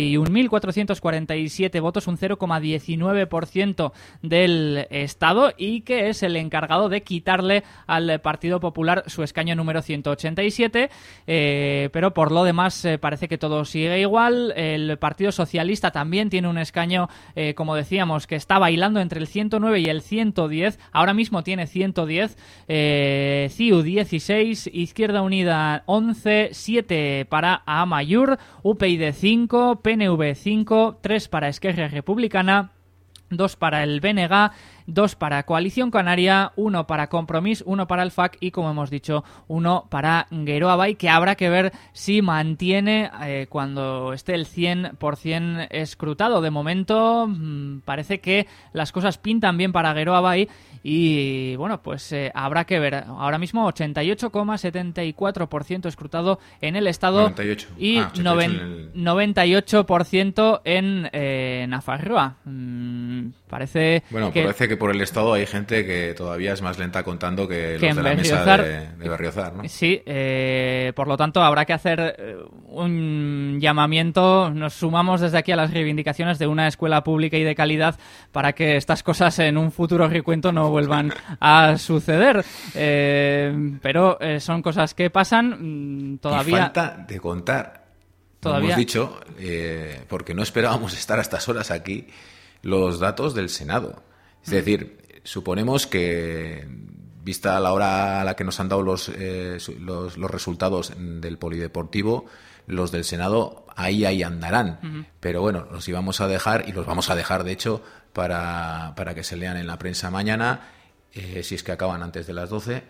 41.447 votos, un 0,19% del Estado, y que es el encargado de quitarle al Partido Popular su escaño número 187, pero por lo demás parece que todo sigue igual. El Partido Socialista también tiene un escaño, como decíamos, que está bailando entre el 109 y el 110. Ahora mismo tiene 110, CiU 16, Izquierda Unida 11, 7 para Amaiur, UPyD 5, PNV 5, 3 para Esquerra Republicana, 2 para el BNG, 2 para Coalición Canaria, 1 para Compromís, 1 para el FAC y, como hemos dicho, 1 para Geroa Bai, que habrá que ver si mantiene cuando esté el 100% escrutado. De momento parece que las cosas pintan bien para Geroa Bai y, bueno, pues habrá que ver. Ahora mismo 88,74% escrutado en el Estado 98. Y 98% en Nafarroa. Parece que por el Estado hay gente que todavía es más lenta contando que los de la mesa de Berriozar, ¿no? Sí, por lo tanto habrá que hacer un llamamiento. Nos sumamos desde aquí a las reivindicaciones de una escuela pública y de calidad para que estas cosas en un futuro recuento no vuelvan a suceder. Pero son cosas que pasan todavía. Y falta de contar. Todavía. Hemos dicho, porque no esperábamos estar a estas horas aquí, los datos del Senado. Es decir, suponemos que, vista la hora a la que nos han dado los resultados del polideportivo, los del Senado ahí andarán. Uh-huh. Pero bueno, los íbamos a dejar, y los vamos a dejar, de hecho, para que se lean en la prensa mañana, si es que acaban antes de las 12.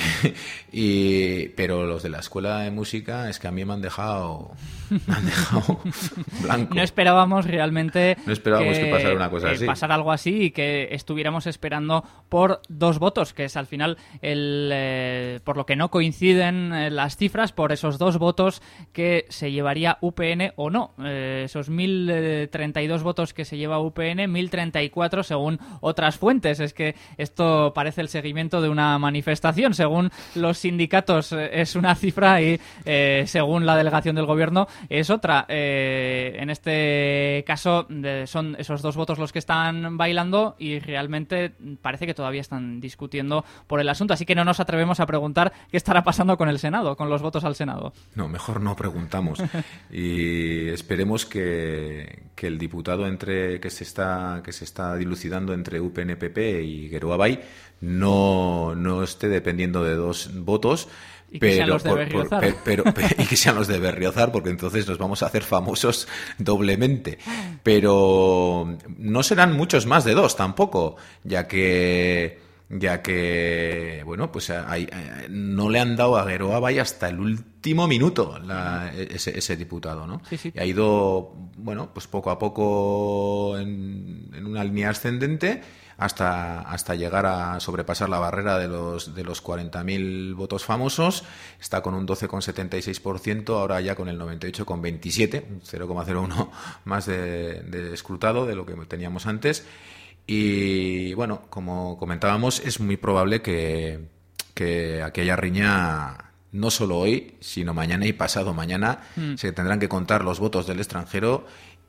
Pero los de la escuela de música es que a mí me han dejado blanco. No esperábamos realmente que pasara una cosa así. Pasar algo así y que estuviéramos esperando por 2 votos, que es al final por lo que no coinciden las cifras, por esos 2 votos que se llevaría UPN o no. Esos 1.032 votos que se lleva UPN, 1.034 según otras fuentes. Es que esto parece el seguimiento de una manifestación. Según los sindicatos es una cifra y según la delegación del gobierno es otra. En este caso son esos 2 votos los que están bailando y realmente parece que todavía están discutiendo por el asunto. Así que no nos atrevemos a preguntar qué estará pasando con el Senado, con los votos al Senado. No, mejor no preguntamos. Y esperemos que el diputado que se está dilucidando entre UPN-PP y Geroa Bai no esté dependiendo de 2 votos, y que sean los de Berriozar. Y que sean los de Berriozar, porque entonces nos vamos a hacer famosos doblemente. Pero no serán muchos más de 2 tampoco, ya que bueno, pues no le han dado a Geroa Bai hasta el último minuto ese diputado, ¿no? Sí. Y ha ido, bueno, pues poco a poco en una línea ascendente hasta llegar a sobrepasar la barrera de los 40.000 votos famosos. Está con un 12,76%, ahora ya con el 98,27%, un 0,01 más de escrutado de lo que teníamos antes. Y bueno, como comentábamos, es muy probable que aquella riña, no solo hoy, sino mañana y pasado mañana, se tendrán que contar los votos del extranjero.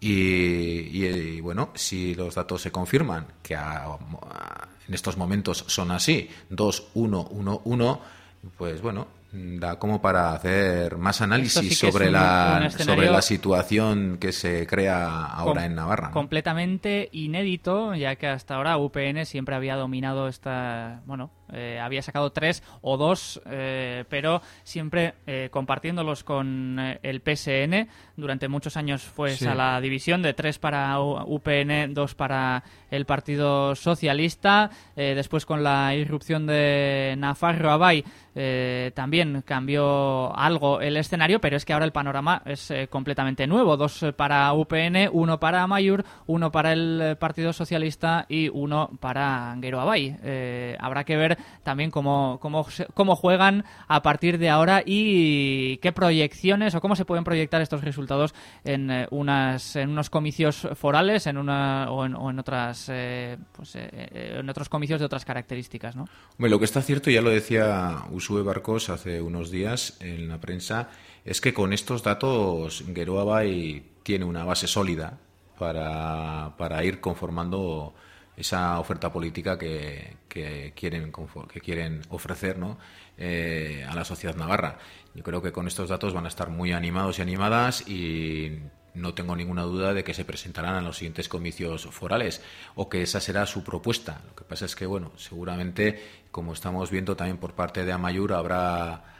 Y bueno, si los datos se confirman, que en estos momentos son así, 2-1-1-1, pues bueno, da como para hacer más análisis sobre la situación que se crea ahora en Navarra, ¿no? Completamente inédito, ya que hasta ahora UPN siempre había dominado había sacado 3 o 2, pero siempre compartiéndolos con el PSN. Durante muchos años fue esa la división de 3 para UPN, 2 para el Partido Socialista. Después, con la irrupción de Nafarroa Bai, también cambió algo el escenario, pero es que ahora el panorama es completamente nuevo. 2 para UPN, 1 para Amaiur, 1 para el Partido Socialista y 1 para Geroa Bai. Habrá que ver también cómo juegan a partir de ahora y qué proyecciones o cómo se pueden proyectar estos resultados en unos comicios forales en otros comicios de otras características, ¿no? Bueno, lo que está cierto, ya lo decía Usue Barcos hace unos días en la prensa, es que con estos datos Geroa Bai tiene una base sólida para ir conformando esa oferta política que quieren ofrecer, ¿no? A la sociedad navarra. Yo creo que con estos datos van a estar muy animados y animadas, y no tengo ninguna duda de que se presentarán a los siguientes comicios forales, o que esa será su propuesta. Lo que pasa es que, bueno, seguramente, como estamos viendo también por parte de Amaiur, habrá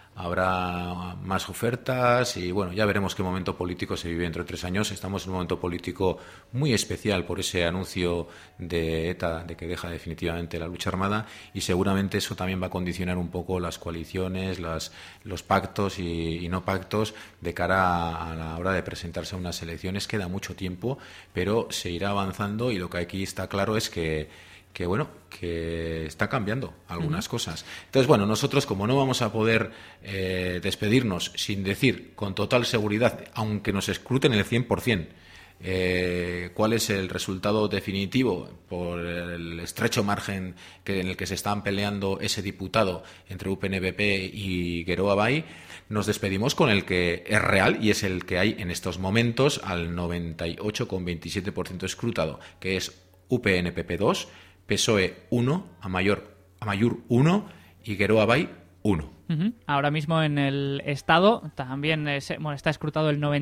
habrá más ofertas y bueno, ya veremos qué momento político se vive dentro de 3 años. Estamos en un momento político muy especial por ese anuncio de ETA de que deja definitivamente la lucha armada y seguramente eso también va a condicionar un poco las coaliciones, los pactos y no pactos de cara a la hora de presentarse a unas elecciones. Queda mucho tiempo, pero se irá avanzando y lo que aquí está claro es que está cambiando algunas cosas. Entonces, bueno, nosotros como no vamos a poder despedirnos sin decir con total seguridad, aunque nos escruten el 100%, cuál es el resultado definitivo por el estrecho margen en el que se están peleando ese diputado entre UPN-BP y Geroa Bai, nos despedimos con el que es real y es el que hay en estos momentos al 98,27% escrutado, que es UPN-PP 2, PSOE 1, Amaiur 1 y Geroa Bai 1. Ahora mismo en el Estado también está escrutado el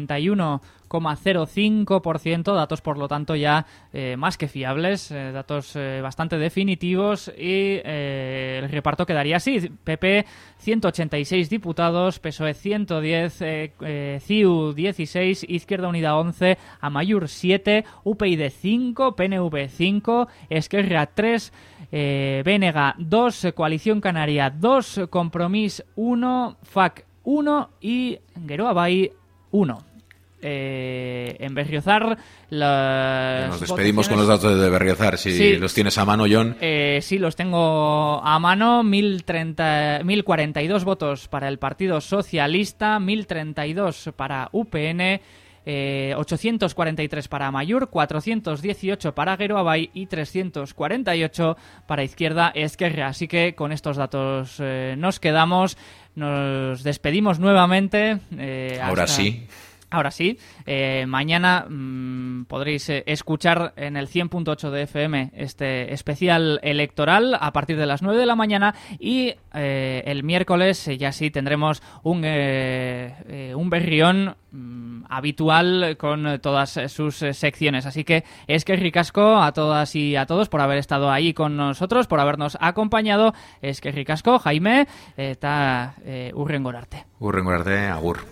91,05%, datos por lo tanto ya más que fiables, datos bastante definitivos y el reparto quedaría así: PP 186 diputados, PSOE 110, CiU 16, Izquierda Unida 11, Amaiur 7, UPyD 5, PNV 5, Esquerra 3, BNG 2, Coalición Canaria 2, Compromís 1, FAC 1 y Geroa Bai 1. En Berriozar nos despedimos con los datos de Berriozar, si los tienes a mano, John. Sí, los tengo a mano. 1042 votos para el Partido Socialista, 1032 para UPN, 843 para Amaiur, 418 para Geroa Bai y 348 para Izquierda Esquerra. Así que con estos datos nos quedamos, nos despedimos nuevamente. Ahora sí, mañana podréis escuchar en el 100.8 de FM este especial electoral a partir de las 9 de la mañana y el miércoles ya sí tendremos un berrión habitual con todas sus secciones. Así que es que ricasco a todas y a todos por haber estado ahí con nosotros, por habernos acompañado. Es que ricasco, Jaime, eta urrengorarte. Urrengorarte, agur.